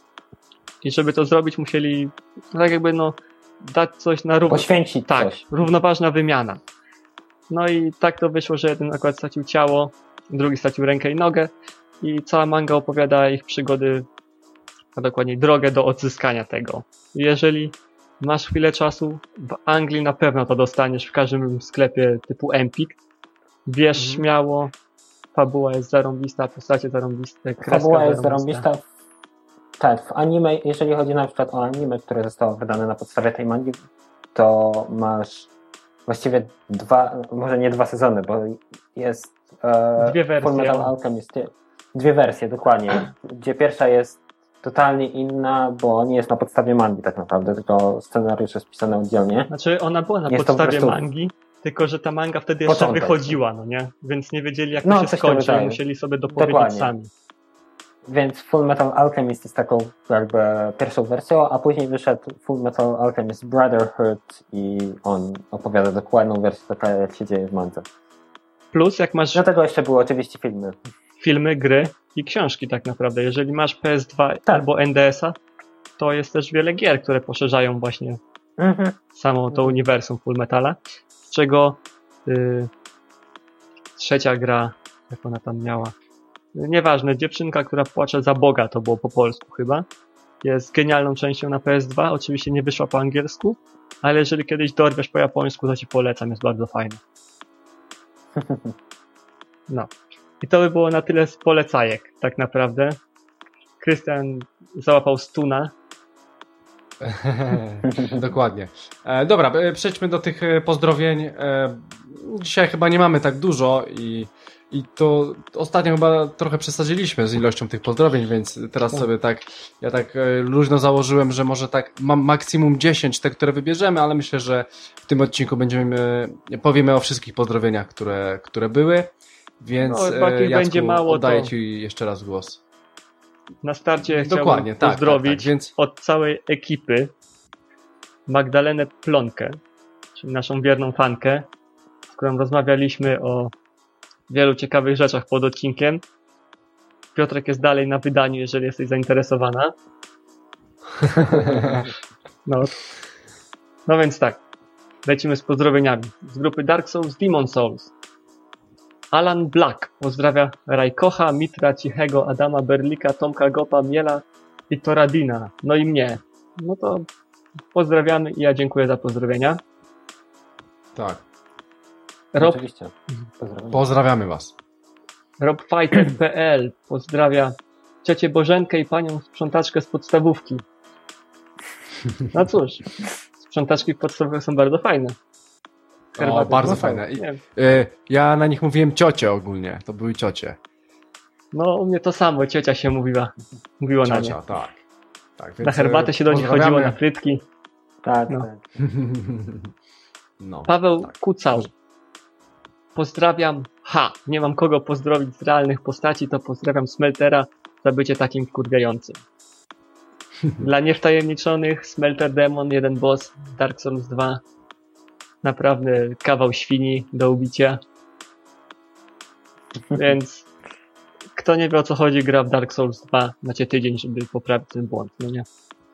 I żeby to zrobić, musieli no tak jakby no dać coś na równo. Poświęcić tak, coś. Równoważna wymiana. No i tak to wyszło, że jeden akurat stracił ciało, drugi stracił rękę i nogę i cała manga opowiada ich przygody, a dokładniej drogę do odzyskania tego. I jeżeli masz chwilę czasu, w Anglii na pewno to dostaniesz w każdym sklepie typu Empik. Bierz mhm. śmiało, fabuła jest zarąbista, postacie zarąbiste, kreska Fabuła jest zarąbista. zarąbista. Tak, w anime, jeżeli chodzi na przykład o anime, które zostało wydane na podstawie tej mangi, to masz właściwie dwa, może nie dwa sezony, bo jest e, dwie wersje. Full Metal Alchemist. Dwie wersje, dokładnie. Gdzie pierwsza jest totalnie inna, bo nie jest na podstawie mangi tak naprawdę, tylko scenariusz jest pisany oddzielnie. Znaczy ona była na jest podstawie prostu... mangi, tylko że ta manga wtedy jeszcze Początek. wychodziła, no nie? Więc nie wiedzieli jak to no, się skończy i musieli sobie dopowiedzieć dokładnie. sami. Więc Full Metal Alchemist jest taką jakby pierwszą wersją, a później wyszedł Full Metal Alchemist Brotherhood i on opowiada dokładną wersję taka, jak się dzieje w mandze. Plus jak masz... Do tego jeszcze były oczywiście filmy. Filmy, gry i książki tak naprawdę. Jeżeli masz P S dwa tak. albo N D S a, to jest też wiele gier, które poszerzają właśnie mhm. samo to uniwersum Full Metala, z czego y, trzecia gra, jak ona tam miała, nieważne, dziewczynka, która płacze za Boga, to było po polsku chyba. jest genialną częścią na P S dwa. Oczywiście nie wyszła po angielsku, ale jeżeli kiedyś dorwiesz po japońsku, to ci polecam, jest bardzo fajne. No. I to by było na tyle z polecajek, tak naprawdę. Krystian załapał stuna. Dokładnie. E, dobra, przejdźmy do tych pozdrowień. E, dzisiaj chyba nie mamy tak dużo i, i to ostatnio chyba trochę przesadziliśmy z ilością tych pozdrowień, więc teraz sobie tak, ja tak e, luźno założyłem, że może tak mam maksimum dziesięć te, które wybierzemy, ale myślę, że w tym odcinku będziemy, powiemy o wszystkich pozdrowieniach, które, które były, więc no, e, Jacku, będzie mało, oddaję to... Ci jeszcze raz głos. Na starcie Dokładnie, chciałbym pozdrowić tak, tak, tak, więc... od całej ekipy Magdalenę Plonkę, czyli naszą wierną fankę, z którą rozmawialiśmy o wielu ciekawych rzeczach pod odcinkiem. Piotrek jest dalej na wydaniu, jeżeli jesteś zainteresowana. No, no więc tak, lecimy z pozdrowieniami. Z grupy Dark Souls, Demon Souls. Alan Black pozdrawia Rajkocha, Mitra, Cichego, Adama Berlika, Tomka Gopa, Miela i Toradina. No i mnie. No to pozdrawiamy i ja dziękuję za pozdrowienia. Tak. Rob... Oczywiście. Pozdrawiamy. Pozdrawiamy Was. robfighter kropka p l pozdrawia ciocię Bożenkę i panią sprzątaczkę z podstawówki. No cóż, sprzątaczki podstawowe są bardzo fajne. O, bardzo fajne. I, y, ja na nich mówiłem ciocie ogólnie. To były ciocie. No, u mnie to samo. Ciocia się mówiła. Mówiło Ciocia, na nie. tak. tak na herbatę się do nich chodziło, na frytki. Tak, no. tak. No, Paweł tak. Kucał. Pozdrawiam. Ha! Nie mam kogo pozdrowić z realnych postaci, to pozdrawiam Smeltera za bycie takim wkurwiającym. Dla niewtajemniczonych Smelter Demon, jeden boss, Dark Souls dwa. Naprawdę kawał świni do ubicia. Więc kto nie wie, o co chodzi, gra w Dark Souls dwa. Macie tydzień, żeby poprawić ten błąd, no nie?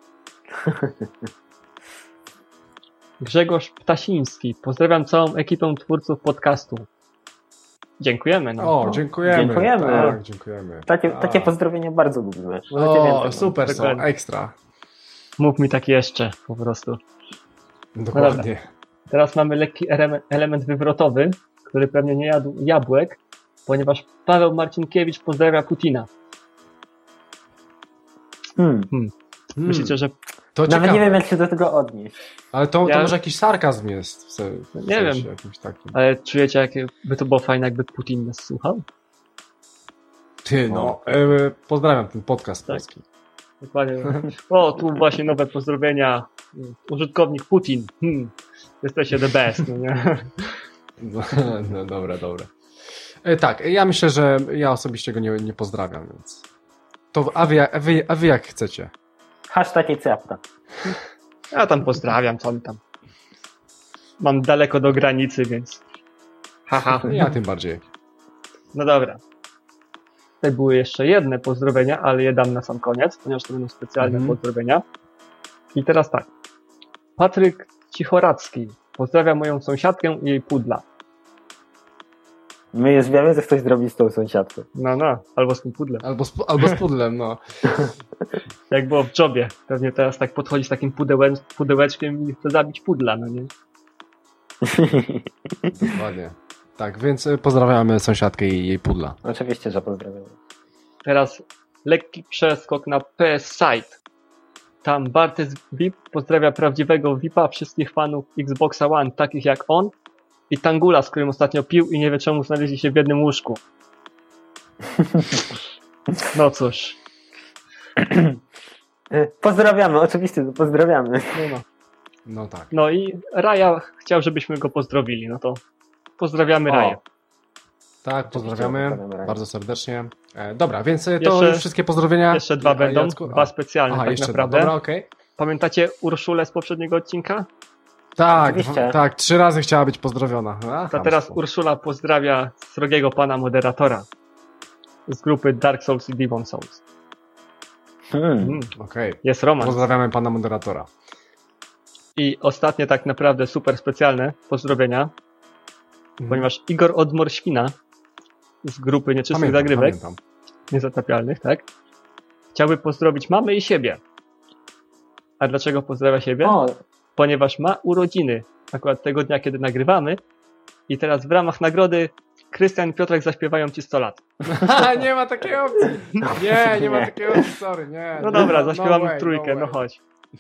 Grzegorz Ptasiński. Pozdrawiam całą ekipę twórców podcastu. Dziękujemy. No. O, dziękujemy. Dziękujemy. Tak, dziękujemy. Takie, tak. takie pozdrowienia bardzo lubimy. O, więcej, super są, Dokładnie. ekstra. Mów mi tak jeszcze, po prostu. Dokładnie. Teraz mamy lekki element wywrotowy, który pewnie nie jadł jabłek, ponieważ Paweł Marcinkiewicz pozdrawia Putina. Hmm. Hmm. Hmm. Myślicie, że... To Nawet ciekawe. nie wiem, jak się do tego odnieść. Ale to, to Ja- może jakiś sarkazm jest. W se, w Nie sensie wiem. Jakimś takim. Ale czujecie, jakie by to było fajne, jakby Putin nas słuchał? Ty, no. E, pozdrawiam ten podcast Tak. polski. Dokładnie. O, tu właśnie nowe pozdrowienia. Użytkownik Putin. Hmm. Jesteście the best, no nie? No, no dobra, dobra. E, tak, ja myślę, że ja osobiście go nie, nie pozdrawiam, więc... To a wy, a wy, a wy jak chcecie. Hashtag i cepta. Ja tam pozdrawiam, co mi tam. Mam daleko do granicy, więc... Haha. Ja tym bardziej. No dobra. Tutaj były jeszcze jedne pozdrowienia, ale je dam na sam koniec, ponieważ to będą specjalne Mhm. pozdrowienia. I teraz tak. Patryk Cichoracki pozdrawia moją sąsiadkę i jej pudla. My już wiemy, co ktoś zrobi z tą sąsiadką. No, no, albo z tym pudlem. Albo z, albo z pudlem, no. Jak było w Jobie. Pewnie teraz tak podchodzi z takim pudełe, pudełeczkiem i chce zabić pudla, no nie? Dokładnie. Tak, więc y, pozdrawiamy sąsiadkę i jej pudla. Oczywiście, że pozdrawiamy. Teraz lekki przeskok na P S Site. Tam Bartes V I P pozdrawia prawdziwego V I P-a, wszystkich fanów Xboxa One, takich jak on, i Tangula, z którym ostatnio pił i nie wie czemu znaleźli się w jednym łóżku. No cóż. Pozdrawiamy, oczywiście, że pozdrawiamy. No, no. No tak. no i Raja chciał, żebyśmy go pozdrowili. No to pozdrawiamy O. Raja. Tak, pozdrawiamy pozdrawiamy. bardzo serdecznie. E, dobra, więc y, to Jeszcze- już wszystkie pozdrowienia. Jeszcze dwa A, będą, Jacku? dwa A. specjalne Aha, tak jeszcze naprawdę. dwa. Dobra, okej. Pamiętacie Urszulę z poprzedniego odcinka? Tak, Oczywiście. w- tak, trzy razy chciała być pozdrowiona. A, To teraz chamstwo. Urszula pozdrawia srogiego pana moderatora z grupy Dark Souls i Demon Souls. Hmm. Mm, Okej. jest romans. Pozdrawiamy pana moderatora. I ostatnie tak naprawdę super specjalne pozdrowienia, Mhm. ponieważ Igor Odmorświna z grupy Nieczystych Pamiętam, Zagrywek, pamiętam. Niezatapialnych, tak? Chciałby pozdrowić mamy i siebie. A dlaczego pozdrawia siebie? O. Ponieważ ma urodziny. Akurat tego dnia, kiedy nagrywamy. I teraz w ramach nagrody Krystian i Piotrek zaśpiewają ci sto lat. Nie ma takiej opcji. Nie, nie ma takiej opcji, sorry, nie. No dobra, no, zaśpiewamy no way, w trójkę, no, no chodź.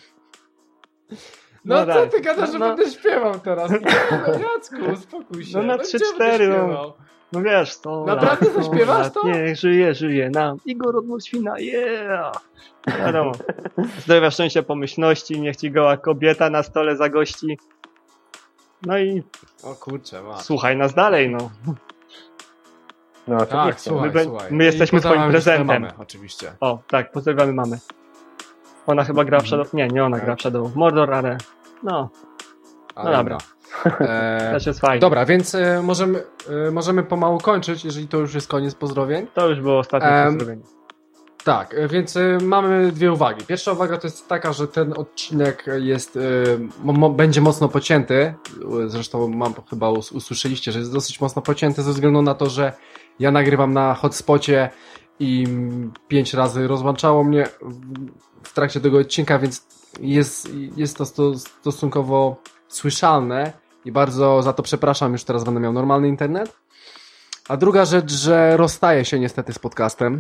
No, no co tak. Ty gadasz, że no. będę śpiewał teraz? No Jacku, uspokój się. No na trzy cztery, no. No wiesz, to... Naprawdę zaśpiewasz to? Nie, żyje, żyje nam. Igor od Świna, yeah! Wiadomo. Zdrowia, szczęścia, pomyślności, niech ci goła kobieta na stole zagości. No i... O kurczę, ma. Słuchaj nas dalej, no. No oczywiście. Tak, słuchaj, my, be, słuchaj. my jesteśmy twoim prezentem. Mamy, oczywiście. O, tak, pozdrawiamy mamę. Ona chyba gra w Shadow... Nie, nie ona gra w Shadow of Mordor, ale... No. No ale dobra. E, Też jest fajnie. Dobra, więc e, możemy, e, możemy pomału kończyć, jeżeli to już jest koniec pozdrowień. To już było ostatnie e, pozdrowienie. Tak, e, więc e, mamy dwie uwagi. Pierwsza uwaga to jest taka, że ten odcinek jest, e, mo, będzie mocno pocięty. Zresztą mam, chyba us, usłyszeliście, że jest dosyć mocno pocięty ze względu na to, że ja nagrywam na hotspocie i pięć razy rozłączało mnie w trakcie tego odcinka, więc jest, jest to stosunkowo słyszalne i bardzo za to przepraszam, już teraz będę miał normalny internet. A druga rzecz, że rozstaję się niestety z podcastem.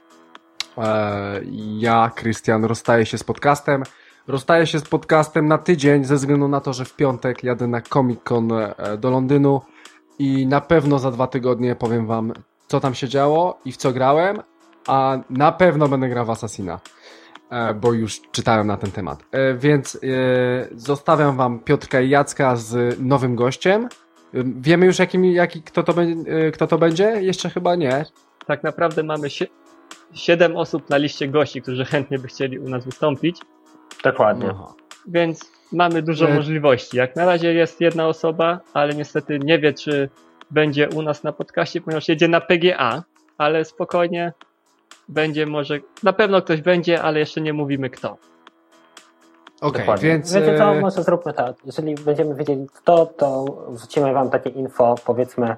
Ja, Krystian, rozstaję się z podcastem. Rozstaję się z podcastem na tydzień ze względu na to, że w piątek jadę na Comic Con do Londynu i na pewno za dwa tygodnie powiem wam, co tam się działo i w co grałem, a na pewno będę grał w Assassina, bo już czytałem na ten temat. Więc zostawiam wam Piotrka i Jacka z nowym gościem. Wiemy już jakim, jaki, kto, to, kto to będzie? Jeszcze chyba nie. Tak naprawdę mamy siedem osób na liście gości, którzy chętnie by chcieli u nas wystąpić. Dokładnie. Aha. Więc mamy dużo e... możliwości. Jak na razie jest jedna osoba, ale niestety nie wie, czy będzie u nas na podcaście, ponieważ jedzie na P G A, ale spokojnie będzie może, na pewno ktoś będzie, ale jeszcze nie mówimy kto. Okej, okay, więc... Wiecie co, może zróbmy tak. Jeżeli będziemy wiedzieli kto, to wrzucimy wam takie info, powiedzmy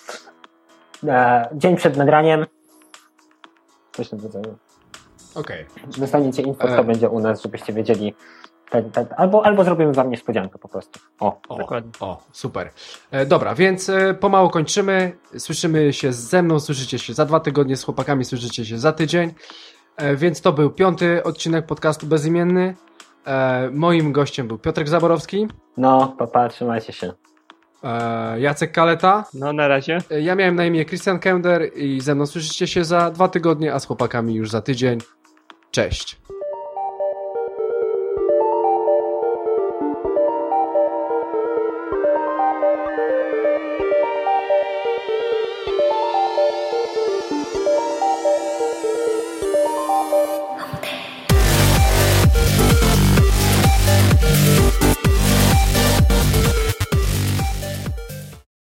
e, dzień przed nagraniem. Coś na rodzaju. Okej. Okay. Dostaniecie info, kto e... będzie u nas, żebyście wiedzieli. Tak, tak, albo, albo zrobimy wam niespodziankę po prostu. O, o, dokładnie. O, super. E, dobra, więc e, pomału kończymy. Słyszymy się ze mną, słyszycie się za dwa tygodnie, z chłopakami słyszycie się za tydzień. E, więc to był piąty odcinek podcastu Bezimienny. E, moim gościem był Piotrek Zaborowski. No, papa, trzymajcie się. E, Jacek Kaleta. No, na razie. E, ja miałem na imię Christian Kender i ze mną słyszycie się za dwa tygodnie, a z chłopakami już za tydzień. Cześć.